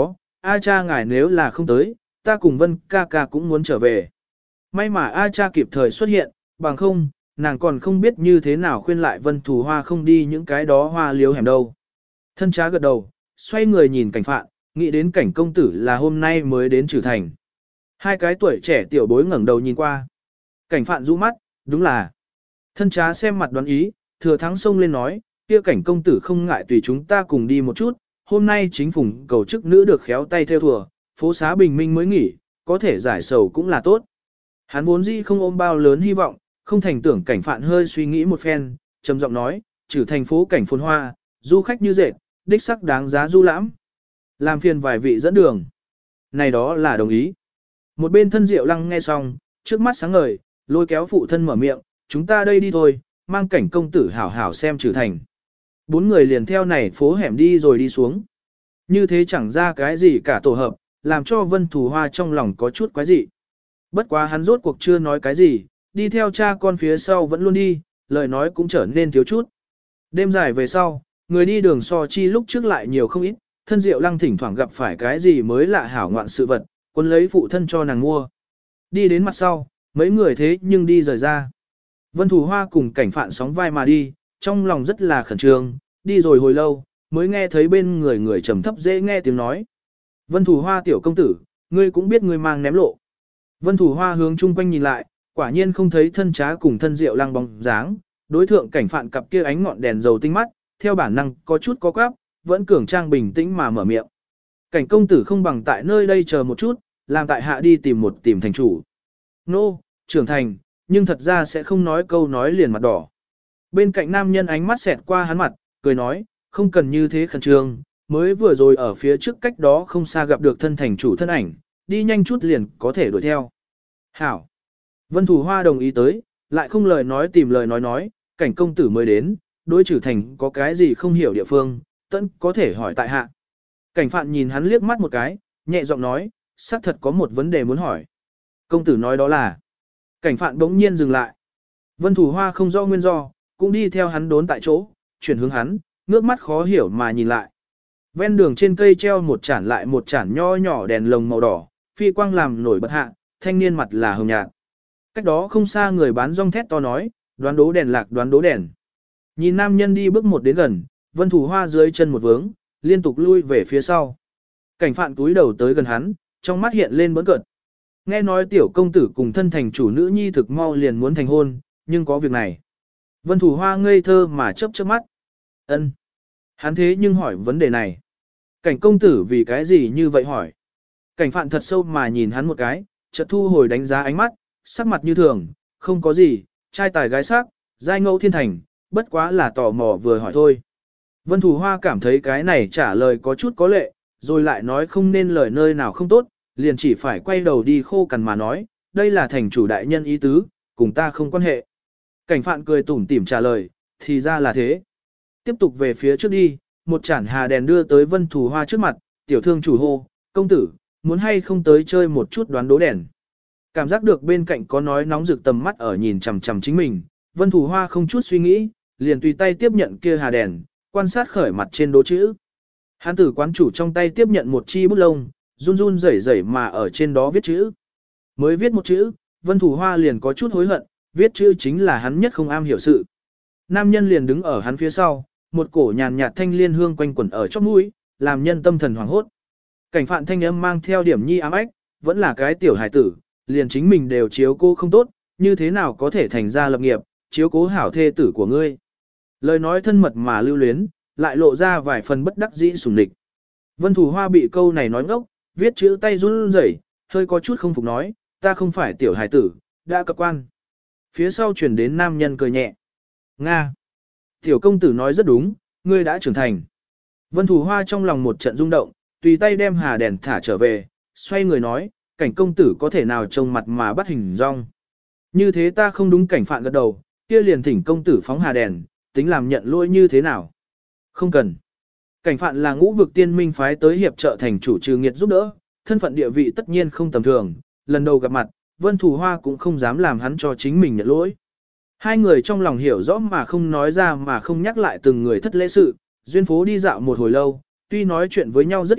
A cha ngài nếu là không tới, ta cùng Vân ca ca cũng muốn trở về. May mà A cha kịp thời xuất hiện, bằng không, nàng còn không biết như thế nào khuyên lại Vân Thù Hoa không đi những cái đó hoa liếu hẻm đâu. Thân trá gật đầu, xoay người nhìn cảnh phạn, nghĩ đến cảnh công tử là hôm nay mới đến Trử Thành. Hai cái tuổi trẻ tiểu bối ngẩng đầu nhìn qua. Cảnh phạn rũ mắt, đúng là. Thân trá xem mặt đoán ý, thừa thắng xông lên nói, kia cảnh công tử không ngại tùy chúng ta cùng đi một chút, hôm nay chính phùng cầu chức nữ được khéo tay theo thùa, phố xá bình minh mới nghỉ, có thể giải sầu cũng là tốt. Hắn vốn dĩ không ôm bao lớn hy vọng, không thành tưởng cảnh phạn hơi suy nghĩ một phen, trầm giọng nói, trừ thành phố cảnh phồn hoa, du khách như dệt, đích sắc đáng giá du lãm. Làm phiền vài vị dẫn đường. Này đó là đồng ý. Một bên thân Diệu Lăng nghe xong, trước mắt sáng ngời, lôi kéo phụ thân mở miệng, chúng ta đây đi thôi, mang cảnh công tử hảo hảo xem Trừ Thành. Bốn người liền theo này phố hẻm đi rồi đi xuống. Như thế chẳng ra cái gì cả tổ hợp, làm cho Vân Thù Hoa trong lòng có chút quái dị. Bất quá hắn rốt cuộc chưa nói cái gì, đi theo cha con phía sau vẫn luôn đi, lời nói cũng trở nên thiếu chút. Đêm dài về sau, người đi đường so chi lúc trước lại nhiều không ít, thân Diệu Lăng thỉnh thoảng gặp phải cái gì mới lạ hảo ngoạn sự vật, quân lấy phụ thân cho nàng mua. Đi đến mặt sau, mấy người thế nhưng đi rời ra. Vân Thù Hoa cùng cảnh phạn sóng vai mà đi, trong lòng rất là khẩn trương, đi rồi hồi lâu, mới nghe thấy bên người người trầm thấp dễ nghe tiếng nói. Vân Thù Hoa tiểu công tử, ngươi cũng biết ngươi mang ném lộ. Vân Thù Hoa hướng chung quanh nhìn lại, quả nhiên không thấy thân trá cùng thân Diệu Lăng bóng dáng, đối thượng cảnh phạn cặp kia ánh ngọn đèn dầu tinh mắt, theo bản năng có chút có quáp, vẫn cường trang bình tĩnh mà mở miệng. Cảnh công tử không bằng tại nơi đây chờ một chút, làm tại hạ đi tìm một tìm thành chủ. Nô, trưởng thành, nhưng thật ra sẽ không nói câu nói liền mặt đỏ. Bên cạnh nam nhân ánh mắt xẹt qua hắn mặt, cười nói, không cần như thế khẩn trương, mới vừa rồi ở phía trước cách đó không xa gặp được thân thành chủ thân ảnh, đi nhanh chút liền có thể đuổi theo. Hảo. Vân Thù Hoa đồng ý tới, lại không lời nói tìm lời nói nói, cảnh công tử mới đến, đối Trử Thành có cái gì không hiểu địa phương, tận có thể hỏi tại hạ. Cảnh phạn nhìn hắn liếc mắt một cái, nhẹ giọng nói, xác thật có một vấn đề muốn hỏi. Công tử nói đó là, cảnh phạn bỗng nhiên dừng lại. Vân Thù Hoa không rõ nguyên do, cũng đi theo hắn đốn tại chỗ, chuyển hướng hắn, ngước mắt khó hiểu mà nhìn lại. Ven đường trên cây treo một chản lại một chản nho nhỏ đèn lồng màu đỏ, phi quang làm nổi bật hạ, thanh niên mặt là hồng nhạt. Cách đó không xa người bán rong thét to nói, đoán đố đèn lạc đoán đố đèn. Nhìn nam nhân đi bước một đến gần, Vân Thù Hoa dưới chân một vướng, liên tục lui về phía sau. Cảnh phạn túi đầu tới gần hắn, trong mắt hiện lên bỡn cợt. Nghe nói tiểu công tử cùng thân thành chủ nữ nhi thực mau liền muốn thành hôn, nhưng có việc này. Vân Thù Hoa ngây thơ mà chớp chớp mắt. Ân. Hắn thế nhưng hỏi vấn đề này. Cảnh công tử vì cái gì như vậy hỏi. Cảnh phạn thật sâu mà nhìn hắn một cái, chợt thu hồi đánh giá ánh mắt, sắc mặt như thường, không có gì, trai tài gái sắc, giai ngẫu thiên thành, bất quá là tò mò vừa hỏi thôi. Vân Thù Hoa cảm thấy cái này trả lời có chút có lệ, rồi lại nói không nên lời nơi nào không tốt, liền chỉ phải quay đầu đi khô cằn mà nói, đây là thành chủ đại nhân ý tứ, cùng ta không quan hệ. Cảnh phạn cười tủm tỉm trả lời, thì ra là thế. Tiếp tục về phía trước đi, một chản hà đèn đưa tới Vân Thù Hoa trước mặt, tiểu thương chủ hô, công tử, muốn hay không tới chơi một chút đoán đố đèn. Cảm giác được bên cạnh có nói nóng rực tầm mắt ở nhìn chằm chằm chính mình, Vân Thù Hoa không chút suy nghĩ, liền tùy tay tiếp nhận kia hà đèn, quan sát khởi mặt trên đố chữ. Hán tử quán chủ trong tay tiếp nhận một chi bút lông, run run rẩy rẩy mà ở trên đó viết chữ. Mới viết một chữ, Vân Thù Hoa liền có chút hối hận, viết chữ chính là hắn nhất không am hiểu sự. Nam nhân liền đứng ở hắn phía sau, một cổ nhàn nhạt thanh liên hương quanh quẩn ở chóp mũi, làm nhân tâm thần hoảng hốt. Cảnh phạn thanh âm mang theo điểm nhi ám ách, vẫn là cái tiểu hải tử, liền chính mình đều chiếu cố không tốt, như thế nào có thể thành ra lập nghiệp, chiếu cố hảo thê tử của ngươi. Lời nói thân mật mà lưu luyến, lại lộ ra vài phần bất đắc dĩ sủng địch. Vân Thù Hoa bị câu này nói ngốc, viết chữ tay run rẩy, hơi có chút không phục nói, ta không phải tiểu hải tử, đã cập quan. Phía sau chuyển đến nam nhân cười nhẹ. Nga. Tiểu công tử nói rất đúng, ngươi đã trưởng thành. Vân Thù Hoa trong lòng một trận rung động, tùy tay đem hà đèn thả trở về, xoay người nói, cảnh công tử có thể nào trông mặt mà bắt hình rong. Như thế ta không đúng cảnh phạn gật đầu, kia liền thỉnh công tử phóng hà đèn, tính làm nhận lỗi như thế nào. Không cần. Cảnh phạn là ngũ vực tiên minh phái tới hiệp trợ thành chủ trừ nghiệt giúp đỡ, thân phận địa vị tất nhiên không tầm thường, lần đầu gặp mặt, Vân Thù Hoa cũng không dám làm hắn cho chính mình nhận lỗi. Hai người trong lòng hiểu rõ mà không nói ra mà không nhắc lại từng người thất lễ sự, duyên phố đi dạo một hồi lâu, tuy nói chuyện với nhau rất ít,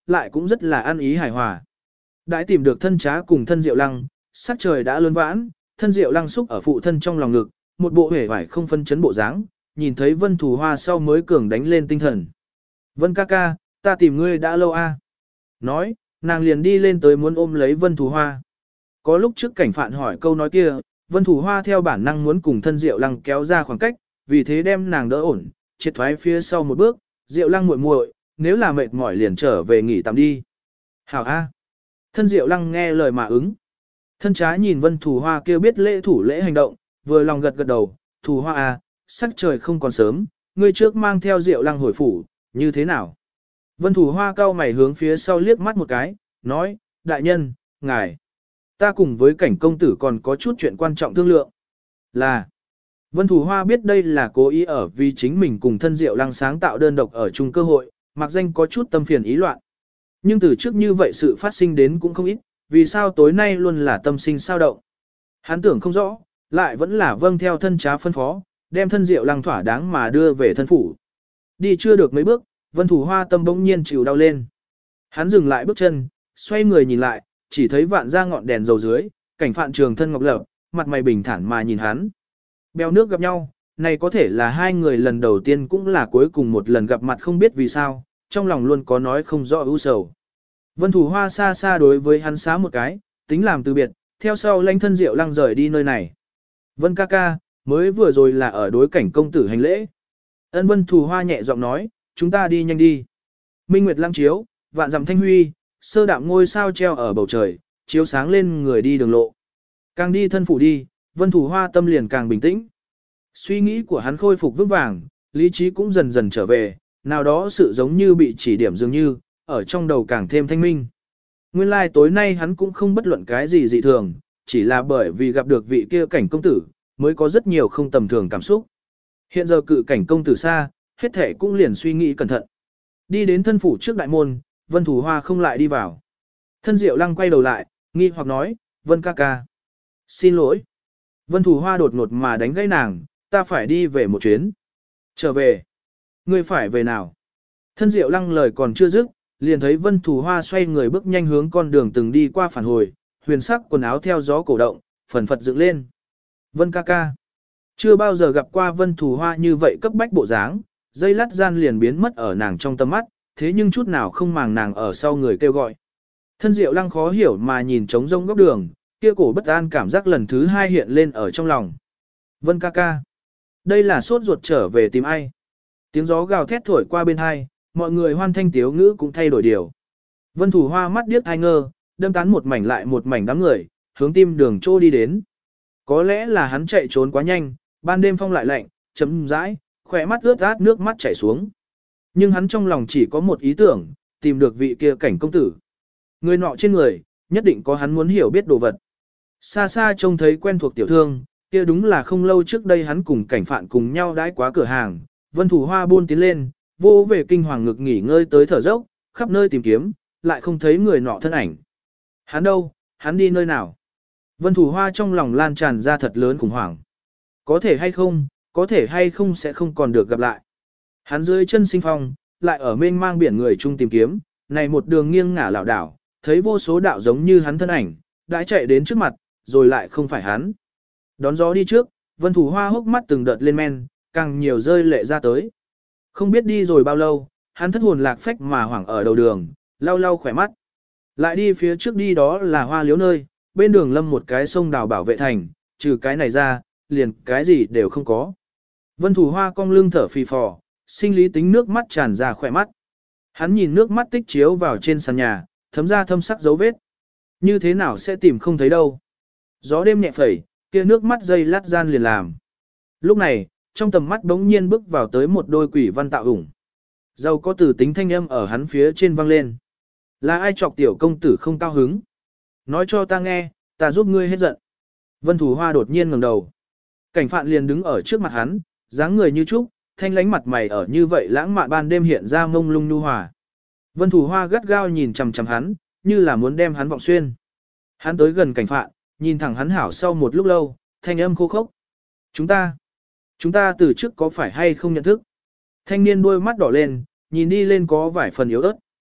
lại cũng rất là ăn ý hài hòa. Đãi tìm được thân trá cùng thân Diệu Lăng, sắc trời đã lớn vãn, thân Diệu Lăng xúc ở phụ thân trong lòng ngực, một bộ hề vải không phân chấn bộ dáng, nhìn thấy Vân Thù Hoa sau mới cường đánh lên tinh thần. Vân ca ca, ta tìm ngươi đã lâu a. Nói, nàng liền đi lên tới muốn ôm lấy Vân Thù Hoa. Có lúc trước cảnh phạn hỏi câu nói kia, Vân Thù Hoa theo bản năng muốn cùng thân Diệu Lăng kéo ra khoảng cách, vì thế đem nàng đỡ ổn, triệt thoái phía sau một bước, Diệu Lăng muội muội, nếu là mệt mỏi liền trở về nghỉ tạm đi. Hảo a. Thân Diệu Lăng nghe lời mà ứng. Thân trái nhìn Vân Thù Hoa kia biết lễ thủ lễ hành động, vừa lòng gật gật đầu, Thù Hoa a, sắc trời không còn sớm, ngươi trước mang theo Diệu Lăng hồi phủ, như thế nào? Vân Thù Hoa cau mày hướng phía sau liếc mắt một cái, nói, đại nhân, ngài, ta cùng với cảnh công tử còn có chút chuyện quan trọng thương lượng. Là, Vân Thù Hoa biết đây là cố ý ở vì chính mình cùng thân Diệu Lăng sáng tạo đơn độc ở chung cơ hội, mặc danh có chút tâm phiền ý loạn. Nhưng từ trước như vậy sự phát sinh đến cũng không ít, vì sao tối nay luôn là tâm sinh sao động. Hắn tưởng không rõ, lại vẫn là vâng theo thân trá phân phó, đem thân Diệu Lăng thỏa đáng mà đưa về thân phủ. Đi chưa được mấy bước, Vân Thù Hoa tâm bỗng nhiên chịu đau lên. Hắn dừng lại bước chân, xoay người nhìn lại, chỉ thấy vạn ra ngọn đèn dầu dưới, cảnh phạn trường thân ngọc lập, mặt mày bình thản mà nhìn hắn. Bèo nước gặp nhau, này có thể là hai người lần đầu tiên cũng là cuối cùng một lần gặp mặt không biết vì sao, trong lòng luôn có nói không rõ ưu sầu. Vân Thù Hoa xa xa đối với hắn xá một cái, tính làm từ biệt, theo sau lãnh thân Diệu Lăng rời đi nơi này. Vân ca ca, mới vừa rồi là ở đối cảnh công tử hành lễ. Ân Vân Thù Hoa nhẹ giọng nói, chúng ta đi nhanh đi. Minh Nguyệt lăng chiếu, vạn dặm thanh huy, sơ đạm ngôi sao treo ở bầu trời, chiếu sáng lên người đi đường lộ. Càng đi thân phủ đi, Vân Thù Hoa tâm liền càng bình tĩnh. Suy nghĩ của hắn khôi phục vững vàng, lý trí cũng dần dần trở về, nào đó sự giống như bị chỉ điểm dường như, ở trong đầu càng thêm thanh minh. Nguyên lai like, tối nay hắn cũng không bất luận cái gì dị thường, chỉ là bởi vì gặp được vị kia cảnh công tử, mới có rất nhiều không tầm thường cảm xúc. Hiện giờ cự cảnh công tử xa, hết thể cũng liền suy nghĩ cẩn thận. Đi đến thân phủ trước đại môn, Vân Thù Hoa không lại đi vào. Thân Diệu Lăng quay đầu lại, nghi hoặc nói, Vân ca ca. Xin lỗi. Vân Thù Hoa đột ngột mà đánh gãy nàng, ta phải đi về một chuyến. Trở về. Ngươi phải về nào? Thân Diệu Lăng lời còn chưa dứt, liền thấy Vân Thù Hoa xoay người bước nhanh hướng con đường từng đi qua phản hồi, huyền sắc quần áo theo gió cổ động, phần phật dựng lên. Vân ca ca. Chưa bao giờ gặp qua Vân Thù Hoa như vậy cấp bách bộ dáng, dây lát gian liền biến mất ở nàng trong tầm mắt, thế nhưng chút nào không màng nàng ở sau người kêu gọi. Thân Diệu Lăng khó hiểu mà nhìn trống rông góc đường, kia cổ bất an cảm giác lần thứ hai hiện lên ở trong lòng. Vân ca ca. Đây là sốt ruột trở về tìm ai? Tiếng gió gào thét thổi qua bên hai, mọi người hoan thanh tiếu ngữ cũng thay đổi điều. Vân Thù Hoa mắt điếc hai ngơ, đâm tán một mảnh lại một mảnh đám người, hướng tim đường trô đi đến. Có lẽ là hắn chạy trốn quá nhanh, ban đêm phong lại lạnh, chấm rãi, khỏe mắt ướt át nước mắt chảy xuống. Nhưng hắn trong lòng chỉ có một ý tưởng, tìm được vị kia cảnh công tử. Người nọ trên người, nhất định có hắn muốn hiểu biết đồ vật. Xa xa trông thấy quen thuộc tiểu thương, kia đúng là không lâu trước đây hắn cùng cảnh phạn cùng nhau đãi quá cửa hàng. Vân Thù Hoa buôn tiến lên, vô về kinh hoàng ngực nghỉ ngơi tới thở dốc, khắp nơi tìm kiếm, lại không thấy người nọ thân ảnh. Hắn đâu, hắn đi nơi nào? Vân Thù Hoa trong lòng lan tràn ra thật lớn khủng hoảng. Có thể hay không, có thể hay không sẽ không còn được gặp lại. Hắn dưới chân sinh phong, lại ở mênh mang biển người chung tìm kiếm, này một đường nghiêng ngả lảo đảo, thấy vô số đạo giống như hắn thân ảnh, đã chạy đến trước mặt, rồi lại không phải hắn. Đón gió đi trước, Vân Thù Hoa hốc mắt từng đợt lên men, càng nhiều rơi lệ ra tới. Không biết đi rồi bao lâu, hắn thất hồn lạc phách mà hoảng ở đầu đường, lau lau khỏe mắt. Lại đi phía trước đi đó là hoa liếu nơi, bên đường lâm một cái sông đào bảo vệ thành, trừ cái này ra, liền cái gì đều không có. Vân Thù Hoa cong lưng thở phì phò, sinh lý tính nước mắt tràn ra khỏe mắt. Hắn nhìn nước mắt tích chiếu vào trên sàn nhà, thấm ra thâm sắc dấu vết. Như thế nào sẽ tìm không thấy đâu. Gió đêm nhẹ phẩy, kia nước mắt dây lát gian liền làm. Lúc này, trong tầm mắt bỗng nhiên bước vào tới một đôi quỷ văn tạo ủng. Dâu có từ tính thanh âm ở hắn phía trên vang lên. Là ai chọc tiểu công tử không cao hứng? Nói cho ta nghe, ta giúp ngươi hết giận. Vân Thù Hoa đột nhiên ngẩng đầu. Cảnh phạn liền đứng ở trước mặt hắn, dáng người như trúc, thanh lánh mặt mày ở như vậy lãng mạn ban đêm hiện ra mông lung nhu hòa. Vân Thù Hoa gắt gao nhìn chằm chằm hắn, như là muốn đem hắn vọng xuyên. Hắn tới gần cảnh phạn, nhìn thẳng hắn hảo sau một lúc lâu, thanh âm khô khốc. Chúng ta, chúng ta từ trước có phải hay không nhận thức? Thanh niên đôi mắt đỏ lên, nhìn đi lên có vài phần yếu ớt.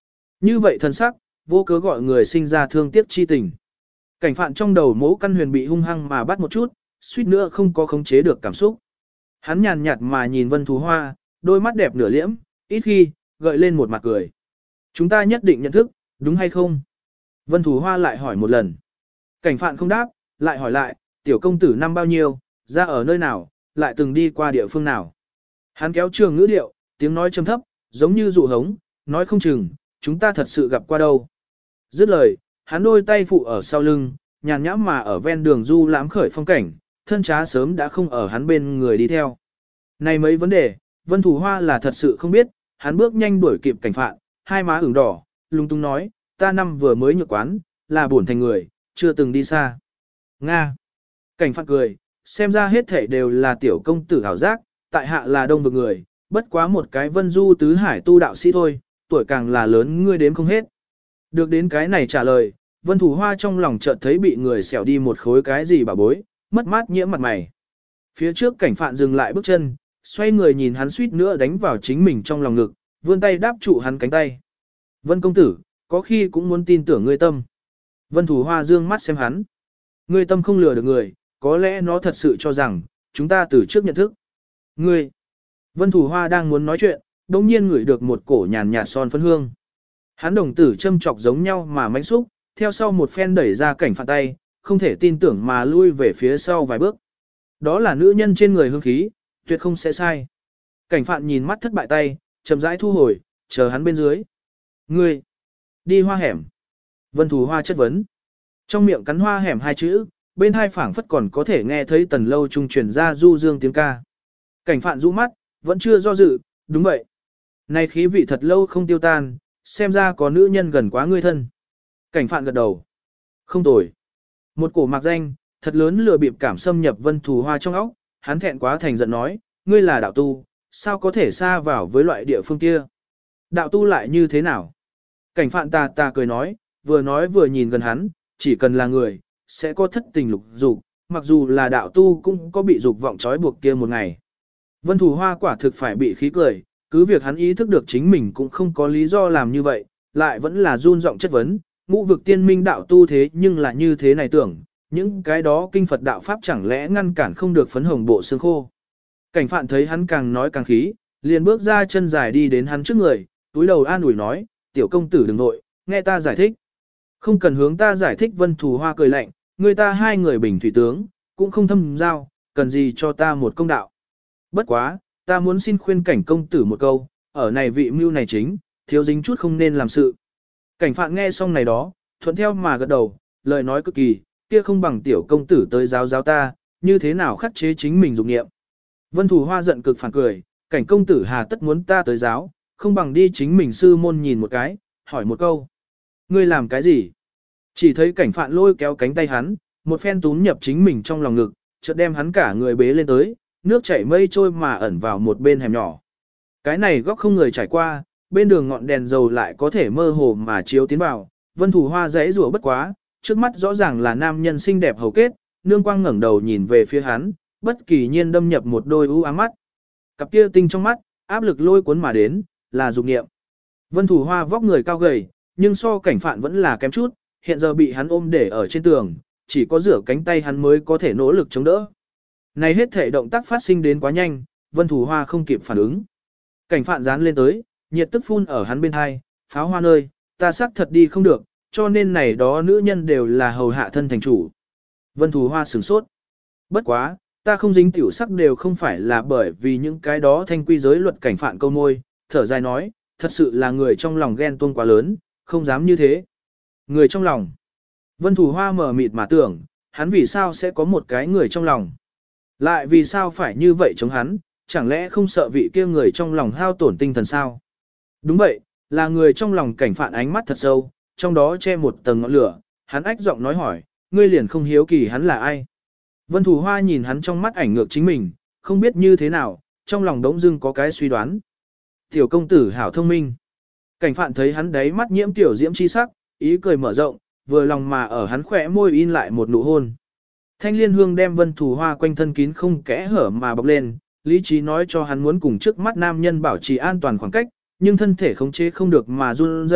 Như vậy thân sắc, vô cớ gọi người sinh ra thương tiếc chi tình. Cảnh phạn trong đầu mố căn huyền bị hung hăng mà bắt một chút, suýt nữa không có khống chế được cảm xúc. Hắn nhàn nhạt mà nhìn Vân Thù Hoa, đôi mắt đẹp nửa liễm, ít khi, gợi lên một mặt cười. Chúng ta nhất định nhận thức, đúng hay không? Vân Thù Hoa lại hỏi một lần. Cảnh phạn không đáp, lại hỏi lại, tiểu công tử năm bao nhiêu, ra ở nơi nào, lại từng đi qua địa phương nào. Hắn kéo trường ngữ điệu, tiếng nói trầm thấp, giống như dụ hống, nói không chừng, chúng ta thật sự gặp qua đâu. Dứt lời, hắn đôi tay phụ ở sau lưng, nhàn nhãm mà ở ven đường du lãm khởi phong cảnh, thân trá sớm đã không ở hắn bên người đi theo. Này mấy vấn đề, Vân Thù Hoa là thật sự không biết, hắn bước nhanh đuổi kịp cảnh phạn, hai má ửng đỏ, lung tung nói, ta năm vừa mới nhược quán, là bổn thành người, chưa từng đi xa. Nga. Cảnh phạn cười, xem ra hết thể đều là tiểu công tử hảo giác, tại hạ là đông vực người, bất quá một cái vân du tứ hải tu đạo sĩ thôi, tuổi càng là lớn ngươi đếm không hết. Được đến cái này trả lời, Vân Thù Hoa trong lòng chợt thấy bị người xẻo đi một khối cái gì bà bối, mất mát nhiễm mặt mày. Phía trước cảnh phạn dừng lại bước chân, xoay người nhìn hắn suýt nữa đánh vào chính mình trong lòng ngực, vươn tay đáp trụ hắn cánh tay. Vân công tử, có khi cũng muốn tin tưởng ngươi tâm. Vân Thù Hoa dương mắt xem hắn. Ngươi tâm không lừa được người, có lẽ nó thật sự cho rằng, chúng ta từ trước nhận thức. Ngươi. Vân Thù Hoa đang muốn nói chuyện, đồng nhiên ngửi được một cổ nhàn nhạt son phấn hương. Hắn đồng tử châm chọc giống nhau mà mánh xúc, theo sau một phen đẩy ra cảnh phạn tay, không thể tin tưởng mà lui về phía sau vài bước. Đó là nữ nhân trên người hương khí, tuyệt không sẽ sai. Cảnh phạn nhìn mắt thất bại tay, chậm rãi thu hồi, chờ hắn bên dưới. Ngươi, đi hoa hẻm. Vân Thù Hoa chất vấn. Trong miệng cắn hoa hẻm hai chữ, bên hai phảng phất còn có thể nghe thấy tần lâu trung truyền ra du dương tiếng ca. Cảnh phạn rũ mắt, vẫn chưa do dự, đúng vậy. Này khí vị thật lâu không tiêu tan, xem ra có nữ nhân gần quá ngươi thân. Cảnh phạn gật đầu. Không tồi. Một cổ mạc danh, thật lớn lừa bịp cảm xâm nhập Vân Thù Hoa trong óc, hắn thẹn quá thành giận nói, ngươi là đạo tu, sao có thể xa vào với loại địa phương kia. Đạo tu lại như thế nào? Cảnh phạn tà tà cười nói, vừa nói vừa nhìn gần hắn, chỉ cần là người, sẽ có thất tình lục dục, mặc dù là đạo tu cũng có bị dục vọng trói buộc kia một ngày. Vân Thù Hoa quả thực phải bị khí cười, cứ việc hắn ý thức được chính mình cũng không có lý do làm như vậy, lại vẫn là run giọng chất vấn, ngũ vực tiên minh đạo tu thế nhưng là như thế này tưởng, những cái đó kinh Phật đạo Pháp chẳng lẽ ngăn cản không được phấn hồng bộ xương khô. Cảnh phạn thấy hắn càng nói càng khí, liền bước ra chân dài đi đến hắn trước người, túi đầu an ủi nói, tiểu công tử đừng nội, nghe ta giải thích. Không cần hướng ta giải thích. Vân Thù Hoa cười lạnh, người ta hai người bình thủy tướng, cũng không thâm giao, cần gì cho ta một công đạo. Bất quá, ta muốn xin khuyên cảnh công tử một câu, ở này vị mưu này chính, thiếu dính chút không nên làm sự. Cảnh phạn nghe xong này đó, thuận theo mà gật đầu, lời nói cực kỳ, kia không bằng tiểu công tử tới giáo giáo ta, như thế nào khắc chế chính mình dục nghiệm. Vân Thù Hoa giận cực phản cười, cảnh công tử hà tất muốn ta tới giáo, không bằng đi chính mình sư môn nhìn một cái, hỏi một câu. Ngươi làm cái gì? Chỉ thấy cảnh phạn lôi kéo cánh tay hắn, một phen túm nhập chính mình trong lòng ngực, chợt đem hắn cả người bế lên tới, nước chảy mây trôi mà ẩn vào một bên hẻm nhỏ. Cái này góc không người trải qua, bên đường ngọn đèn dầu lại có thể mơ hồ mà chiếu tiến vào, Vân Thù Hoa dãy rủa bất quá, trước mắt rõ ràng là nam nhân xinh đẹp hầu kết, nương quang ngẩng đầu nhìn về phía hắn, bất kỳ nhiên đâm nhập một đôi u ám mắt. Cặp kia tinh trong mắt, áp lực lôi cuốn mà đến, là dục niệm. Vân Thù Hoa vóc người cao gầy, nhưng so cảnh phạn vẫn là kém chút, hiện giờ bị hắn ôm để ở trên tường, chỉ có rửa cánh tay hắn mới có thể nỗ lực chống đỡ. Này hết thể động tác phát sinh đến quá nhanh, Vân Thù Hoa không kịp phản ứng. Cảnh phạn dán lên tới, nhiệt tức phun ở hắn bên hai, pháo hoa nơi, ta xác thật đi không được, cho nên này đó nữ nhân đều là hầu hạ thân thành chủ. Vân Thù Hoa sửng sốt. Bất quá, ta không dính tiểu sắc đều không phải là bởi vì những cái đó thanh quy giới luật cảnh phạn câu môi, thở dài nói, thật sự là người trong lòng ghen tuông quá lớn, không dám như thế. Người trong lòng. Vân Thù Hoa mở mịt mà tưởng, hắn vì sao sẽ có một cái người trong lòng. Lại vì sao phải như vậy chống hắn, chẳng lẽ không sợ vị kia người trong lòng hao tổn tinh thần sao? Đúng vậy, là người trong lòng cảnh phạn ánh mắt thật sâu, trong đó che một tầng ngọn lửa, hắn ách giọng nói hỏi, ngươi liền không hiếu kỳ hắn là ai? Vân Thù Hoa nhìn hắn trong mắt ảnh ngược chính mình, không biết như thế nào, trong lòng đống dưng có cái suy đoán. Tiểu công tử hảo thông minh. Cảnh phạn thấy hắn đấy mắt nhiễm tiểu diễm chi sắc, ý cười mở rộng, vừa lòng mà ở hắn khỏe môi in lại một nụ hôn. Thanh liên hương đem Vân Thù Hoa quanh thân kín không kẽ hở mà bọc lên, lý trí nói cho hắn muốn cùng trước mắt nam nhân bảo trì an toàn khoảng cách, nhưng thân thể khống chế không được mà run rẩy,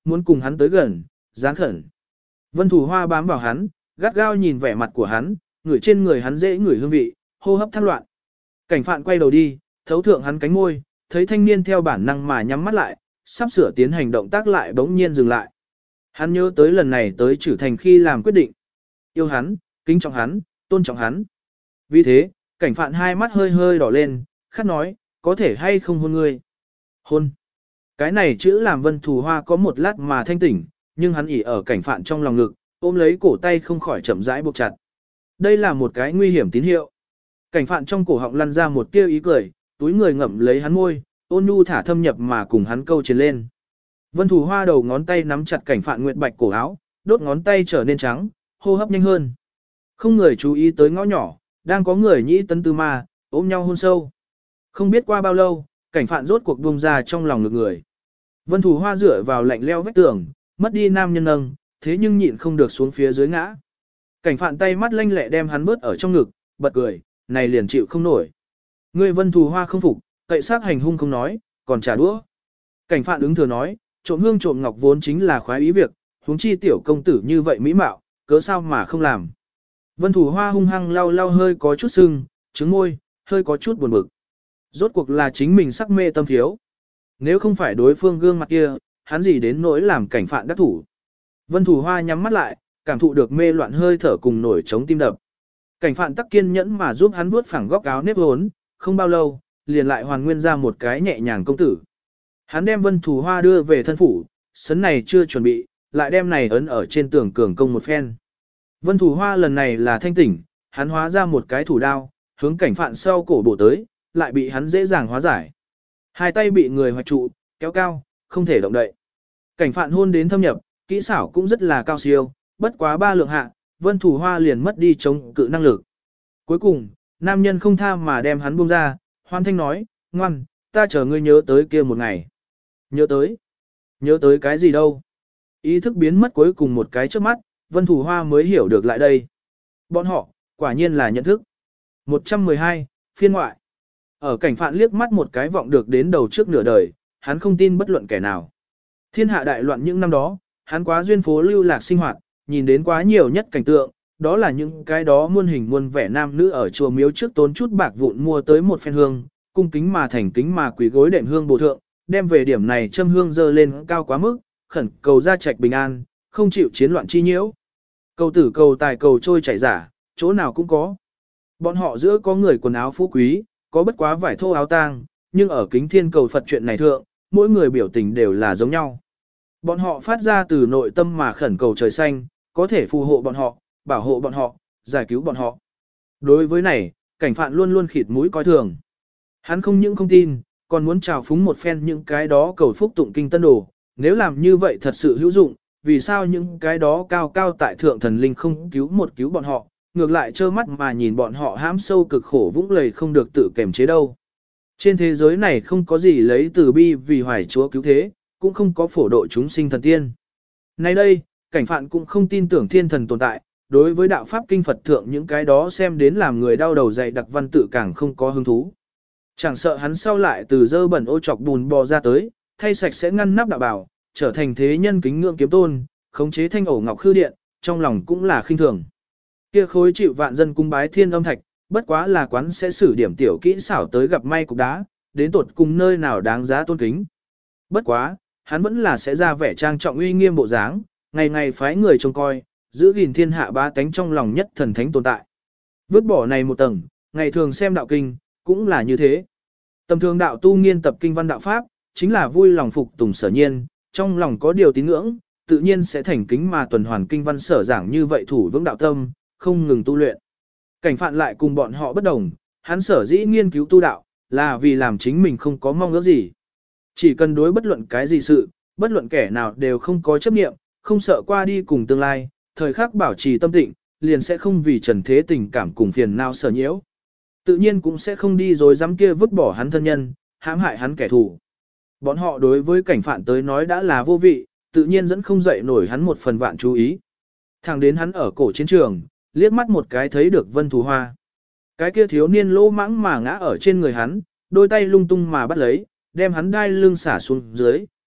muốn cùng hắn tới gần, dán khẩn. Vân Thủ Hoa bám vào hắn, gắt gao nhìn vẻ mặt của hắn, ngửi trên người hắn dễ ngửi hương vị, hô hấp thác loạn. Cảnh Phạn quay đầu đi, thấu thượng hắn cánh môi, thấy thanh niên theo bản năng mà nhắm mắt lại, sắp sửa tiến hành động tác lại bỗng nhiên dừng lại. Hắn nhớ tới lần này tới Trử Thành khi làm quyết định. Yêu hắn, kính trọng hắn, tôn trọng hắn. Vì thế, Cảnh Phạn hai mắt hơi hơi đỏ lên, khát nói, có thể hay không hôn ngươi. Hôn. Cái này chữ làm Vân Thủ Hoa có một lát mà thanh tỉnh, nhưng hắn ỉ ở Cảnh Phạn trong lòng ngực, ôm lấy cổ tay không khỏi chậm rãi buộc chặt. Đây là một cái nguy hiểm tín hiệu. Cảnh Phạn trong cổ họng lăn ra một tia ý cười, túi người ngậm lấy hắn môi, ôn nhu thả thâm nhập mà cùng hắn câu trên lên. Vân Thủ Hoa đầu ngón tay nắm chặt Cảnh Phạn nguyệt bạch cổ áo, đốt ngón tay trở nên trắng, hô hấp nhanh hơn. Không người chú ý tới ngõ nhỏ, đang có người nhĩ tấn tư ma, ôm nhau hôn sâu. Không biết qua bao lâu, Cảnh Phạn rốt cuộc buông ra trong lòng ngực người. Vân Thủ Hoa dựa vào lạnh leo vách tường, mất đi nam nhân nâng, thế nhưng nhịn không được xuống phía dưới ngã. Cảnh Phạn tay mắt lanh lẹ đem hắn bớt ở trong ngực, bật cười, này liền chịu không nổi. Ngươi Vân Thủ Hoa không phục, cậy sát hành hung không nói, còn trả đũa. Cảnh Phạn ứng thừa nói, trộm hương trộm ngọc vốn chính là khoái ý việc, huống chi tiểu công tử như vậy mỹ mạo, cớ sao mà không làm. Vân Thủ Hoa hung hăng lau lau hơi có chút sưng, trứng môi, hơi có chút buồn bực. Rốt cuộc là chính mình sắc mê tâm thiếu. Nếu không phải đối phương gương mặt kia, hắn gì đến nỗi làm Cảnh Phạn đắc thủ. Vân Thủ Hoa nhắm mắt lại, cảm thụ được mê loạn hơi thở cùng nổi trống tim đập. Cảnh Phạn tắc kiên nhẫn mà giúp hắn vuốt phẳng góc áo nếp hốn, không bao lâu, liền lại hoàn nguyên ra một cái nhẹ nhàng công tử. Hắn đem Vân Thủ Hoa đưa về thân phủ, sấn này chưa chuẩn bị, lại đem này ấn ở trên tường cường công một phen. Vân Thủ Hoa lần này là thanh tỉnh, hắn hóa ra một cái thủ đao, hướng Cảnh Phạn sau cổ bổ tới, lại bị hắn dễ dàng hóa giải. Hai tay bị người hoạch trụ, kéo cao, không thể động đậy. Cảnh Phạn hôn đến thâm nhập, kỹ xảo cũng rất là cao siêu, bất quá ba lượng hạ, Vân Thủ Hoa liền mất đi chống cự năng lực. Cuối cùng, nam nhân không tha mà đem hắn buông ra, hoan thanh nói, ngoan, ta chờ ngươi nhớ tới kia một ngày. Nhớ tới? Nhớ tới cái gì đâu? Ý thức biến mất cuối cùng một cái trước mắt, Vân Thủ Hoa mới hiểu được lại đây. Bọn họ, quả nhiên là nhận thức. một trăm mười hai, phiên ngoại. Ở Cảnh Phạn liếc mắt một cái vọng được đến đầu trước nửa đời, hắn không tin bất luận kẻ nào. Thiên hạ đại loạn những năm đó, hắn quá duyên phố lưu lạc sinh hoạt, nhìn đến quá nhiều nhất cảnh tượng, đó là những cái đó muôn hình muôn vẻ nam nữ ở chùa miếu trước tốn chút bạc vụn mua tới một phen hương, cung kính mà thành kính mà quỳ gối đệm hương bổ thượng, đem về điểm này châm hương dơ lên cao quá mức, khẩn cầu gia trạch bình an, không chịu chiến loạn chi nhiễu. Cầu tử cầu tài cầu trôi chảy giả, chỗ nào cũng có. Bọn họ giữa có người quần áo phú quý, có bất quá vải thô áo tang, nhưng ở kính thiên cầu Phật chuyện này thượng, mỗi người biểu tình đều là giống nhau. Bọn họ phát ra từ nội tâm mà khẩn cầu trời xanh, có thể phù hộ bọn họ, bảo hộ bọn họ, giải cứu bọn họ. Đối với này, Cảnh Phạn luôn luôn khịt mũi coi thường. Hắn không những không tin, còn muốn trào phúng một phen những cái đó cầu phúc tụng kinh tân đồ. Nếu làm như vậy thật sự hữu dụng, vì sao những cái đó cao cao tại thượng thần linh không cứu một cứu bọn họ, ngược lại trơ mắt mà nhìn bọn họ hãm sâu cực khổ vũng lầy không được tự kềm chế đâu. Trên thế giới này không có gì lấy từ bi vì hoài chúa cứu thế, cũng không có phổ độ chúng sinh thần tiên. Nay đây, Cảnh Phạn cũng không tin tưởng thiên thần tồn tại, đối với đạo pháp kinh Phật thượng những cái đó xem đến làm người đau đầu dày đặc văn tự càng không có hứng thú. Chẳng sợ hắn sau lại từ dơ bẩn ô trọc bùn bò ra tới, thay sạch sẽ ngăn nắp đạo bảo, trở thành thế nhân kính ngưỡng kiếm tôn, khống chế thanh ổ ngọc khư điện, trong lòng cũng là khinh thường. Kia khối chịu vạn dân cung bái thiên âm thạch, bất quá là quán sẽ xử điểm tiểu kỹ xảo tới gặp may cục đá, đến tột cùng nơi nào đáng giá tôn kính. Bất quá, hắn vẫn là sẽ ra vẻ trang trọng uy nghiêm bộ dáng, ngày ngày phái người trông coi, giữ gìn thiên hạ ba tánh trong lòng nhất thần thánh tồn tại. Vứt bỏ này một tầng, ngày thường xem đạo kinh, cũng là như thế. Tầm thường đạo tu nghiên tập kinh văn đạo pháp, chính là vui lòng phục tùng sở nhiên, trong lòng có điều tín ngưỡng, tự nhiên sẽ thành kính mà tuần hoàn kinh văn sở giảng như vậy thủ vững đạo tâm, không ngừng tu luyện. Cảnh Phạn lại cùng bọn họ bất đồng, hắn sở dĩ nghiên cứu tu đạo, là vì làm chính mình không có mong ước gì. Chỉ cần đối bất luận cái gì sự, bất luận kẻ nào đều không có chấp niệm, không sợ qua đi cùng tương lai, thời khắc bảo trì tâm tịnh, liền sẽ không vì trần thế tình cảm cùng phiền não sở nhiễu. Tự nhiên cũng sẽ không đi rồi dám kia vứt bỏ hắn thân nhân, hãm hại hắn kẻ thù. Bọn họ đối với Cảnh Phạn tới nói đã là vô vị, tự nhiên dẫn không dậy nổi hắn một phần vạn chú ý. Thẳng đến hắn ở cổ chiến trường, liếc mắt một cái thấy được Vân Thủ Hoa. Cái kia thiếu niên lỗ mãng mà ngã ở trên người hắn, đôi tay lung tung mà bắt lấy, đem hắn đai lưng xả xuống dưới,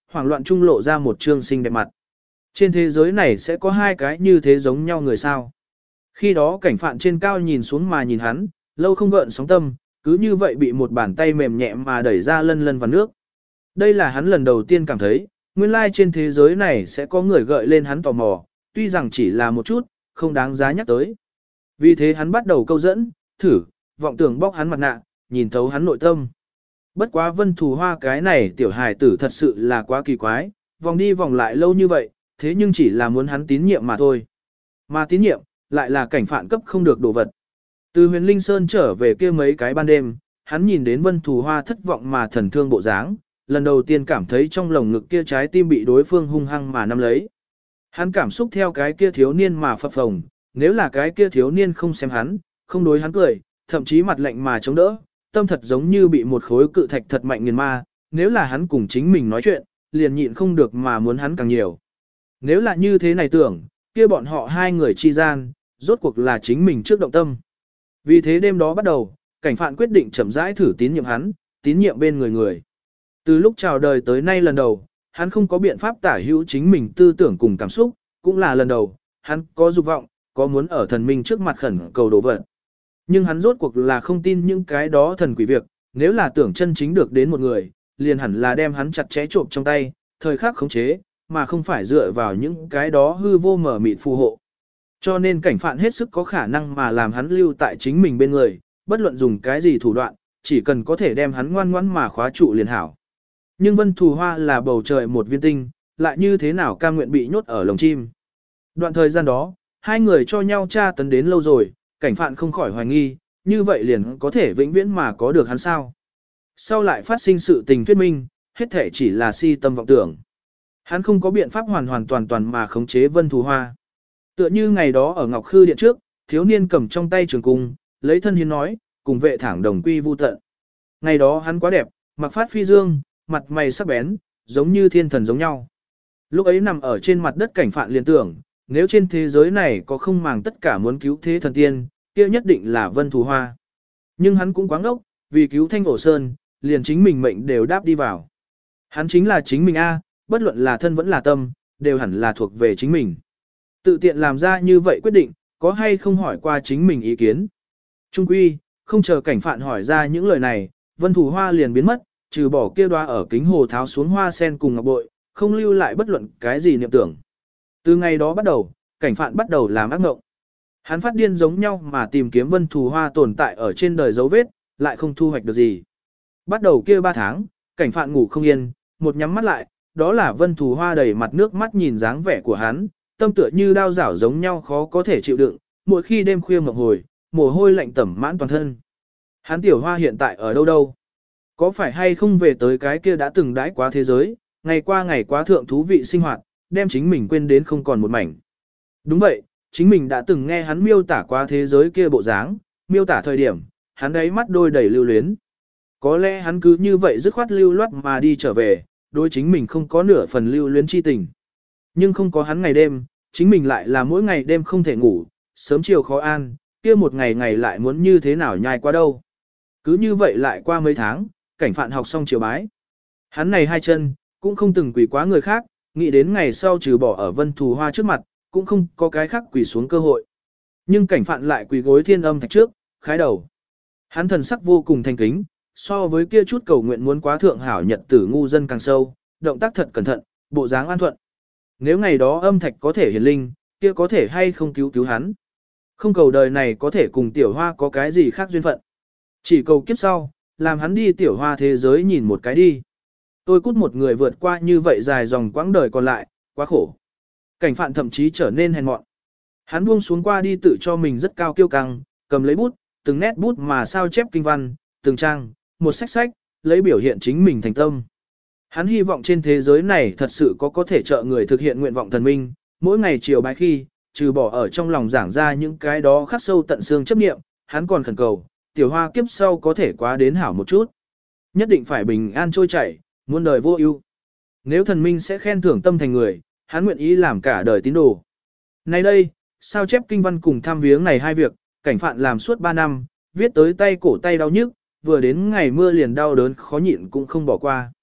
hoảng loạn trung lộ ra một trương xinh đẹp mặt. Trên thế giới này sẽ có hai cái như thế giống nhau người sao? Khi đó cảnh phạn trên cao nhìn xuống mà nhìn hắn, lâu không gợn sóng tâm, cứ như vậy bị một bàn tay mềm nhẹ mà đẩy ra lân lân vào nước. Đây là hắn lần đầu tiên cảm thấy, nguyên lai trên thế giới này sẽ có người gợi lên hắn tò mò, tuy rằng chỉ là một chút, không đáng giá nhắc tới. Vì thế hắn bắt đầu câu dẫn, thử, vọng tưởng bóc hắn mặt nạ, nhìn thấu hắn nội tâm. Bất quá Vân Thù Hoa cái này tiểu hài tử thật sự là quá kỳ quái, vòng đi vòng lại lâu như vậy, thế nhưng chỉ là muốn hắn tín nhiệm mà thôi. Mà tín nhiệm, lại là cảnh phạn cấp không được đồ vật. Từ huyền Linh Sơn trở về kia mấy cái ban đêm, hắn nhìn đến Vân Thù Hoa thất vọng mà thần thương bộ dáng, lần đầu tiên cảm thấy trong lồng ngực kia trái tim bị đối phương hung hăng mà nắm lấy. Hắn cảm xúc theo cái kia thiếu niên mà phập phồng, nếu là cái kia thiếu niên không xem hắn, không đối hắn cười, thậm chí mặt lạnh mà chống đỡ, tâm thật giống như bị một khối cự thạch thật mạnh nghiền ma, nếu là hắn cùng chính mình nói chuyện, liền nhịn không được mà muốn hắn càng nhiều. Nếu là như thế này tưởng, kia bọn họ hai người chi gian, rốt cuộc là chính mình trước động tâm. Vì thế đêm đó bắt đầu, cảnh phạn quyết định chậm rãi thử tín nhiệm hắn, tín nhiệm bên người người. Từ lúc chào đời tới nay lần đầu, hắn không có biện pháp tả hữu chính mình tư tưởng cùng cảm xúc, cũng là lần đầu, hắn có dục vọng, có muốn ở thần minh trước mặt khẩn cầu đồ vật. Nhưng hắn rốt cuộc là không tin những cái đó thần quỷ việc, nếu là tưởng chân chính được đến một người, liền hẳn là đem hắn chặt chẽ trộm trong tay, thời khắc khống chế, mà không phải dựa vào những cái đó hư vô mở mịt phù hộ. Cho nên cảnh phạn hết sức có khả năng mà làm hắn lưu tại chính mình bên người, bất luận dùng cái gì thủ đoạn, chỉ cần có thể đem hắn ngoan ngoãn mà khóa trụ liền hảo. Nhưng Vân Thù Hoa là bầu trời một viên tinh, lại như thế nào cam nguyện bị nhốt ở lồng chim. Đoạn thời gian đó, hai người cho nhau tra tấn đến lâu rồi, cảnh phạn không khỏi hoài nghi, như vậy liền có thể vĩnh viễn mà có được hắn sao. Sau lại phát sinh sự tình thuyết minh, hết thể chỉ là si tâm vọng tưởng. Hắn không có biện pháp hoàn hoàn toàn toàn mà khống chế Vân Thù Hoa. Tựa như ngày đó ở Ngọc Khư Điện trước, thiếu niên cầm trong tay trường cung, lấy thân hiến nói, cùng vệ thẳng đồng quy vu tận. Ngày đó hắn quá đẹp, mặc phát phi dương, mặt mày sắc bén, giống như thiên thần giống nhau. Lúc ấy nằm ở trên mặt đất cảnh phạn liền tưởng, nếu trên thế giới này có không màng tất cả muốn cứu thế thần tiên, kia nhất định là Vân Thù Hoa. Nhưng hắn cũng quá ngốc, vì cứu Thanh Ổ Sơn, liền chính mình mệnh đều đáp đi vào. Hắn chính là chính mình A, bất luận là thân vẫn là tâm, đều hẳn là thuộc về chính mình. Tự tiện làm ra như vậy quyết định, có hay không hỏi qua chính mình ý kiến. Trung quy, không chờ cảnh phạn hỏi ra những lời này, Vân Thù Hoa liền biến mất, trừ bỏ kia đoa ở kính hồ tháo xuống hoa sen cùng ngọc bội, không lưu lại bất luận cái gì niệm tưởng. Từ ngày đó bắt đầu, cảnh phạn bắt đầu làm ác mộng. Hắn phát điên giống nhau mà tìm kiếm Vân Thù Hoa tồn tại ở trên đời dấu vết, lại không thu hoạch được gì. Bắt đầu kia ba tháng, cảnh phạn ngủ không yên, một nhắm mắt lại, đó là Vân Thù Hoa đầy mặt nước mắt nhìn dáng vẻ của hắn, tâm tựa như đao rảo giống nhau khó có thể chịu đựng, mỗi khi đêm khuya mộng hồi, mồ hôi lạnh tẩm mãn toàn thân. Hắn tiểu hoa hiện tại ở đâu đâu? Có phải hay không về tới cái kia đã từng đãi quá thế giới, ngày qua ngày quá thượng thú vị sinh hoạt, đem chính mình quên đến không còn một mảnh. Đúng vậy, chính mình đã từng nghe hắn miêu tả qua thế giới kia bộ dáng, miêu tả thời điểm, hắn đấy mắt đôi đầy lưu luyến. Có lẽ hắn cứ như vậy dứt khoát lưu loát mà đi trở về, đối chính mình không có nửa phần lưu luyến chi tình. Nhưng không có hắn ngày đêm, chính mình lại là mỗi ngày đêm không thể ngủ, sớm chiều khó an, kia một ngày ngày lại muốn như thế nào nhai qua đâu. Cứ như vậy lại qua mấy tháng, cảnh phạn học xong chiều bái. Hắn này hai chân, cũng không từng quỳ quá người khác, nghĩ đến ngày sau trừ bỏ ở Vân Thù Hoa trước mặt, cũng không có cái khác quỳ xuống cơ hội. Nhưng cảnh phạn lại quỳ gối thiên âm thạch trước, khái đầu. Hắn thần sắc vô cùng thành kính, so với kia chút cầu nguyện muốn quá thượng hảo nhật tử ngu dân càng sâu, động tác thật cẩn thận, bộ dáng an thuận. Nếu ngày đó âm thạch có thể hiển linh, kia có thể hay không cứu cứu hắn. Không cầu đời này có thể cùng tiểu hoa có cái gì khác duyên phận. Chỉ cầu kiếp sau, làm hắn đi tiểu hoa thế giới nhìn một cái đi. Tôi cút một người vượt qua như vậy dài dòng quãng đời còn lại, quá khổ. Cảnh phạn thậm chí trở nên hèn mọn. Hắn buông xuống qua đi tự cho mình rất cao kiêu căng, cầm lấy bút, từng nét bút mà sao chép kinh văn, từng trang, một sách sách, lấy biểu hiện chính mình thành tâm. Hắn hy vọng trên thế giới này thật sự có có thể trợ người thực hiện nguyện vọng thần minh, mỗi ngày chiều bái khi, trừ bỏ ở trong lòng giảng ra những cái đó khắc sâu tận xương chấp niệm, hắn còn khẩn cầu, tiểu hoa kiếp sau có thể quá đến hảo một chút. Nhất định phải bình an trôi chảy, muôn đời vô ưu. Nếu thần minh sẽ khen thưởng tâm thành người, hắn nguyện ý làm cả đời tín đồ. Nay đây, sao chép kinh văn cùng tham viếng này hai việc, cảnh phạn làm suốt ba năm, viết tới tay cổ tay đau nhức, vừa đến ngày mưa liền đau đớn khó nhịn cũng không bỏ qua.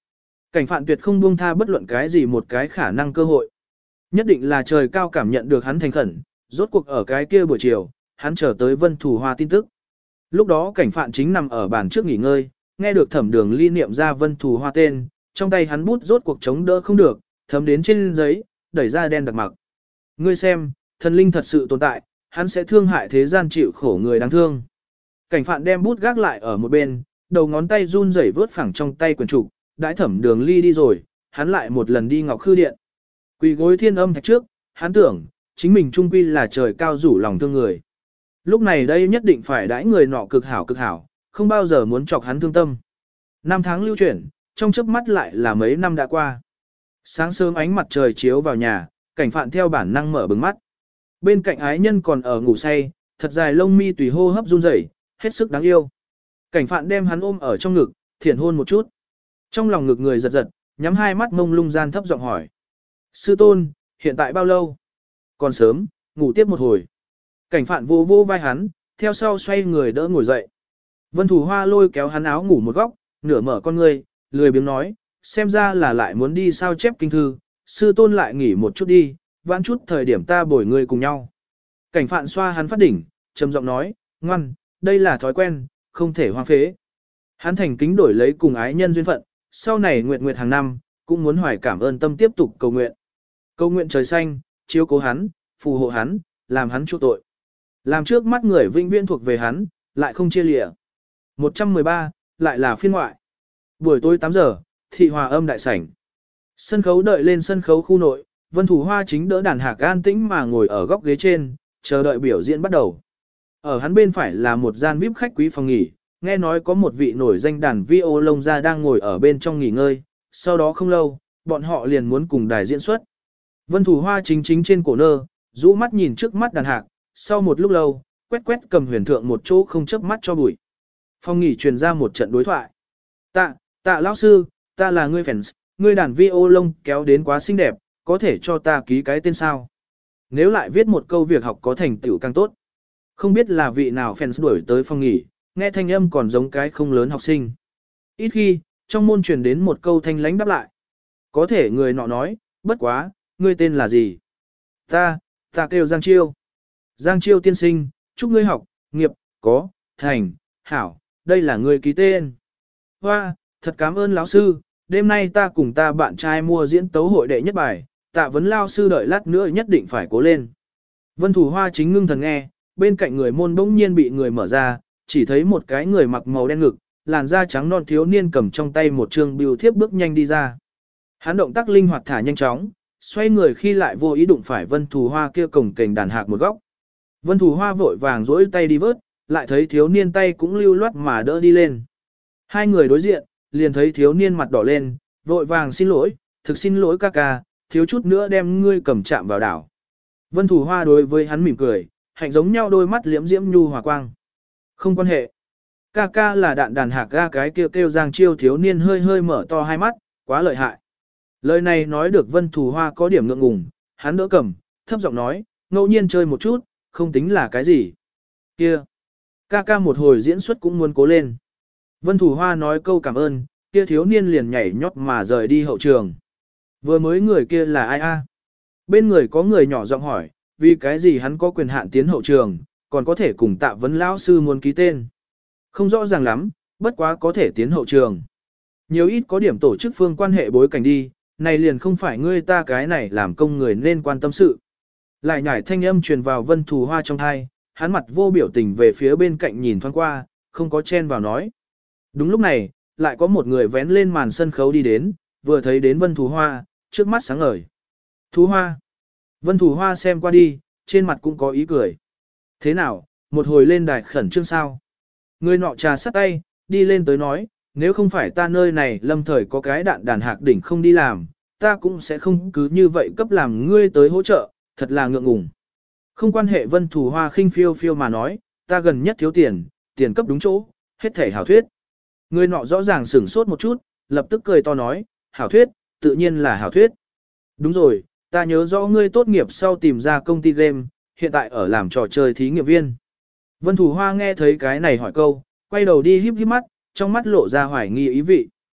Cảnh phạn tuyệt không buông tha bất luận cái gì một cái khả năng cơ hội. Nhất định là trời cao cảm nhận được hắn thành khẩn, rốt cuộc ở cái kia buổi chiều, hắn chờ tới Vân Thủ Hoa tin tức. Lúc đó cảnh phạn chính nằm ở bàn trước nghỉ ngơi, nghe được thẩm đường ly niệm ra Vân Thủ Hoa tên, trong tay hắn bút rốt cuộc chống đỡ không được, thấm đến trên giấy, đẩy ra đen đặc mặc. Ngươi xem, thần linh thật sự tồn tại, hắn sẽ thương hại thế gian chịu khổ người đáng thương. Cảnh phạn đem bút gác lại ở một bên, đầu ngón tay run rẩy vớt phẳng trong tay quyển trục, đãi thẩm đường ly đi rồi, hắn lại một lần đi Ngọc Khư Điện. Quỳ gối thiên âm thạch trước, hắn tưởng, chính mình trung quy là trời cao rủ lòng thương người. Lúc này đây nhất định phải đãi người nọ cực hảo cực hảo, không bao giờ muốn chọc hắn thương tâm. Năm tháng lưu chuyển, trong chớp mắt lại là mấy năm đã qua. Sáng sớm ánh mặt trời chiếu vào nhà, cảnh phạn theo bản năng mở bừng mắt. Bên cạnh ái nhân còn ở ngủ say, thật dài lông mi tùy hô hấp run rẩy, hết sức đáng yêu. Cảnh phạn đem hắn ôm ở trong ngực, thiển hôn một chút. Trong lòng ngực người giật giật, nhắm hai mắt mông lung gian thấp giọng hỏi. Sư tôn, hiện tại bao lâu? Còn sớm, ngủ tiếp một hồi. Cảnh phạn vô vô vai hắn, theo sau xoay người đỡ ngồi dậy. Vân Thủ Hoa lôi kéo hắn áo ngủ một góc, nửa mở con ngươi, lười biếng nói, xem ra là lại muốn đi sao chép kinh thư, sư tôn lại nghỉ một chút đi, vãn chút thời điểm ta bồi ngươi cùng nhau. Cảnh phạn xoa hắn phát đỉnh, trầm giọng nói, ngoan, đây là thói quen, không thể hoang phế. Hắn thành kính đổi lấy cùng ái nhân duyên phận, sau này nguyện nguyện hàng năm, cũng muốn hoài cảm ơn tâm tiếp tục cầu nguyện. Cầu nguyện trời xanh, chiếu cố hắn, phù hộ hắn, làm hắn chu tội. Làm trước mắt người vinh viễn thuộc về hắn, lại không chia lịa. một trăm mười ba, lại là phiên ngoại. Buổi tối tám giờ, thị hòa âm đại sảnh. Sân khấu đợi lên sân khấu khu nội, Vân Thủ Hoa chính đỡ đàn hạc an tĩnh mà ngồi ở góc ghế trên, chờ đợi biểu diễn bắt đầu. Ở hắn bên phải là một gian víp khách quý phòng nghỉ, nghe nói có một vị nổi danh đàn vi ô lông gia đang ngồi ở bên trong nghỉ ngơi, sau đó không lâu, bọn họ liền muốn cùng đài diễn xuất. Vân Thủ Hoa chính chính trên cổ nơ, rũ mắt nhìn trước mắt đàn hạc, sau một lúc lâu, quét quét cầm huyền thượng một chỗ không chớp mắt cho bụi. Phòng nghỉ truyền ra một trận đối thoại. Tạ, tạ lão sư, ta là ngươi fans, ngươi đàn vi ô lông kéo đến quá xinh đẹp, có thể cho ta ký cái tên sao? Nếu lại viết một câu việc học có thành tựu càng tốt. Không biết là vị nào fans đuổi tới phòng nghỉ, nghe thanh âm còn giống cái không lớn học sinh. Ít khi, trong môn truyền đến một câu thanh lãnh đáp lại. Có thể người nọ nói, bất quá, ngươi tên là gì? Ta, ta kêu Giang Chiêu. Giang Chiêu tiên sinh, chúc ngươi học, nghiệp, có, thành, hảo, đây là ngươi ký tên. Hoa, thật cảm ơn lão sư, đêm nay ta cùng ta bạn trai mua diễn tấu hội đệ nhất bài, tạ vấn lao sư đợi lát nữa nhất định phải cố lên. Vân Thủ Hoa chính ngưng thần nghe, bên cạnh người môn bỗng nhiên bị người mở ra, chỉ thấy một cái người mặc màu đen ngực, làn da trắng non thiếu niên cầm trong tay một trương bưu thiếp bước nhanh đi ra. Hắn động tác linh hoạt thả nhanh chóng, xoay người khi lại vô ý đụng phải Vân Thủ Hoa kia cổng kềnh đàn hạc một góc. Vân Thủ Hoa vội vàng duỗi tay đi vớt, lại thấy thiếu niên tay cũng lưu loát mà đỡ đi lên. Hai người đối diện, liền thấy thiếu niên mặt đỏ lên, vội vàng xin lỗi, thực xin lỗi ca ca, thiếu chút nữa đem ngươi cầm chạm vào đảo. Vân Thủ Hoa đối với hắn mỉm cười, hạnh giống nhau đôi mắt liễm diễm nhu hòa quang. Không quan hệ. Ca ca là đạn đàn hạc ga cái kêu kêu Giang Chiêu thiếu niên hơi hơi mở to hai mắt, quá lợi hại. Lời này nói được Vân Thủ Hoa có điểm ngượng ngùng, hắn đỡ cầm, thấp giọng nói, ngẫu nhiên chơi một chút, không tính là cái gì. Kia. Ca ca một hồi diễn xuất cũng muốn cố lên. Vân Thủ Hoa nói câu cảm ơn, kia thiếu niên liền nhảy nhót mà rời đi hậu trường. Vừa mới người kia là ai a? Bên người có người nhỏ giọng hỏi, vì cái gì hắn có quyền hạn tiến hậu trường, còn có thể cùng Tạ Vấn lão sư muốn ký tên. Không rõ ràng lắm, bất quá có thể tiến hậu trường. Nhiều ít có điểm tổ chức phương quan hệ bối cảnh đi, này liền không phải ngươi ta cái này làm công người nên quan tâm sự. Lại nhảy thanh âm truyền vào Vân Thủ Hoa trong thai, hắn mặt vô biểu tình về phía bên cạnh nhìn thoáng qua, không có chen vào nói. Đúng lúc này, lại có một người vén lên màn sân khấu đi đến, vừa thấy đến Vân Thủ Hoa, trước mắt sáng ngời. Thủ Hoa. Vân Thủ Hoa xem qua đi, trên mặt cũng có ý cười. Thế nào, một hồi lên đài khẩn trương sao? Người nọ trà sắt tay, đi lên tới nói, nếu không phải ta nơi này lâm thời có cái đạn đàn hạc đỉnh không đi làm, ta cũng sẽ không cứ như vậy cấp làm ngươi tới hỗ trợ, thật là ngượng ngùng. Không quan hệ. Vân Thủ Hoa khinh phiêu phiêu mà nói, ta gần nhất thiếu tiền, tiền cấp đúng chỗ, hết thể hảo thuyết. Người nọ rõ ràng sửng sốt một chút, lập tức cười to nói, hảo thuyết, tự nhiên là hảo thuyết. Đúng rồi, ta nhớ rõ ngươi tốt nghiệp sau tìm ra công ty game, hiện tại ở làm trò chơi thí nghiệm viên. Vân Thủ Hoa nghe thấy cái này hỏi câu, quay đầu đi híp híp mắt, trong mắt lộ ra hoài nghi ý vị.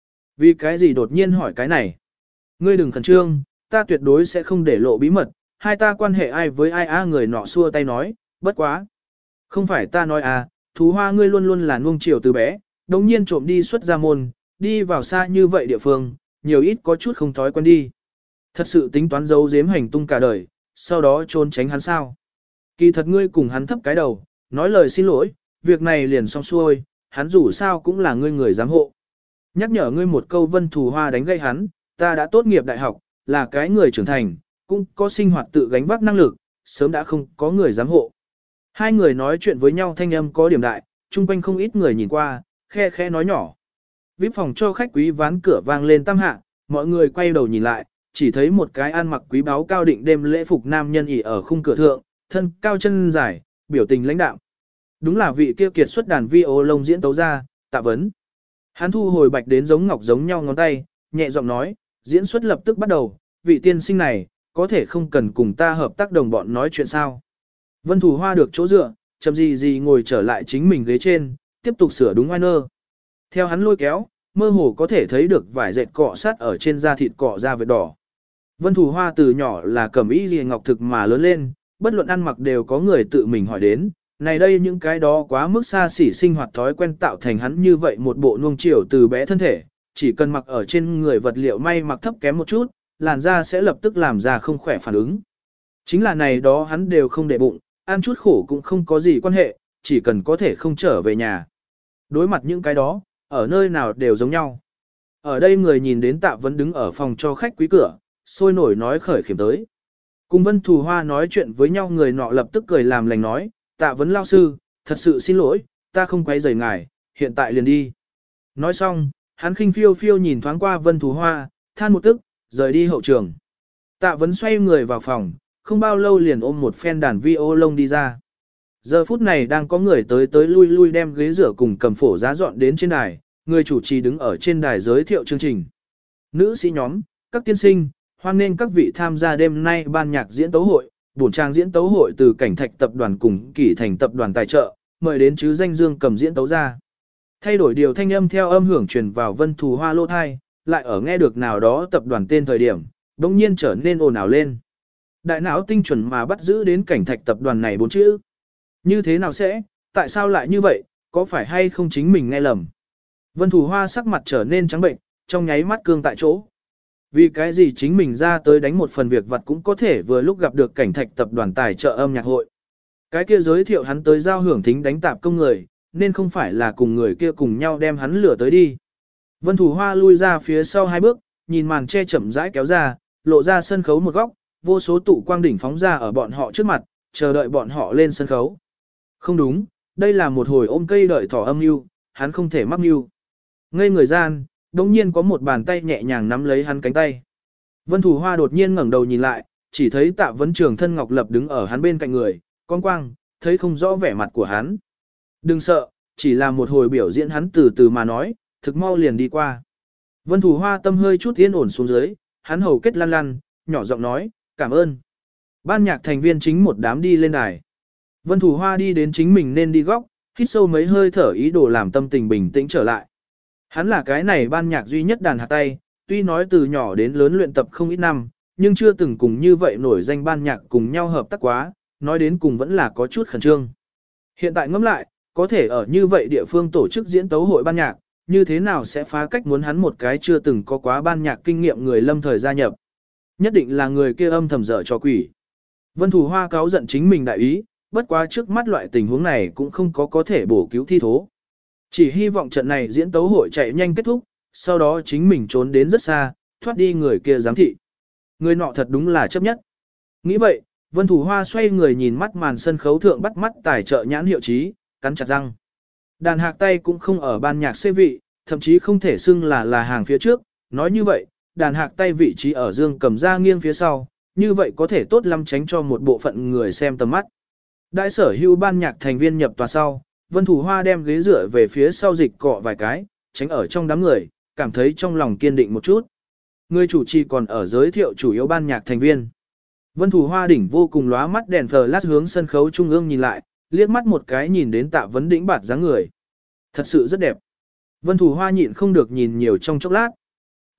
Vì cái gì đột nhiên hỏi cái này? Ngươi đừng khẩn trương, ta tuyệt đối sẽ không để lộ bí mật, hai ta quan hệ ai với ai a người nọ xua tay nói, bất quá. Không phải ta nói à, thú hoa ngươi luôn luôn là nuông chiều từ bé, đồng nhiên trộm đi xuất ra môn, đi vào xa như vậy địa phương, nhiều ít có chút không thói quen đi. Thật sự tính toán giấu giếm hành tung cả đời, sau đó trốn tránh hắn sao. Kỳ thật ngươi cùng hắn thấp cái đầu, nói lời xin lỗi, việc này liền xong xuôi, hắn dù sao cũng là ngươi người giám hộ. Nhắc nhở ngươi một câu Vân Thù Hoa đánh gây hắn, ta đã tốt nghiệp đại học, là cái người trưởng thành, cũng có sinh hoạt tự gánh vác năng lực, sớm đã không có người giám hộ. Hai người nói chuyện với nhau thanh âm có điểm đại, chung quanh không ít người nhìn qua, khe khe nói nhỏ. vê i pê phòng cho khách quý ván cửa vang lên tam hạ, mọi người quay đầu nhìn lại, chỉ thấy một cái ăn mặc quý báu cao định đêm lễ phục nam nhân ỉ ở khung cửa thượng, thân cao chân dài, biểu tình lãnh đạm. Đúng là vị kia kiệt xuất đàn vi ô lông diễn tấu ra, Tạ Vấn. Hắn thu hồi bạch đến giống ngọc giống nhau ngón tay, nhẹ giọng nói, diễn xuất lập tức bắt đầu, vị tiên sinh này, có thể không cần cùng ta hợp tác đồng bọn nói chuyện sao. Vân Thù Hoa được chỗ dựa, chậm gì gì ngồi trở lại chính mình ghế trên, tiếp tục sửa đúng oai nơ. Theo hắn lôi kéo, mơ hồ có thể thấy được vải dệt cọ sát ở trên da thịt cọ da vết đỏ. Vân Thù Hoa từ nhỏ là cẩm y liễu ngọc thực mà lớn lên, bất luận ăn mặc đều có người tự mình hỏi đến, này đây những cái đó quá mức xa xỉ sinh hoạt thói quen tạo thành hắn như vậy một bộ nuông chiều từ bé thân thể, chỉ cần mặc ở trên người vật liệu may mặc thấp kém một chút, làn da sẽ lập tức làm ra không khỏe phản ứng. Chính là này đó hắn đều không để bụng, ăn chút khổ cũng không có gì quan hệ, chỉ cần có thể không trở về nhà. Đối mặt những cái đó, ở nơi nào đều giống nhau. Ở đây người nhìn đến Tạ Vấn đứng ở phòng cho khách quý cửa, sôi nổi nói khởi khiểm tới. Cùng Vân Thù Hoa nói chuyện với nhau người nọ lập tức cười làm lành nói, Tạ Vấn lao sư, thật sự xin lỗi, ta không quấy rầy ngài, hiện tại liền đi. Nói xong, hắn khinh phiêu phiêu nhìn thoáng qua Vân Thù Hoa, than một tức, rời đi hậu trường. Tạ Vấn xoay người vào phòng, không bao lâu liền ôm một phen đàn vi ô lông đi ra. Giờ phút này đang có người tới tới lui lui đem ghế rửa cùng cầm phổ giá dọn đến trên đài, người chủ trì đứng ở trên đài giới thiệu chương trình. Nữ sĩ nhóm, các tiên sinh, hoan nghênh các vị tham gia đêm nay ban nhạc diễn tấu hội, bổn trang diễn tấu hội từ Cảnh Thạch tập đoàn cùng Kỷ Thành tập đoàn tài trợ, mời đến chứ danh dương cầm diễn tấu ra. Thay đổi điều thanh âm theo âm hưởng truyền vào Vân Thù Hoa lô thai, lại ở nghe được nào đó tập đoàn tên thời điểm, bỗng nhiên trở nên ồn ào lên. Đại não tinh chuẩn mà bắt giữ đến Cảnh Thạch tập đoàn này bốn chữ. Như thế nào sẽ, tại sao lại như vậy, có phải hay không chính mình nghe lầm. Vân Thù Hoa sắc mặt trở nên trắng bệnh, trong nháy mắt cương tại chỗ. Vì cái gì chính mình ra tới đánh một phần việc vặt cũng có thể vừa lúc gặp được Cảnh Thạch tập đoàn tài trợ âm nhạc hội. Cái kia giới thiệu hắn tới giao hưởng thính đánh tạp công người, nên không phải là cùng người kia cùng nhau đem hắn lửa tới đi. Vân Thù Hoa lui ra phía sau hai bước, nhìn màn che chậm rãi kéo ra, lộ ra sân khấu một góc, vô số tụ quang đỉnh phóng ra ở bọn họ trước mặt, chờ đợi bọn họ lên sân khấu. Không đúng, đây là một hồi ôm cây đợi thỏ âm mưu, hắn không thể mắc mưu. Ngây người gian, đột nhiên có một bàn tay nhẹ nhàng nắm lấy hắn cánh tay. Vân Thù Hoa đột nhiên ngẩng đầu nhìn lại, chỉ thấy Tạ Vấn Trường thân ngọc lập đứng ở hắn bên cạnh người, con quang, thấy không rõ vẻ mặt của hắn. Đừng sợ, chỉ là một hồi biểu diễn hắn từ từ mà nói, thực mau liền đi qua. Vân Thù Hoa tâm hơi chút yên ổn xuống dưới, hắn hầu kết lăn lăn, nhỏ giọng nói, cảm ơn. Ban nhạc thành viên chính một đám đi lên đài. Vân Thù Hoa đi đến chính mình nên đi góc, hít sâu mấy hơi thở ý đồ làm tâm tình bình tĩnh trở lại. Hắn là cái này ban nhạc duy nhất đàn hạt tay, tuy nói từ nhỏ đến lớn luyện tập không ít năm, nhưng chưa từng cùng như vậy nổi danh ban nhạc cùng nhau hợp tác quá, nói đến cùng vẫn là có chút khẩn trương. Hiện tại ngẫm lại, có thể ở như vậy địa phương tổ chức diễn tấu hội ban nhạc, như thế nào sẽ phá cách muốn hắn một cái chưa từng có quá ban nhạc kinh nghiệm người lâm thời gia nhập. Nhất định là người kia âm thầm dở cho quỷ. Vân Thù Hoa cáo giận chính mình đại ý, bất quá trước mắt loại tình huống này cũng không có có thể bổ cứu thi thố. Chỉ hy vọng trận này diễn tấu hội chạy nhanh kết thúc, sau đó chính mình trốn đến rất xa, thoát đi người kia giám thị. Người nọ thật đúng là chấp nhất. Nghĩ vậy, Vân Thù Hoa xoay người nhìn mắt màn sân khấu thượng bắt mắt tài trợ nhãn hiệu chí, cắn chặt răng. Đàn hạc tay cũng không ở ban nhạc xê vị, thậm chí không thể xưng là là hàng phía trước. Nói như vậy, đàn hạc tay vị trí ở dương cầm ra nghiêng phía sau, như vậy có thể tốt lắm tránh cho một bộ phận người xem tầm mắt. Đại sở hữu ban nhạc thành viên nhập tòa sau, Vân Thù Hoa đem ghế dựa về phía sau dịch cọ vài cái, tránh ở trong đám người, cảm thấy trong lòng kiên định một chút. Người chủ trì còn ở giới thiệu chủ yếu ban nhạc thành viên. Vân Thù Hoa đỉnh vô cùng lóa mắt đèn flash hướng sân khấu trung ương nhìn lại, liếc mắt một cái nhìn đến Tạ Vấn đỉnh bạt dáng người. Thật sự rất đẹp. Vân Thù Hoa nhịn không được nhìn nhiều trong chốc lát.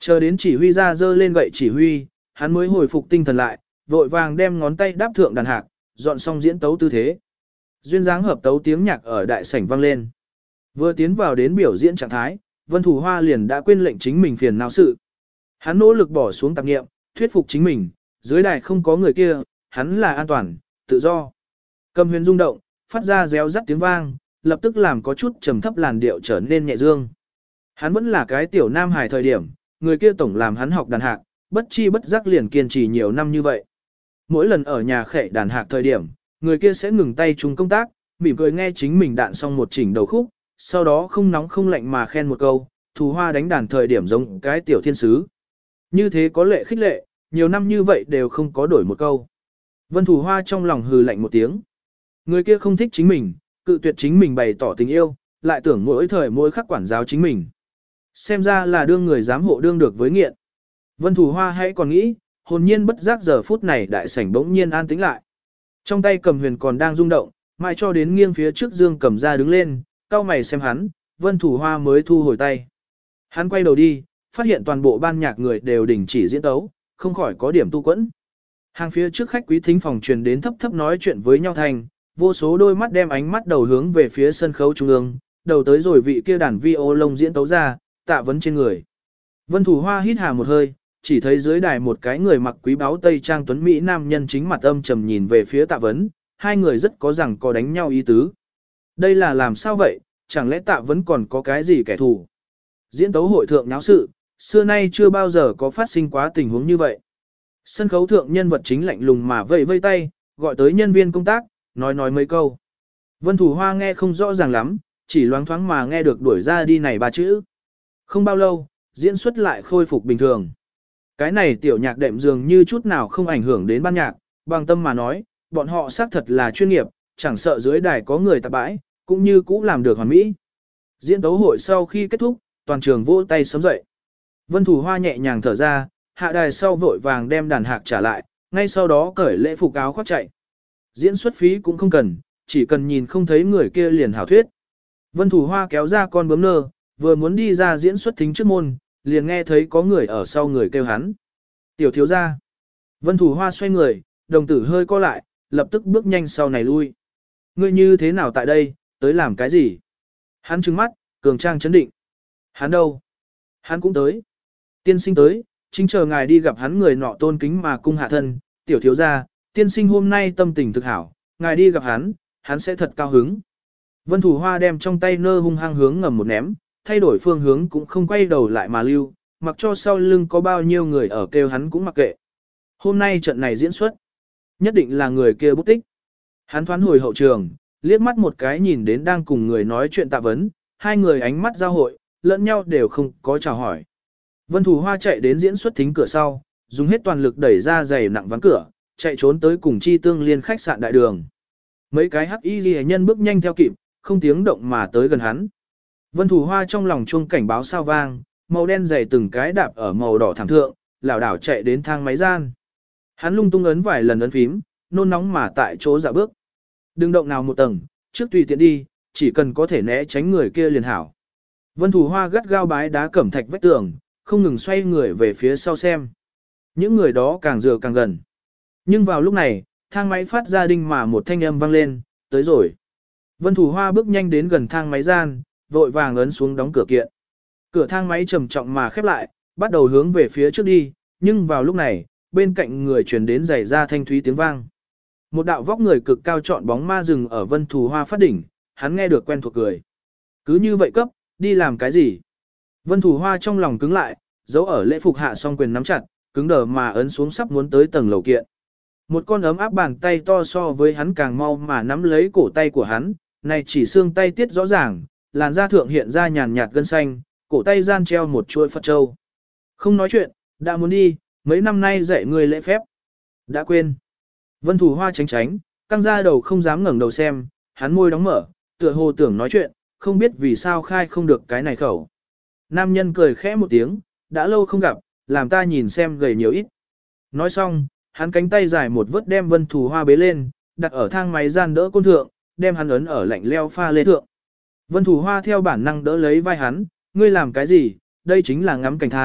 Chờ đến chỉ huy ra dơ lên gậy chỉ huy, hắn mới hồi phục tinh thần lại, vội vàng đem ngón tay đáp thượng đàn hạc, dọn xong diễn tấu tư thế. Duyên dáng hợp tấu tiếng nhạc ở đại sảnh vang lên. Vừa tiến vào đến biểu diễn trạng thái, Vân Thủ Hoa liền đã quên lệnh chính mình phiền não sự. Hắn nỗ lực bỏ xuống tạp niệm, thuyết phục chính mình, dưới đài không có người kia, hắn là an toàn, tự do. Cầm huyền rung động, phát ra réo rắt tiếng vang, lập tức làm có chút trầm thấp làn điệu trở nên nhẹ dương. Hắn vẫn là cái tiểu nam hài thời điểm, người kia tổng làm hắn học đàn hạc, bất chi bất giác liền kiên trì nhiều năm như vậy. Mỗi lần ở nhà khệ đàn hạc thời điểm, người kia sẽ ngừng tay chung công tác, mỉm cười nghe chính mình đạn xong một chỉnh đầu khúc, sau đó không nóng không lạnh mà khen một câu, Thủ Hoa đánh đàn thời điểm giống cái tiểu thiên sứ. Như thế có lệ khích lệ, nhiều năm như vậy đều không có đổi một câu. Vân Thủ Hoa trong lòng hừ lạnh một tiếng. Người kia không thích chính mình, cự tuyệt chính mình bày tỏ tình yêu, lại tưởng mỗi thời mỗi khắc quản giáo chính mình. Xem ra là đương người dám hộ đương được với nghiện. Vân Thủ Hoa hãy còn nghĩ, hồn nhiên bất giác giờ phút này đại sảnh bỗng nhiên an tĩnh lại. Trong tay cầm huyền còn đang rung động, mãi cho đến nghiêng phía trước Dương cầm ra đứng lên, cau mày xem hắn, Vân Thủ Hoa mới thu hồi tay. Hắn quay đầu đi, phát hiện toàn bộ ban nhạc người đều đình chỉ diễn tấu, không khỏi có điểm tu quẫn. Hàng phía trước khách quý thính phòng truyền đến thấp thấp nói chuyện với nhau thành, vô số đôi mắt đem ánh mắt đầu hướng về phía sân khấu trung ương, đầu tới rồi vị kia đàn vi ô lông diễn tấu ra, tạ vấn trên người. Vân Thủ Hoa hít hà một hơi, chỉ thấy dưới đài một cái người mặc quý báu tây trang tuấn mỹ nam nhân chính mặt âm trầm nhìn về phía tạ vấn, hai người rất có rằng có đánh nhau ý tứ. Đây là làm sao vậy, chẳng lẽ tạ vấn còn có cái gì kẻ thù? Diễn tấu hội thượng náo sự, xưa nay chưa bao giờ có phát sinh quá tình huống như vậy. Sân khấu thượng nhân vật chính lạnh lùng mà vẫy vây tay, gọi tới nhân viên công tác, nói nói mấy câu. Vân Thủ Hoa nghe không rõ ràng lắm, chỉ loáng thoáng mà nghe được đuổi ra đi này ba chữ. Không bao lâu, diễn xuất lại khôi phục bình thường. Cái này tiểu nhạc đệm dường như chút nào không ảnh hưởng đến ban nhạc, bằng tâm mà nói, bọn họ xác thật là chuyên nghiệp, chẳng sợ dưới đài có người tạp bãi, cũng như cũ làm được hoàn mỹ. Diễn tấu hội sau khi kết thúc, toàn trường vỗ tay sớm dậy. Vân Thủ Hoa nhẹ nhàng thở ra, hạ đài sau vội vàng đem đàn hạc trả lại, ngay sau đó cởi lễ phục áo khoác chạy. Diễn xuất phí cũng không cần, chỉ cần nhìn không thấy người kia liền hảo thuyết. Vân Thủ Hoa kéo ra con bướm nơ, vừa muốn đi ra diễn xuất thính trước môn, liền nghe thấy có người ở sau người kêu hắn. Tiểu thiếu gia. Vân Thủ Hoa xoay người, đồng tử hơi co lại, lập tức bước nhanh sau này lui. Ngươi như thế nào tại đây, tới làm cái gì? Hắn trừng mắt, cường trang chấn định. Hắn đâu? Hắn cũng tới. Tiên sinh tới, chính chờ ngài đi gặp hắn người nọ tôn kính mà cung hạ thân. Tiểu thiếu gia, tiên sinh hôm nay tâm tình thực hảo, ngài đi gặp hắn, hắn sẽ thật cao hứng. Vân Thủ Hoa đem trong tay nơ hung hăng hướng ngầm một ném, thay đổi phương hướng cũng không quay đầu lại mà lưu, mặc cho sau lưng có bao nhiêu người ở kêu hắn cũng mặc kệ. Hôm nay trận này diễn xuất, nhất định là người kia bút tích. Hắn thoán hồi hậu trường, liếc mắt một cái nhìn đến đang cùng người nói chuyện tạ vấn, hai người ánh mắt giao hội, lẫn nhau đều không có chào hỏi. Vân Thủ Hoa chạy đến diễn xuất thính cửa sau, dùng hết toàn lực đẩy ra giày nặng ván cửa, chạy trốn tới cùng Chi Tương Liên khách sạn đại đường. Mấy cái hắc y liễu nhân bước nhanh theo kịp, không tiếng động mà tới gần hắn. Vân Thủ Hoa trong lòng chuông cảnh báo sao vang, màu đen dày từng cái đạp ở màu đỏ thảm thượng, lảo đảo chạy đến thang máy gian. Hắn lung tung ấn vài lần ấn phím, nôn nóng mà tại chỗ dạo bước. Đừng động nào một tầng, trước tùy tiện đi, chỉ cần có thể né tránh người kia liền hảo. Vân Thủ Hoa gắt gao bái đá cẩm thạch vách tường, không ngừng xoay người về phía sau xem. Những người đó càng dựa càng gần. Nhưng vào lúc này, thang máy phát ra đinh mà một thanh âm vang lên, tới rồi. Vân Thủ Hoa bước nhanh đến gần thang máy gian, vội vàng ấn xuống đóng cửa kiện. Cửa thang máy trầm trọng mà khép lại, bắt đầu hướng về phía trước đi, nhưng vào lúc này, bên cạnh người truyền đến giày ra thanh thúy tiếng vang. Một đạo vóc người cực cao trọn bóng ma rừng ở Vân Thủ Hoa phát đỉnh, hắn nghe được quen thuộc cười. Cứ như vậy cấp, đi làm cái gì? Vân Thủ Hoa trong lòng cứng lại, dấu ở lễ phục hạ song quyền nắm chặt, cứng đờ mà ấn xuống sắp muốn tới tầng lầu kiện. Một con ấm áp bàn tay to so với hắn càng mau mà nắm lấy cổ tay của hắn, này chỉ xương tay tiết rõ ràng, làn da thượng hiện ra nhàn nhạt gân xanh, cổ tay gian treo một chuôi Phật châu. Không nói chuyện, đã muốn đi, mấy năm nay dạy người lễ phép. Đã quên. Vân Thủ Hoa tránh tránh, căng ra đầu không dám ngẩng đầu xem, hắn môi đóng mở, tựa hồ tưởng nói chuyện, không biết vì sao khai không được cái này khẩu. Nam nhân cười khẽ một tiếng, đã lâu không gặp, làm ta nhìn xem gầy nhiều ít. Nói xong, hắn cánh tay dài một vớt đem Vân Thủ Hoa bế lên, đặt ở thang máy gian đỡ côn thượng, đem hắn ấn ở lạnh leo pha lê thượng. Vân Thủ Hoa theo bản năng đỡ lấy vai hắn, ngươi làm cái gì, đây chính là ngắm cảnh thang,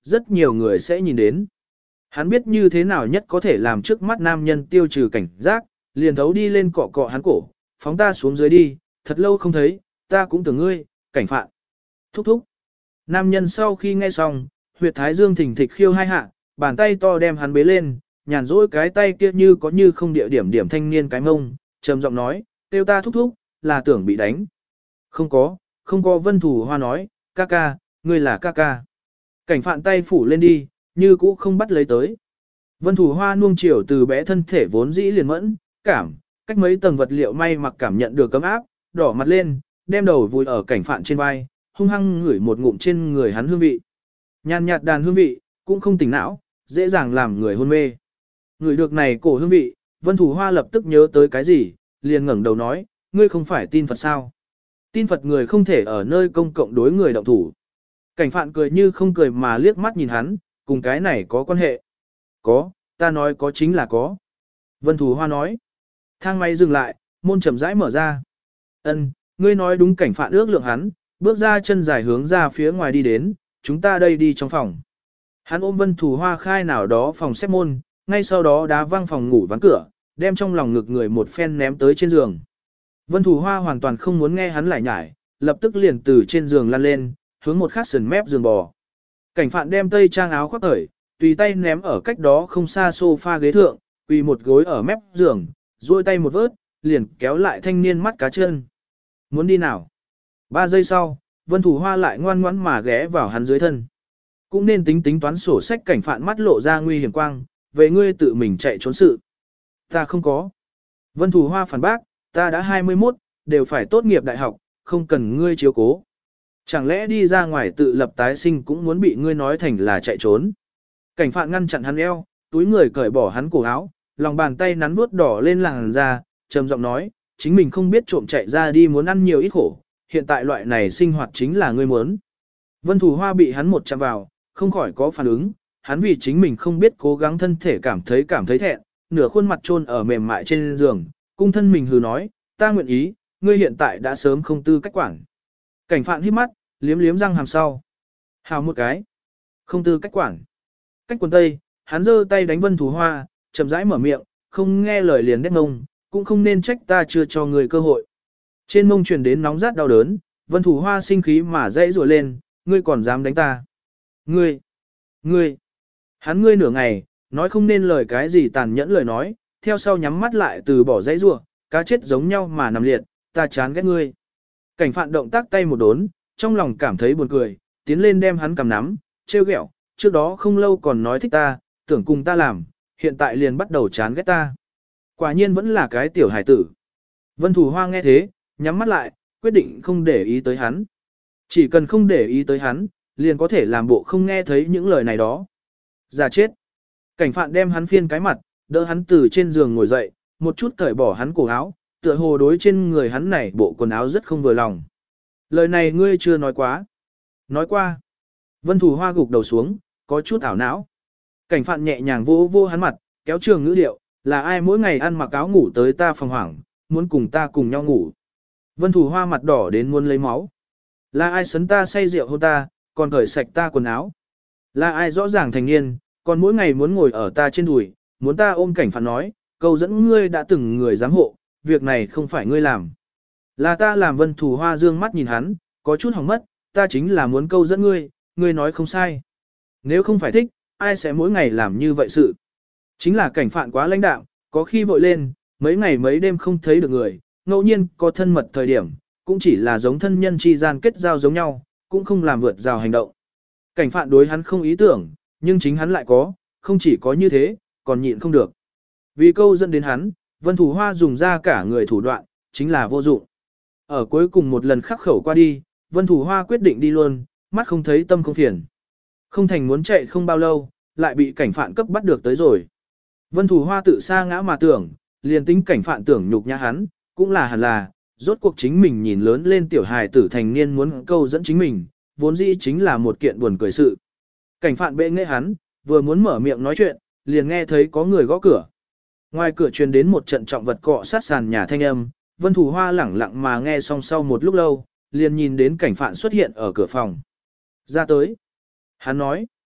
rất nhiều người sẽ nhìn đến. Hắn biết như thế nào nhất có thể làm trước mắt nam nhân tiêu trừ cảnh giác, liền thấu đi lên cọ cọ hắn cổ, phóng ta xuống dưới đi, thật lâu không thấy, ta cũng tưởng ngươi, cảnh phạn. Thúc thúc. Nam nhân sau khi nghe xong, huyệt thái dương thỉnh thịch khiêu hai hạ, bàn tay to đem hắn bế lên, nhàn rỗi cái tay kia như có như không địa điểm điểm thanh niên cái mông, trầm giọng nói, tiêu ta thúc thúc, là tưởng bị đánh. Không có, không có. Vân Thủ Hoa nói, ca ca, ngươi là ca ca. Cảnh phạn tay phủ lên đi, như cũ không bắt lấy tới. Vân Thủ Hoa nuông chiều từ bé thân thể vốn dĩ liền mẫn, cảm, cách mấy tầng vật liệu may mặc cảm nhận được cấm áp, đỏ mặt lên, đem đầu vùi ở cảnh phạn trên vai, hung hăng ngửi một ngụm trên người hắn hương vị. Nhàn nhạt đàn hương vị, cũng không tỉnh não, dễ dàng làm người hôn mê. Ngửi được này cổ hương vị, Vân Thủ Hoa lập tức nhớ tới cái gì, liền ngẩng đầu nói, ngươi không phải tin Phật sao? Tin Phật người không thể ở nơi công cộng đối người động thủ. Cảnh phạn cười như không cười mà liếc mắt nhìn hắn, cùng cái này có quan hệ. Có, ta nói có chính là có. Vân Thủ Hoa nói. Thang máy dừng lại, môn chậm rãi mở ra. Ân, ngươi nói đúng. Cảnh phạn ước lượng hắn, bước ra chân dài hướng ra phía ngoài đi đến, chúng ta đây đi trong phòng. Hắn ôm Vân Thủ Hoa khai nào đó phòng xếp môn, ngay sau đó đá văng phòng ngủ ván cửa, đem trong lòng ngực người một phen ném tới trên giường. Vân Thủ Hoa hoàn toàn không muốn nghe hắn lại nhải, lập tức liền từ trên giường lăn lên, hướng một khắc sườn mép giường bò. Cảnh phạn đem tây trang áo khoác khởi, tùy tay ném ở cách đó không xa sofa ghế thượng, quỳ một gối ở mép giường, duỗi tay một vớt, liền kéo lại thanh niên mắt cá chân. Muốn đi nào? Ba giây sau, Vân Thủ Hoa lại ngoan ngoãn mà ghé vào hắn dưới thân. Cũng nên tính tính toán sổ sách. Cảnh phạn mắt lộ ra nguy hiểm quang, về ngươi tự mình chạy trốn sự. Ta không có. Vân Thủ Hoa phản bác, ta đã hai mươi mốt, đều phải tốt nghiệp đại học, không cần ngươi chiếu cố. Chẳng lẽ đi ra ngoài tự lập tái sinh cũng muốn bị ngươi nói thành là chạy trốn. Cảnh phạn ngăn chặn hắn eo, túi người cởi bỏ hắn cổ áo, lòng bàn tay nắn vuốt đỏ lên làn da, trầm giọng nói, chính mình không biết trộm chạy ra đi muốn ăn nhiều ít khổ, hiện tại loại này sinh hoạt chính là ngươi muốn. Vân Thủ Hoa bị hắn một chạm vào, không khỏi có phản ứng, hắn vì chính mình không biết cố gắng thân thể cảm thấy cảm thấy thẹn, nửa khuôn mặt chôn ở mềm mại trên giường, cung thân mình hừ nói, ta nguyện ý, ngươi hiện tại đã sớm không tư cách quản. Cảnh phạn hít mắt, liếm liếm răng hàm sau. Hào một cái. Không tư cách quản. Cách quần tây, hắn giơ tay đánh Vân Thủ Hoa, chậm rãi mở miệng, không nghe lời liền đét mông, cũng không nên trách ta chưa cho người cơ hội. Trên mông truyền đến nóng rát đau đớn, Vân Thủ Hoa sinh khí mà dãy rủa lên, ngươi còn dám đánh ta. Ngươi, ngươi, hắn ngươi nửa ngày, nói không nên lời cái gì tàn nhẫn lời nói, theo sau nhắm mắt lại từ bỏ dãy rủa, cá chết giống nhau mà nằm liệt, ta chán ghét ngươi. Cảnh phạn động tác tay một đốn, trong lòng cảm thấy buồn cười, tiến lên đem hắn cầm nắm, trêu ghẹo, trước đó không lâu còn nói thích ta, tưởng cùng ta làm, hiện tại liền bắt đầu chán ghét ta. Quả nhiên vẫn là cái tiểu hải tử. Vân Thủ Hoa nghe thế, nhắm mắt lại, quyết định không để ý tới hắn. Chỉ cần không để ý tới hắn, liền có thể làm bộ không nghe thấy những lời này đó. Giả chết. Cảnh phạn đem hắn phiên cái mặt, đỡ hắn từ trên giường ngồi dậy, một chút cởi bỏ hắn cổ áo, tựa hồ đối trên người hắn này bộ quần áo rất không vừa lòng. Lời này ngươi chưa nói quá. Nói qua. Vân Thủ Hoa gục đầu xuống, có chút ảo não. Cảnh phạn nhẹ nhàng vô vô hắn mặt, kéo trường ngữ điệu, là ai mỗi ngày ăn mặc áo ngủ tới ta phòng hoảng, muốn cùng ta cùng nhau ngủ. Vân Thủ Hoa mặt đỏ đến muốn lấy máu. Là ai sấn ta say rượu hôn ta, còn cởi sạch ta quần áo. Là ai rõ ràng thành niên, còn mỗi ngày muốn ngồi ở ta trên đùi, muốn ta ôm. Cảnh phạn nói, câu dẫn ngươi đã từng người giám hộ, việc này không phải ngươi làm. Là ta làm. Vân Thủ Hoa dương mắt nhìn hắn, có chút hỏng mất, ta chính là muốn câu dẫn ngươi, ngươi nói không sai. Nếu không phải thích, ai sẽ mỗi ngày làm như vậy sự. Chính là cảnh phạn quá lãnh đạm, có khi vội lên, mấy ngày mấy đêm không thấy được người, ngẫu nhiên có thân mật thời điểm, cũng chỉ là giống thân nhân chi gian kết giao giống nhau, cũng không làm vượt rào hành động. Cảnh phạn đối hắn không ý tưởng, nhưng chính hắn lại có, không chỉ có như thế, còn nhịn không được. Vì câu dẫn đến hắn, Vân Thủ Hoa dùng ra cả người thủ đoạn, chính là vô dụng. Ở cuối cùng một lần khắc khẩu qua đi, Vân Thủ Hoa quyết định đi luôn, mắt không thấy tâm không phiền. Không thành muốn chạy không bao lâu, lại bị cảnh phạn cấp bắt được tới rồi. Vân Thủ Hoa tự sa ngã mà tưởng, liền tính cảnh phạn tưởng nhục nhã hắn, cũng là hẳn là, rốt cuộc chính mình nhìn lớn lên tiểu hài tử thành niên muốn câu dẫn chính mình, vốn dĩ chính là một kiện buồn cười sự. Cảnh phạn bệ nghệ hắn, vừa muốn mở miệng nói chuyện, liền nghe thấy có người gõ cửa. Ngoài cửa truyền đến một trận trọng vật cọ sát sàn nhà thanh âm, Vân Thủ Hoa lẳng lặng mà nghe xong sau một lúc lâu, liền nhìn đến cảnh phạn xuất hiện ở cửa phòng. Ra tới. Hắn nói.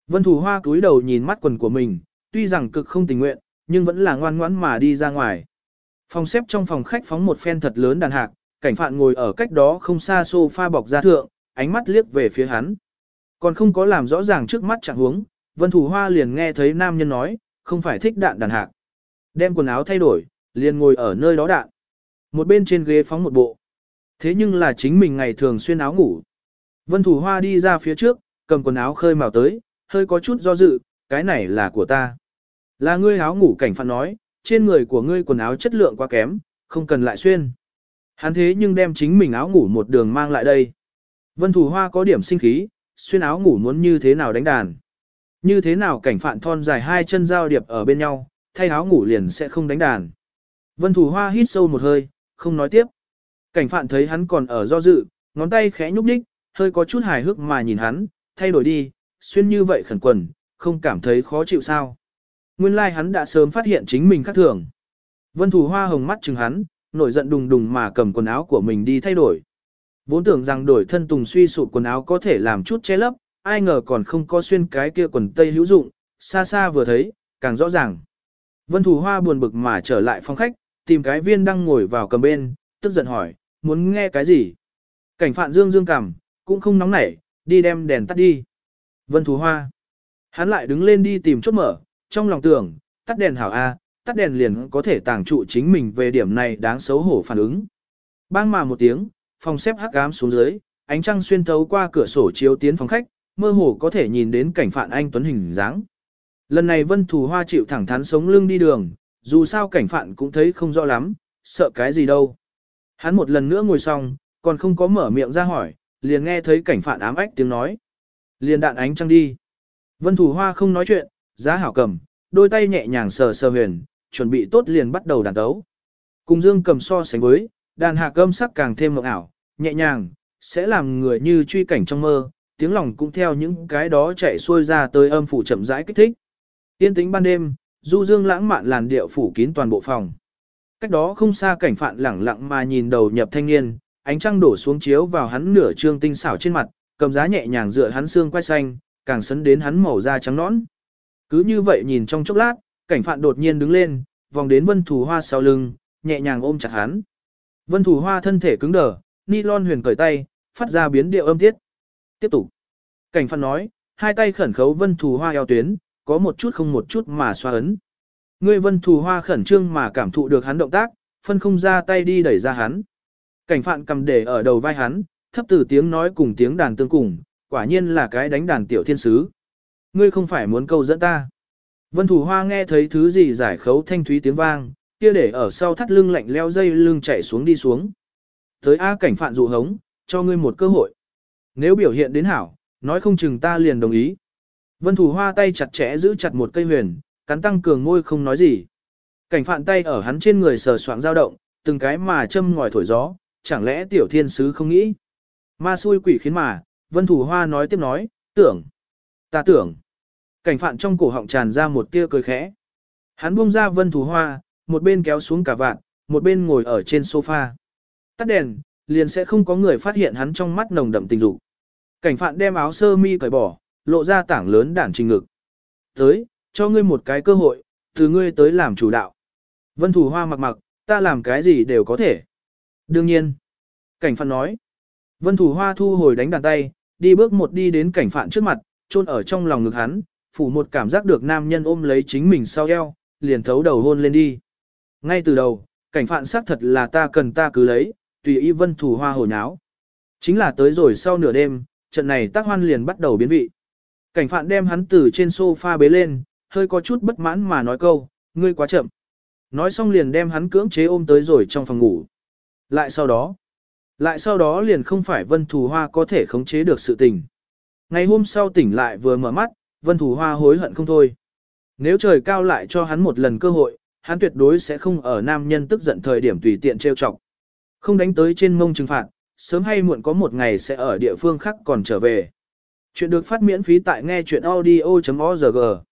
Vân Thủ Hoa cúi đầu nhìn mắt quần của mình, tuy rằng cực không tình nguyện, nhưng vẫn là ngoan ngoãn mà đi ra ngoài. Phòng xếp trong phòng khách phóng một phen thật lớn đàn hạc, cảnh phạn ngồi ở cách đó không xa sofa bọc da thượng, ánh mắt liếc về phía hắn. Còn không có làm rõ ràng trước mắt trạng huống, Vân Thủ Hoa liền nghe thấy nam nhân nói, không phải thích đạn đàn hạc. Đem quần áo thay đổi, liền ngồi ở nơi đó đạn. Một bên trên ghế phóng một bộ. Thế nhưng là chính mình ngày thường xuyên áo ngủ. Vân Thủ Hoa đi ra phía trước, cầm quần áo khơi màu tới, hơi có chút do dự, cái này là của ta. Là ngươi áo ngủ, cảnh phạn nói, trên người của ngươi quần áo chất lượng quá kém, không cần lại xuyên. Hắn thế nhưng đem chính mình áo ngủ một đường mang lại đây. Vân Thủ Hoa có điểm sinh khí, xuyên áo ngủ muốn như thế nào đánh đàn. Như thế nào cảnh phạn thon dài hai chân giao điệp ở bên nhau, thay áo ngủ liền sẽ không đánh đàn. Vân Thủ Hoa hít sâu một hơi, không nói tiếp. Cảnh phạn thấy hắn còn ở do dự, ngón tay khẽ nhúc nhích, hơi có chút hài hước mà nhìn hắn, thay đổi đi, xuyên như vậy khẩn quần, không cảm thấy khó chịu sao. Nguyên lai like hắn đã sớm phát hiện chính mình khác thường. Vân Thủ Hoa hồng mắt chừng hắn, nổi giận đùng đùng mà cầm quần áo của mình đi thay đổi. Vốn tưởng rằng đổi thân tùng suy sụp quần áo có thể làm chút che lấp, ai ngờ còn không có xuyên cái kia quần tây hữu dụng, xa xa vừa thấy, càng rõ ràng. Vân Thủ Hoa buồn bực mà trở lại phòng khách, tìm cái viên đang ngồi vào cầm bên, tức giận hỏi, muốn nghe cái gì? Cảnh phạn dương dương cằm, cũng không nóng nảy, đi đem đèn tắt đi. Vân Thủ Hoa. Hắn lại đứng lên đi tìm chốt mở, trong lòng tưởng, tắt đèn hảo A, tắt đèn liền có thể tàng trụ chính mình về điểm này đáng xấu hổ phản ứng. Bang mà một tiếng, phòng xếp hắc ám xuống dưới, ánh trăng xuyên thấu qua cửa sổ chiếu tiến phòng khách, mơ hồ có thể nhìn đến cảnh phạn anh tuấn hình dáng. Lần này Vân Thủ Hoa chịu thẳng thắn sống lưng đi đường, dù sao cảnh phạn cũng thấy không rõ lắm, sợ cái gì đâu. Hắn một lần nữa ngồi xong, còn không có mở miệng ra hỏi, liền nghe thấy cảnh phạn ám ách tiếng nói. Liền đạn ánh trăng đi. Vân Thủ Hoa không nói chuyện, giá hảo cầm, đôi tay nhẹ nhàng sờ sờ huyền, chuẩn bị tốt liền bắt đầu đàn tấu. Cùng dương cầm so sánh với, đàn hạ âm sắc càng thêm mộng ảo, nhẹ nhàng, sẽ làm người như truy cảnh trong mơ, tiếng lòng cũng theo những cái đó chạy xuôi ra tới âm phủ chậm rãi kích thích. Yên tĩnh ban đêm, du dương lãng mạn làn điệu phủ kín toàn bộ phòng. Cách đó không xa cảnh phạn lẳng lặng mà nhìn đầu nhập thanh niên, ánh trăng đổ xuống chiếu vào hắn nửa trương tinh xảo trên mặt, cầm giá nhẹ nhàng dựa hắn xương quai xanh, càng sấn đến hắn màu da trắng nõn. Cứ như vậy nhìn trong chốc lát, cảnh phạn đột nhiên đứng lên, vòng đến Vân Thủ Hoa sau lưng, nhẹ nhàng ôm chặt hắn. Vân Thủ Hoa thân thể cứng đờ, nylon huyền cởi tay, phát ra biến điệu âm tiết. Tiếp tục. Cảnh phạn nói, hai tay khẩn khấu Vân Thủ Hoa eo tuyến, có một chút không một chút mà xoa ấn. Ngươi Vân Thủ Hoa khẩn trương mà cảm thụ được hắn động tác, phân không ra tay đi đẩy ra hắn. Cảnh phạn cầm để ở đầu vai hắn, thấp từ tiếng nói cùng tiếng đàn tương cùng, quả nhiên là cái đánh đàn tiểu thiên sứ. Ngươi không phải muốn câu dẫn ta. Vân Thủ Hoa nghe thấy thứ gì giải khấu thanh thúy tiếng vang, kia để ở sau thắt lưng lạnh leo dây lưng chạy xuống đi xuống. Tới A cảnh phạn dụ hống, cho ngươi một cơ hội. Nếu biểu hiện đến hảo, nói không chừng ta liền đồng ý. Vân Thủ Hoa tay chặt chẽ giữ chặt một cây huyền, cắn tăng cường môi không nói gì. Cảnh phạn tay ở hắn trên người sờ soạng dao động, từng cái mà châm ngòi thổi gió, chẳng lẽ tiểu thiên sứ không nghĩ. Ma xui quỷ khiến mà, Vân Thủ Hoa nói tiếp nói, tưởng, ta tưởng. Cảnh phạn trong cổ họng tràn ra một tia cười khẽ. Hắn buông ra Vân Thủ Hoa, một bên kéo xuống cả vạn, một bên ngồi ở trên sofa. Tắt đèn, liền sẽ không có người phát hiện hắn trong mắt nồng đậm tình dục. Cảnh phạn đem áo sơ mi cởi bỏ, lộ ra tảng lớn đản trình ngực. Tới, cho ngươi một cái cơ hội, từ ngươi tới làm chủ đạo. Vân Thủ Hoa mặc mặc, ta làm cái gì đều có thể. Đương nhiên. Cảnh phạn nói. Vân Thủ Hoa thu hồi đánh đàn tay, đi bước một đi đến cảnh phạn trước mặt, chôn ở trong lòng ngực hắn, phủ một cảm giác được nam nhân ôm lấy chính mình sau eo, liền thấu đầu hôn lên đi. Ngay từ đầu, cảnh phạn xác thật là ta cần ta cứ lấy, tùy ý Vân Thủ Hoa hồ nháo. Chính là tới rồi sau nửa đêm, trận này tác hoan liền bắt đầu biến vị. Cảnh phạn đem hắn từ trên sofa bế lên, hơi có chút bất mãn mà nói câu, ngươi quá chậm. Nói xong liền đem hắn cưỡng chế ôm tới rồi trong phòng ngủ. Lại sau đó, lại sau đó liền không phải Vân Thủ Hoa có thể khống chế được sự tình. Ngày hôm sau tỉnh lại vừa mở mắt, Vân Thủ Hoa hối hận không thôi. Nếu trời cao lại cho hắn một lần cơ hội, hắn tuyệt đối sẽ không ở nam nhân tức giận thời điểm tùy tiện trêu chọc. Không đánh tới trên mông trừng phạt, sớm hay muộn có một ngày sẽ ở địa phương khác còn trở về. Chuyện được phát miễn phí tại nghe chuyện audio chấm org.